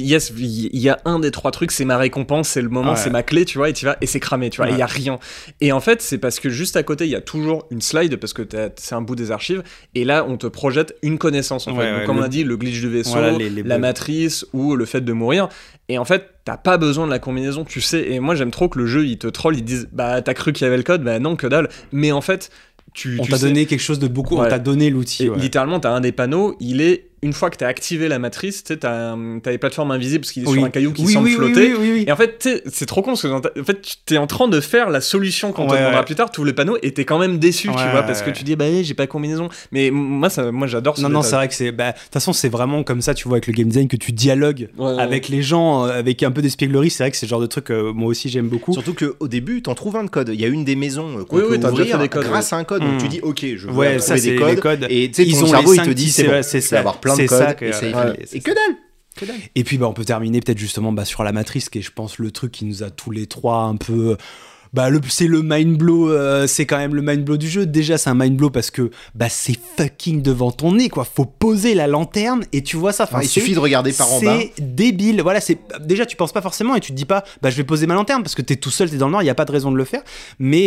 il y a un des 3 trucs, c'est ma récompense, c'est le moment, c'est ma clé, tu vois, et tu vas, et c'est cramé, tu vois, et il y a rien. Et en fait, c'est parce que juste à côté, il y a toujours une slide, parce que c'est un bout des archives, et là, on te projette une connaissance, en fait. Donc, comme on a dit, le glitch du vaisseau, la matrice, ou le fait de mourir. Et en fait, t'as pas besoin de la combinaison, tu sais. Et moi, j'aime trop que le jeu, il te troll, ils disent, bah, t'as cru qu'il y avait le code, bah non, que dalle. Mais en fait, on t'a donné quelque chose de beaucoup, on t'a donné l'outil. Littéralement, t'as un des panneaux, il est, une fois que t'as activé la matrice, tu sais, t'as les plateformes invisibles parce qu'il est sur un caillou qui semble flotter. Et en fait, c'est trop con parce que en fait, t'es en train de faire la solution qu'on te demandera plus tard, tous les panneaux, et t'es quand même déçu, tu vois, parce que tu dis, bah, j'ai pas de combinaison. Mais moi, j'adore ce Non, c'est vrai que c'est. Bah, de toute façon, c'est vraiment comme ça, tu vois, avec le game design, que tu dialogues avec les gens, avec un peu d'espièglerie. C'est vrai que c'est le genre de truc, moi aussi, j'aime beaucoup. Surtout qu'au début, t'en trouves un de code. Il y a une des maisons qu'on peut ouvrir grâce à un code. Donc tu dis, ok, je veux trouver des codes. Et tu sais, ton cerveau, il te dit, c'est bon, tu vas avoir plein de codes. Et que dalle. Et puis on peut terminer peut-être justement sur la matrice, qui est, je pense, le truc qui nous a tous les trois un peu... c'est le mind blow, c'est quand même le mind blow du jeu. Déjà, c'est un mind blow parce que c'est fucking devant ton nez, quoi. Faut poser la lanterne et tu vois ça. Il suffit de regarder par en bas. C'est débile. Voilà, déjà, tu penses pas forcément et tu te dis pas, je vais poser ma lanterne parce que t'es tout seul, t'es dans le noir, il y a pas de raison de le faire. Mais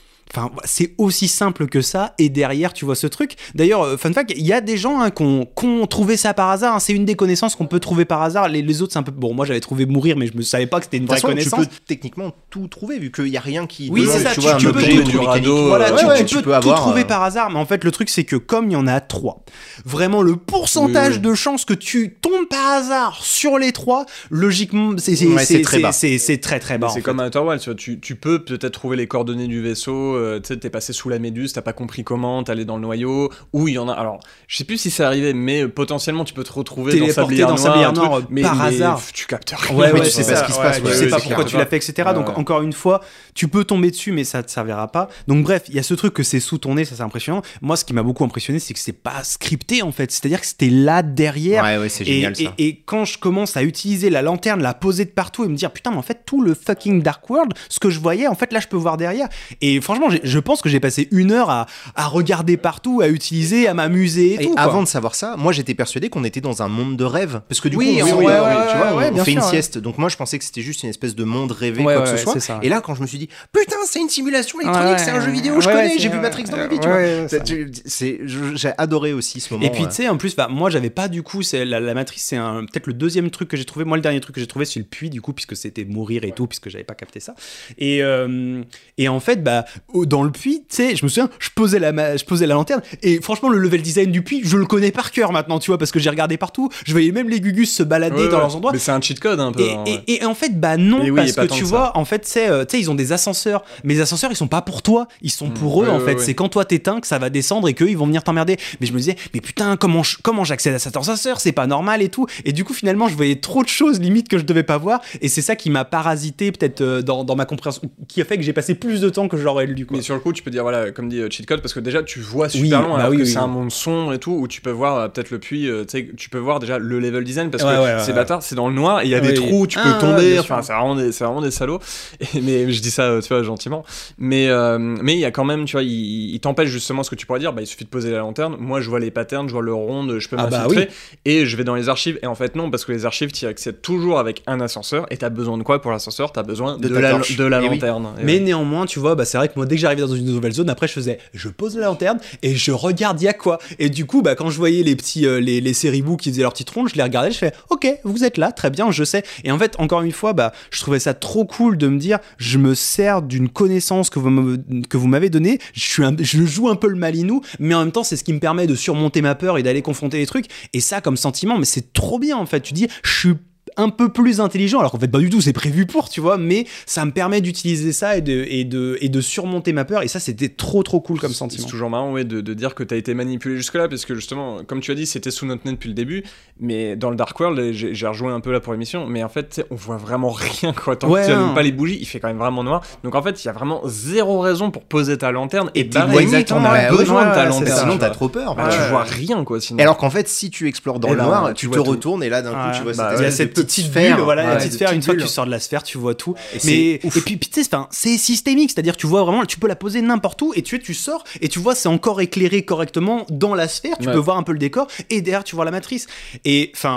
c'est aussi simple que ça, et derrière tu vois ce truc. D'ailleurs, fun fact, il y a des gens qui ont trouvé ça par hasard, hein. C'est une des connaissances qu'on peut trouver par hasard. Les autres, c'est un peu... Bon, moi j'avais trouvé mourir, mais je ne savais pas que c'était une vraie connaissance. Tu peux techniquement tout trouver, vu qu'il n'y a rien qui... Oui, c'est ça, tu peux du radeau. Voilà, tu peux tout trouver par hasard, mais en fait le truc c'est que comme il y en a 3, vraiment le pourcentage de chances que tu tombes par hasard sur les 3, logiquement c'est très bas. C'est très très bas. C'est comme un Outer Wilds, tu peux peut-être trouver les coordonnées du vaisseau. Tu sais, t'es passé sous la méduse, t'as pas compris comment, t'es allé dans le noyau, ou il y en a... Alors, je sais plus si c'est arrivé, mais potentiellement tu peux te retrouver dans Sablière Noire par hasard. Tu captes rien. Tu sais pas ce qui se passe. Tu sais pas pourquoi tu l'as fait, etc. Donc, encore une fois, tu peux tomber dessus, mais ça te servira pas. Donc, bref, il y a ce truc que c'est sous ton nez, ça c'est impressionnant. Moi, ce qui m'a beaucoup impressionné, c'est que c'est pas scripté, en fait. C'est-à-dire que c'était là, derrière. Ouais, c'est génial, ça. Et quand je commence à utiliser la lanterne, la poser de partout et me dire, putain, mais en fait, tout le fucking Dark World, ce que je voyais, en fait, là, je peux voir derrière. Et franchement, je pense que j'ai passé 1 heure à regarder partout, à utiliser, à m'amuser et tout. Avant de savoir ça, moi j'étais persuadé qu'on était dans un monde de rêve, parce que du coup on fait une sieste. Donc moi je pensais que c'était juste une espèce de monde rêvé, quoi que ce soit. Et là quand je me suis dit putain, c'est une simulation électronique, c'est un jeu vidéo, je connais, j'ai vu Matrix dans ma vie, tu vois. J'ai adoré aussi ce moment. Et puis tu sais, en plus, moi j'avais pas du coup, la matrice, c'est peut-être le deuxième truc que j'ai trouvé. Moi le dernier truc que j'ai trouvé, c'est le puits, du coup, puisque c'était mourir et tout, puisque j'avais pas capté ça. Et en fait, dans le puits, tu sais, je me souviens, je posais la lanterne, et franchement le level design du puits, je le connais par cœur maintenant, tu vois, parce que j'ai regardé partout, je voyais même les Gugus se balader dans leurs endroits. Mais c'est un cheat code un peu. Et en fait, non, parce que tu vois, en fait, tu sais, ils ont des ascenseurs, mais les ascenseurs, ils sont pas pour toi, ils sont pour eux, en fait. C'est quand toi t'éteins que ça va descendre et qu'eux, ils vont venir t'emmerder. Mais je me disais, mais putain, comment j'accède à cet ascenseur, c'est pas normal et tout. Et du coup, finalement, je voyais trop de choses limite que je devais pas voir, et c'est ça qui m'a parasité peut-être dans ma compréhension, qui a fait que j'ai passé plus de temps que j'aurais dû, quoi. Mais sur le coup, tu peux dire, voilà, comme dit cheat code, parce que déjà tu vois super loin, alors que c'est un monde sombre et tout, où tu peux voir peut-être le puits, tu sais, tu peux voir déjà le level design, parce que c'est bâtard, c'est dans le noir, et il y a des trous où tu peux tomber, enfin c'est vraiment des salauds. Mais je dis ça, tu vois, gentiment. Mais il y a quand même, tu vois, il t'empêche justement ce que tu pourrais dire, il suffit de poser la lanterne, moi je vois les patterns, je vois le rond, je peux m'infiltrer, et je vais dans les archives, et en fait non, parce que les archives tu y accèdes toujours avec un ascenseur, et t'as besoin de quoi pour l'ascenseur? T'as besoin de la lanterne. Mais néanmoins, tu vois, c'est vrai que moi dès que j'arrivais dans une nouvelle zone, après je pose la lanterne et je regarde il y a quoi, et du coup quand je voyais les petits les séribous qui faisaient leur petite ronde, je les regardais, je fais ok, vous êtes là, très bien, je sais. Et en fait, encore une fois, je trouvais ça trop cool de me dire, je me sers d'une connaissance que vous m'avez donnée, je joue un peu le malinou, mais en même temps c'est ce qui me permet de surmonter ma peur et d'aller confronter les trucs, et ça comme sentiment, mais c'est trop bien en fait. Tu dis, je suis un peu plus intelligent, alors qu'en fait pas du tout, c'est prévu pour, tu vois, mais ça me permet d'utiliser ça et de surmonter ma peur, et ça c'était trop cool comme sentiment. C'est toujours marrant de dire que t'as été manipulé jusque là, parce que justement, comme tu as dit, c'était sous notre nez depuis le début, mais dans le Dark World, j'ai rejoué un peu là pour l'émission, mais en fait on voit vraiment rien, quoi, tant que tu allumes pas les bougies, il fait quand même vraiment noir, donc en fait il y a vraiment zéro raison pour poser ta lanterne et exactement, on a besoin de ta lanterne, sinon t'as trop peur, tu vois rien, quoi, sinon. Et alors qu'en fait si tu explores dans le noir, tu te retournes et là d'un coup tu vois cette petite sphère, la petite sphère, une fois que tu sors de la sphère, tu vois tout. Et puis tu sais, c'est systémique, c'est-à-dire que tu vois vraiment, tu peux la poser n'importe où, et tu sors et tu vois, c'est encore éclairé correctement dans la sphère, tu peux voir un peu le décor, et derrière tu vois la matrice. Et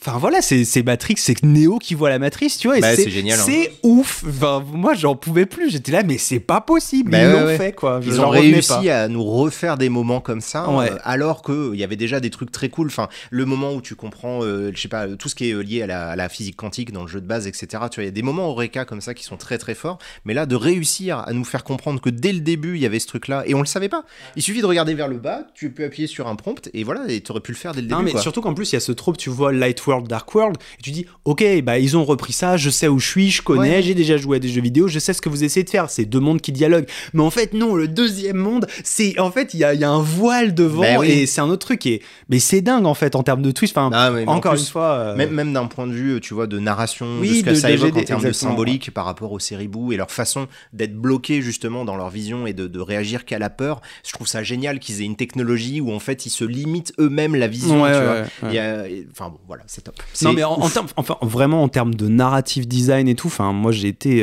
Enfin voilà, c'est Matrix, c'est Neo qui voit la matrice, tu vois, et c'est génial. C'est ouf. Enfin, moi, j'en pouvais plus. J'étais là, mais c'est pas possible. Ils l'ont fait, quoi. Ils ont réussi à nous refaire des moments comme ça, alors qu'il y avait déjà des trucs très cool. Enfin, le moment où tu comprends, je sais pas, tout ce qui est lié à la physique quantique dans le jeu de base, etc. Tu vois, il y a des moments Eureka comme ça qui sont très très forts. Mais là, de réussir à nous faire comprendre que dès le début, il y avait ce truc-là, et on le savait pas. Il suffit de regarder vers le bas, tu peux appuyer sur un prompt, et voilà, et tu aurais pu le faire dès le début. Non, mais surtout qu'en plus, il y a ce trope, tu vois, Light World, Dark World, et tu dis, ok, bah ils ont repris ça, je sais où je suis, je connais, j'ai déjà joué à des jeux vidéo, je sais ce que vous essayez de faire, c'est deux mondes qui dialoguent. Mais en fait, non, le deuxième monde, c'est en fait, il y a un voile devant, et c'est un autre truc. Mais c'est dingue en fait en termes de twist. Enfin, encore une fois, même d'un point de vue, tu vois, de narration, de ce que ça évoque en termes de symbolique par rapport aux séries Boo et leur façon d'être bloqués justement dans leur vision et de réagir qu'à la peur. Je trouve ça génial qu'ils aient une technologie où en fait ils se limitent eux-mêmes la vision. Enfin bon, voilà, c'est top. Non mais vraiment en termes de narrative design et tout, enfin moi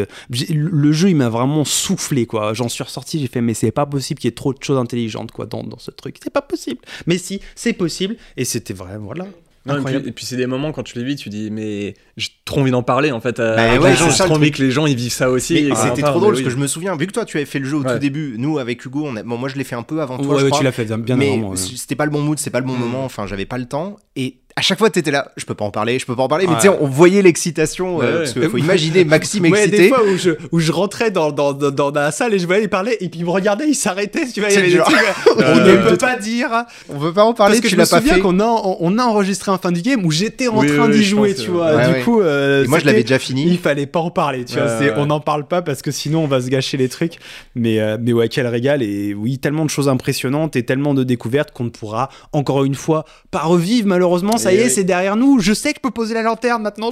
le jeu il m'a vraiment soufflé quoi. J'en suis ressorti, j'ai fait mais c'est pas possible qu'il y ait trop de choses intelligentes quoi dans ce truc. C'est pas possible. Mais si, c'est possible et c'était vraiment voilà. Non, et puis c'est des moments quand tu les vis, tu dis mais j'ai trop envie d'en parler en fait. J'ai trop envie que les gens ils vivent ça aussi. Mais c'était trop drôle parce que je me souviens, vu que toi tu avais fait le jeu au tout début, nous avec Hugo, moi je l'ai fait un peu avant toi. Je crois. Tu l'as fait bien mais avant. C'était pas le bon mood, c'était pas le bon moment. Enfin, j'avais pas le temps et à chaque fois, t'étais là, je peux pas en parler, mais tu sais, on voyait l'excitation, parce qu'il faut imaginer Maxime excité. Des fois où je rentrais dans la salle et je voyais il parler, et puis il me regardait, il s'arrêtait, tu vois, il y avait des trucs, on ne peut pas dire. On veut pas en parler, parce que tu l'as pas fait. qu'on a enregistré un fin du game où j'étais en train d'y jouer, tu vois. Du coup, et moi je l'avais déjà fini. Il fallait pas en parler, tu vois, on n'en parle pas parce que sinon on va se gâcher les trucs. Mais ouais, quel régal, et oui, tellement de choses impressionnantes et tellement de découvertes qu'on ne pourra encore une fois pas revivre malheureusement. Ça y est, c'est derrière nous. Je sais que je peux poser la lanterne maintenant,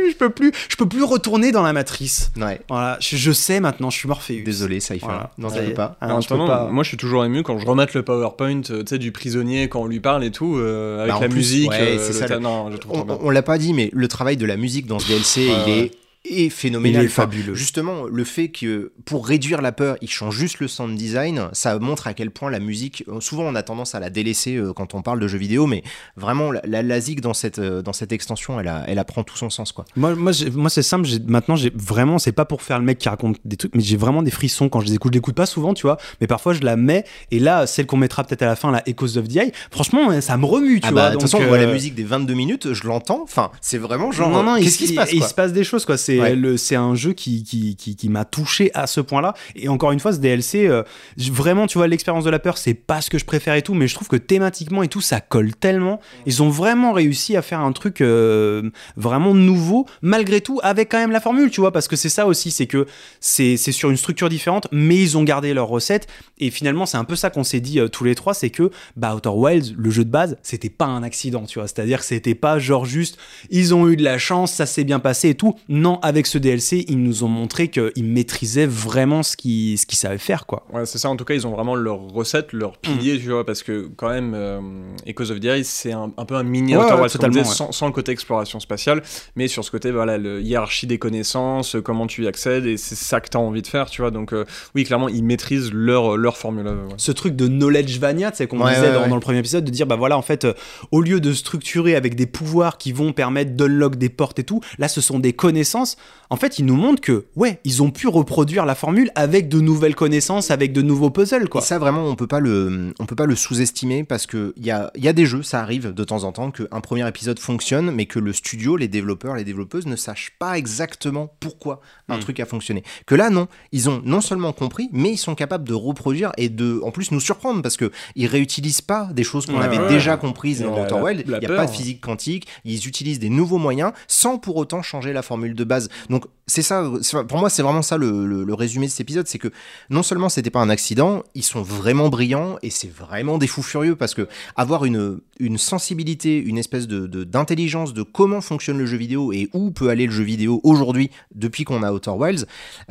je peux plus retourner dans la matrice. Voilà, je sais maintenant, je suis Morpheus. Désolé, ça y fait. Voilà. Non, ça y est pas. Moi je suis toujours ému quand je remate le PowerPoint, tu sais, du prisonnier quand on lui parle et tout, avec la musique. C'est ça. Non, on l'a pas dit, mais le travail de la musique dans ce DLC, il est phénoménal. Il est fabuleux. Justement, le fait que pour réduire la peur, ils changent juste le sound design, ça montre à quel point la musique, souvent on a tendance à la délaisser quand on parle de jeux vidéo, mais vraiment la zig dans cette extension, elle apprend tout son sens quoi. Moi c'est simple, maintenant j'ai vraiment, c'est pas pour faire le mec qui raconte des trucs, mais j'ai vraiment des frissons quand je les écoute. Je l'écoute pas souvent, tu vois, mais parfois je la mets, et là celle qu'on mettra peut-être à la fin, la Echoes of the Eye, franchement ça me remue, tu vois. De toute façon, on voit la musique des 22 minutes, je l'entends, enfin c'est vraiment genre qu'est-ce qui se passe quoi. Il se passe des choses quoi. C'est un jeu qui m'a touché à ce point-là. Et encore une fois, ce DLC, vraiment, tu vois, l'expérience de la peur, c'est pas ce que je préfère et tout, mais je trouve que thématiquement et tout, ça colle tellement. Ils ont vraiment réussi à faire un truc vraiment nouveau, malgré tout, avec quand même la formule, tu vois, parce que c'est ça aussi, c'est que c'est sur une structure différente, mais ils ont gardé leur recette. Et finalement, c'est un peu ça qu'on s'est dit tous les trois, c'est que Outer Wilds, le jeu de base, c'était pas un accident, tu vois. C'est-à-dire que c'était pas genre juste, ils ont eu de la chance, ça s'est bien passé et tout. Non, avec ce DLC, ils nous ont montré qu'ils maîtrisaient vraiment ce qu'ils savaient faire, quoi. Ouais, c'est ça. En tout cas, ils ont vraiment leur recette, leur pilier, tu vois, parce que quand même, Echoes of the Eye, c'est un peu un mini Outer Wilds, totalement, sans le côté exploration spatiale, mais sur ce côté, voilà, le hiérarchie des connaissances, comment tu y accèdes, et c'est ça que t'as envie de faire, tu vois. Donc, oui, clairement, ils maîtrisent leur formule. Ce truc de knowledge vania, tu sais, qu'on disait dans le premier épisode, de dire, bah voilà, en fait, au lieu de structurer avec des pouvoirs qui vont permettre d'unlock des portes et tout, là, ce sont des connaissances. En fait, ils nous montrent que, ils ont pu reproduire la formule avec de nouvelles connaissances, avec de nouveaux puzzles, quoi. Et ça, vraiment, on peut pas le sous-estimer, parce que il y a des jeux, ça arrive de temps en temps, qu'un premier épisode fonctionne, mais que le studio, les développeurs, les développeuses ne sachent pas exactement pourquoi un truc a fonctionné. Que là, non, ils ont non seulement compris, mais ils sont capables de reproduire et en plus, nous surprendre, parce que ils réutilisent pas des choses qu'on avait déjà comprises dans Outer Wilds. Il n'y a pas de physique quantique, ils utilisent des nouveaux moyens sans pour autant changer la formule de base. Donc, c'est ça, pour moi, c'est vraiment ça le résumé de cet épisode, c'est que non seulement c'était pas un accident, ils sont vraiment brillants et c'est vraiment des fous furieux, parce que avoir une sensibilité, une espèce d'intelligence de comment fonctionne le jeu vidéo et où peut aller le jeu vidéo aujourd'hui depuis qu'on a Outer Wilds,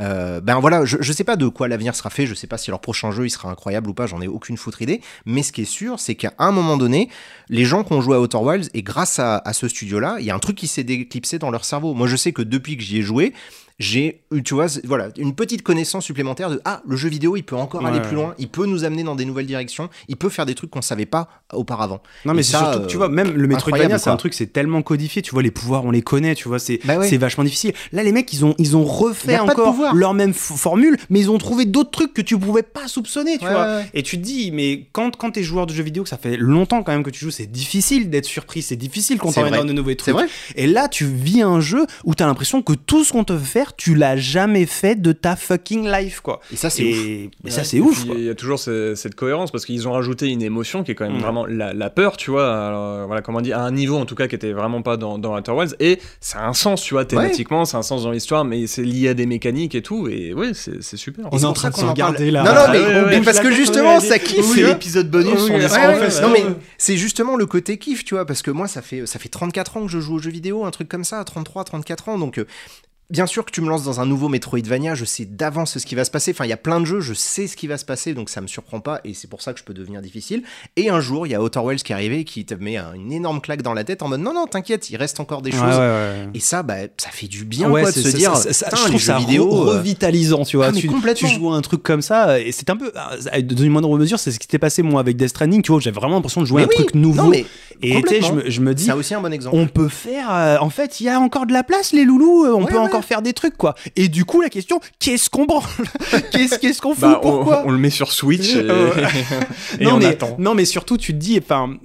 voilà, je sais pas de quoi l'avenir sera fait, je sais pas si leur prochain jeu il sera incroyable ou pas, j'en ai aucune foutre idée, mais ce qui est sûr, c'est qu'à un moment donné, les gens qui ont joué à Outer Wilds, et grâce à ce studio-là, il y a un truc qui s'est déclipsé dans leur cerveau. Moi, je sais que depuis que j'y ai joué, j'ai, tu vois, voilà, une petite connaissance supplémentaire de le jeu vidéo, il peut encore aller plus loin, il peut nous amener dans des nouvelles directions, il peut faire des trucs qu'on savait pas auparavant. Non, mais c'est surtout que tu vois, même le Metroidvania, c'est un truc, c'est tellement codifié, tu vois, les pouvoirs, on les connaît, tu vois, c'est vachement difficile. Là, les mecs, ils ont refait encore leur même formule, mais ils ont trouvé d'autres trucs que tu pouvais pas soupçonner, tu vois. Et tu te dis, mais quand t'es joueur de jeux vidéo, que ça fait longtemps quand même que tu joues, c'est difficile d'être surpris, c'est difficile quand t'en dans de nouveaux trucs. Et là, tu vis un jeu où t'as l'impression que tout ce qu'on te veut faire, tu l'as jamais fait de ta fucking life, quoi. Et ça, c'est ouf. Et ça, c'est ouf. Il y a toujours cette cohérence parce qu'ils ont rajouté une émotion qui est quand même vraiment la peur, tu vois. Alors, voilà, comment on dit, à un niveau en tout cas qui était vraiment pas dans Outer Wilds. Et ça a un sens, tu vois, thématiquement, ça a un sens dans l'histoire, mais c'est lié à des mécaniques et tout. Et ouais, c'est super. On est en train de se regarder là. Non, mais parce que justement, ça kiffe. C'est l'épisode bonus. Non, mais c'est justement le côté kiff, tu vois, parce que moi, ça fait 34 ans que je joue aux jeux vidéo, un truc comme ça, 33, 34 ans, donc bien sûr que tu me lances dans un nouveau Metroidvania, je sais d'avance ce qui va se passer, enfin il y a plein de jeux, je sais ce qui va se passer, donc ça me surprend pas, et c'est pour ça que je peux devenir difficile. Et un jour, il y a Outer Wilds qui est arrivé, qui te met une énorme claque dans la tête en mode non, t'inquiète, il reste encore des choses. Et ça, ça fait du bien quoi, de se dire, je trouve ça revitalisant, tu vois. Tu joues à un truc comme ça, et c'est un peu, dans une moindre mesure, c'est ce qui s'était passé moi avec Death Stranding, tu vois, j'avais vraiment l'impression de jouer à un truc nouveau. Et je me dis, c'est aussi un bon exemple. On peut faire, en fait, il y a encore de la place, les loulous, on peut encore faire des trucs, quoi. Et du coup, la question, qu'est-ce qu'on branle? Qu'est-ce qu'on fout? Pourquoi on le met sur Switch et on attend. Non, mais surtout, tu te dis,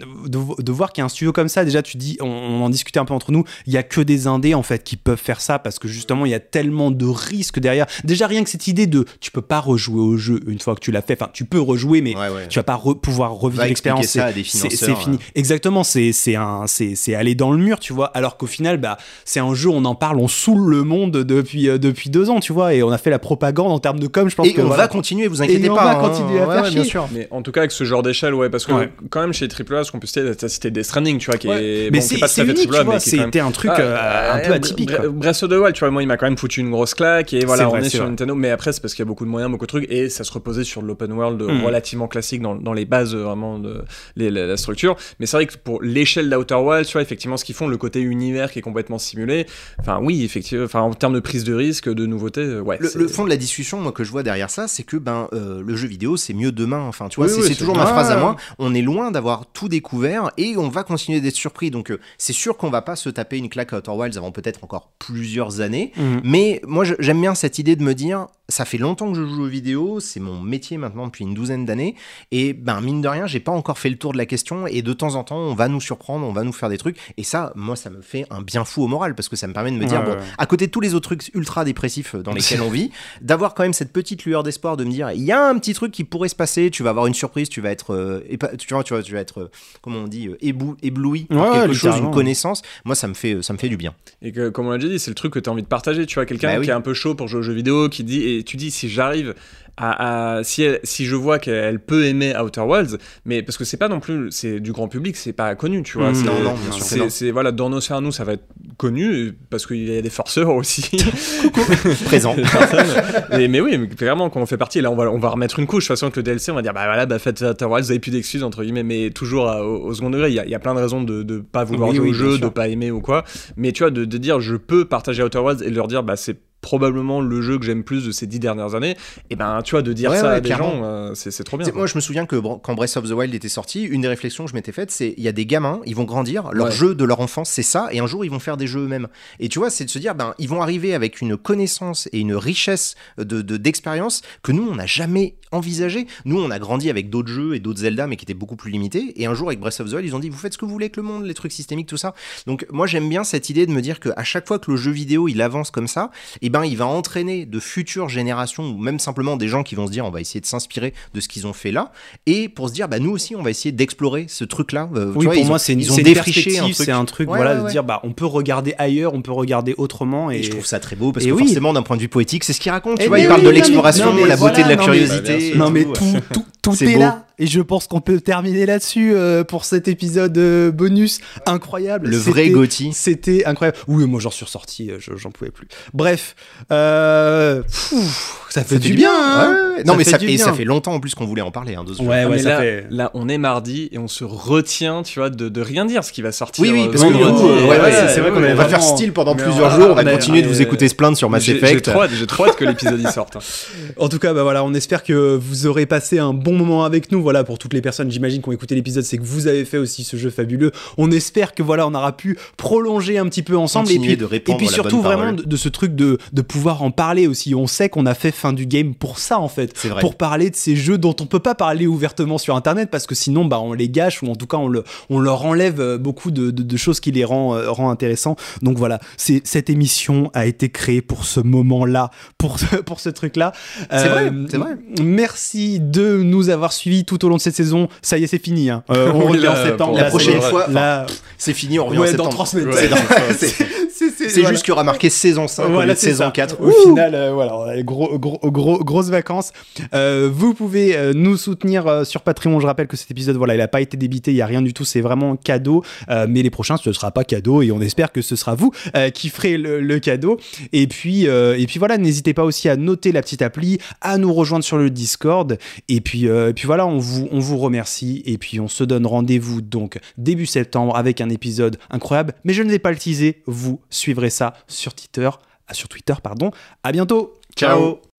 de voir qu'il y a un studio comme ça, déjà, tu te dis, on en discutait un peu entre nous, il y a que des indés, en fait, qui peuvent faire ça, parce que justement, il y a tellement de risques derrière. Déjà, rien que cette idée de, tu peux pas rejouer au jeu une fois que tu l'as fait, enfin, tu peux rejouer, mais tu vas pas pouvoir revivre l'expérience. C'est fini. Exactement, c'est aller dans le mur, tu vois, alors qu'au final, c'est un jeu, on en parle, on saoule le monde depuis 2 ans, tu vois, et on a fait la propagande en termes de com, je pense. Et on va continuer, vous inquiétez pas. On va continuer à faire chier. Bien sûr. Mais en tout cas, avec ce genre d'échelle, parce que quand même chez AAA, ce qu'on peut citer, c'était Death Stranding, tu vois, qui est. Mais c'est pas tout à fait unique, AAA, mais c'était un truc un peu atypique. Breath of the Wild, tu vois, moi, il m'a quand même foutu une grosse claque, et voilà, on est sur Nintendo, mais après, c'est parce qu'il y a beaucoup de moyens, beaucoup de trucs, et ça se reposait sur l'open world relativement classique dans les bases vraiment de la structure. Mais c'est vrai que pour l'échelle d'Outer Wilds, tu vois, effectivement, ce qu'ils font, le côté univers qui est complètement simulé, enfin, oui, effectivement, en termes de prise de risque, de nouveauté, le fond de la discussion, moi, que je vois derrière ça, c'est que le jeu vidéo, c'est mieux demain. Enfin, tu vois, c'est toujours ma phrase à moi. On est loin d'avoir tout découvert et on va continuer d'être surpris. Donc, c'est sûr qu'on va pas se taper une claque à Outer Wilds avant peut-être encore plusieurs années. Mais moi, j'aime bien cette idée de me dire, ça fait longtemps que je joue aux vidéos, c'est mon métier maintenant depuis une 12aine d'années. Et mine de rien, j'ai pas encore fait le tour de la question. Et de temps en temps, on va nous surprendre, on va nous faire des trucs. Et ça, moi, ça me fait un bien fou au moral parce que ça me permet de me dire, à côté de tous les autres trucs ultra dépressifs dans lesquels on vit, d'avoir quand même cette petite lueur d'espoir de me dire, il y a un petit truc qui pourrait se passer, tu vas avoir une surprise, tu vas être, tu vas être, comment on dit, ébloui par quelque chose, une connaissance. Moi, ça me fait du bien. Et que, comme on l'a déjà dit, c'est le truc que tu as envie de partager. Tu vois, quelqu'un qui est un peu chaud pour jouer aux jeux vidéo, qui dit, et tu dis, si j'arrive si je vois qu'elle peut aimer Outer Wilds, mais parce que c'est pas non plus, c'est du grand public, c'est pas connu, tu vois. Non, bien sûr. C'est voilà, dans nos cerveaux, ça va être connu parce qu'il y a des forceurs aussi. Présents. mais oui, mais clairement, quand on fait partie, là, on va remettre une couche. De toute façon, avec le DLC, on va dire, faites Outer Wilds, vous avez plus d'excuses, entre guillemets, mais toujours au second degré. Il y a plein de raisons de pas vouloir jouer au jeu, de pas aimer ou quoi. Mais tu vois, de dire, je peux partager Outer Wilds et de leur dire, c'est probablement le jeu que j'aime plus de ces 10 dernières années, et tu vois, de dire ça à des gens, c'est trop bien. Moi, je me souviens que quand Breath of the Wild était sorti, une des réflexions que je m'étais faite, c'est il y a des gamins, ils vont grandir, leur jeu de leur enfance, c'est ça, et un jour, ils vont faire des jeux eux-mêmes. Et tu vois, c'est de se dire, ils vont arriver avec une connaissance et une richesse d'expérience que nous, on n'a jamais envisagé. Nous, on a grandi avec d'autres jeux et d'autres Zelda, mais qui étaient beaucoup plus limités, et un jour, avec Breath of the Wild, ils ont dit, vous faites ce que vous voulez avec le monde, les trucs systémiques, tout ça. Donc, moi, j'aime bien cette idée de me dire qu'à chaque fois que le jeu vidéo, il avance comme ça, il va entraîner de futures générations ou même simplement des gens qui vont se dire on va essayer de s'inspirer de ce qu'ils ont fait là et pour se dire nous aussi on va essayer d'explorer ce truc là. Oui, pour moi c'est une perspective, c'est un truc de dire on peut regarder ailleurs, on peut regarder autrement et je trouve ça très beau parce que forcément d'un point de vue poétique c'est ce qu'il raconte, tu vois, il parle de l'exploration, la beauté de la curiosité. Non mais tout est là. Et je pense qu'on peut terminer là-dessus pour cet épisode bonus incroyable. Le vrai Gotti. C'était incroyable. Oui, moi j'en suis ressorti, j'en pouvais plus. Bref, ça fait du bien. Hein. vrai. Non, mais ça fait longtemps en plus qu'on voulait en parler. Hein, de ce jeu. Là, on est mardi et on se retient, tu vois, de rien dire ce qui va sortir. Oui, parce que c'est vrai qu'on va faire style pendant plusieurs jours. On va continuer de vous écouter se plaindre sur Mass Effect. J'ai trop hâte que l'épisode y sorte. En tout cas, voilà, on espère que vous aurez passé un bon moment avec nous. Voilà, pour toutes les personnes, j'imagine, qui ont écouté l'épisode, c'est que vous avez fait aussi ce jeu fabuleux. On espère que voilà, on aura pu prolonger un petit peu ensemble et puis surtout vraiment de ce truc de pouvoir en parler aussi. On sait qu'on a fait Fin du Game pour ça en fait, pour parler de ces jeux dont on peut pas parler ouvertement sur internet parce que sinon on les gâche ou en tout cas on leur enlève beaucoup de choses qui les rend intéressants. Donc voilà, cette émission a été créée pour ce moment-là, pour ce truc-là. C'est vrai. Merci de nous avoir suivis tout au long de cette saison. Ça y est, c'est fini. Hein. On revient en septembre. La prochaine fois, c'est fini, on revient en septembre. Dans 3 semaines. C'est juste qu'il y aura marqué saison 5 au lieu de saison 4. Au final, grosses vacances. Vous pouvez nous soutenir sur Patreon. Je rappelle que cet épisode, il n'a pas été débité, il n'y a rien du tout, c'est vraiment cadeau. Mais les prochains, ce ne sera pas cadeau et on espère que ce sera vous qui ferez le cadeau. Et puis voilà, n'hésitez pas aussi à noter la petite appli, à nous rejoindre sur le Discord. Et puis voilà, on vous remercie. Et puis on se donne rendez-vous donc début septembre avec un épisode incroyable. Mais je ne vais pas le teaser, vous suivrez ça sur Twitter. À bientôt. Ciao.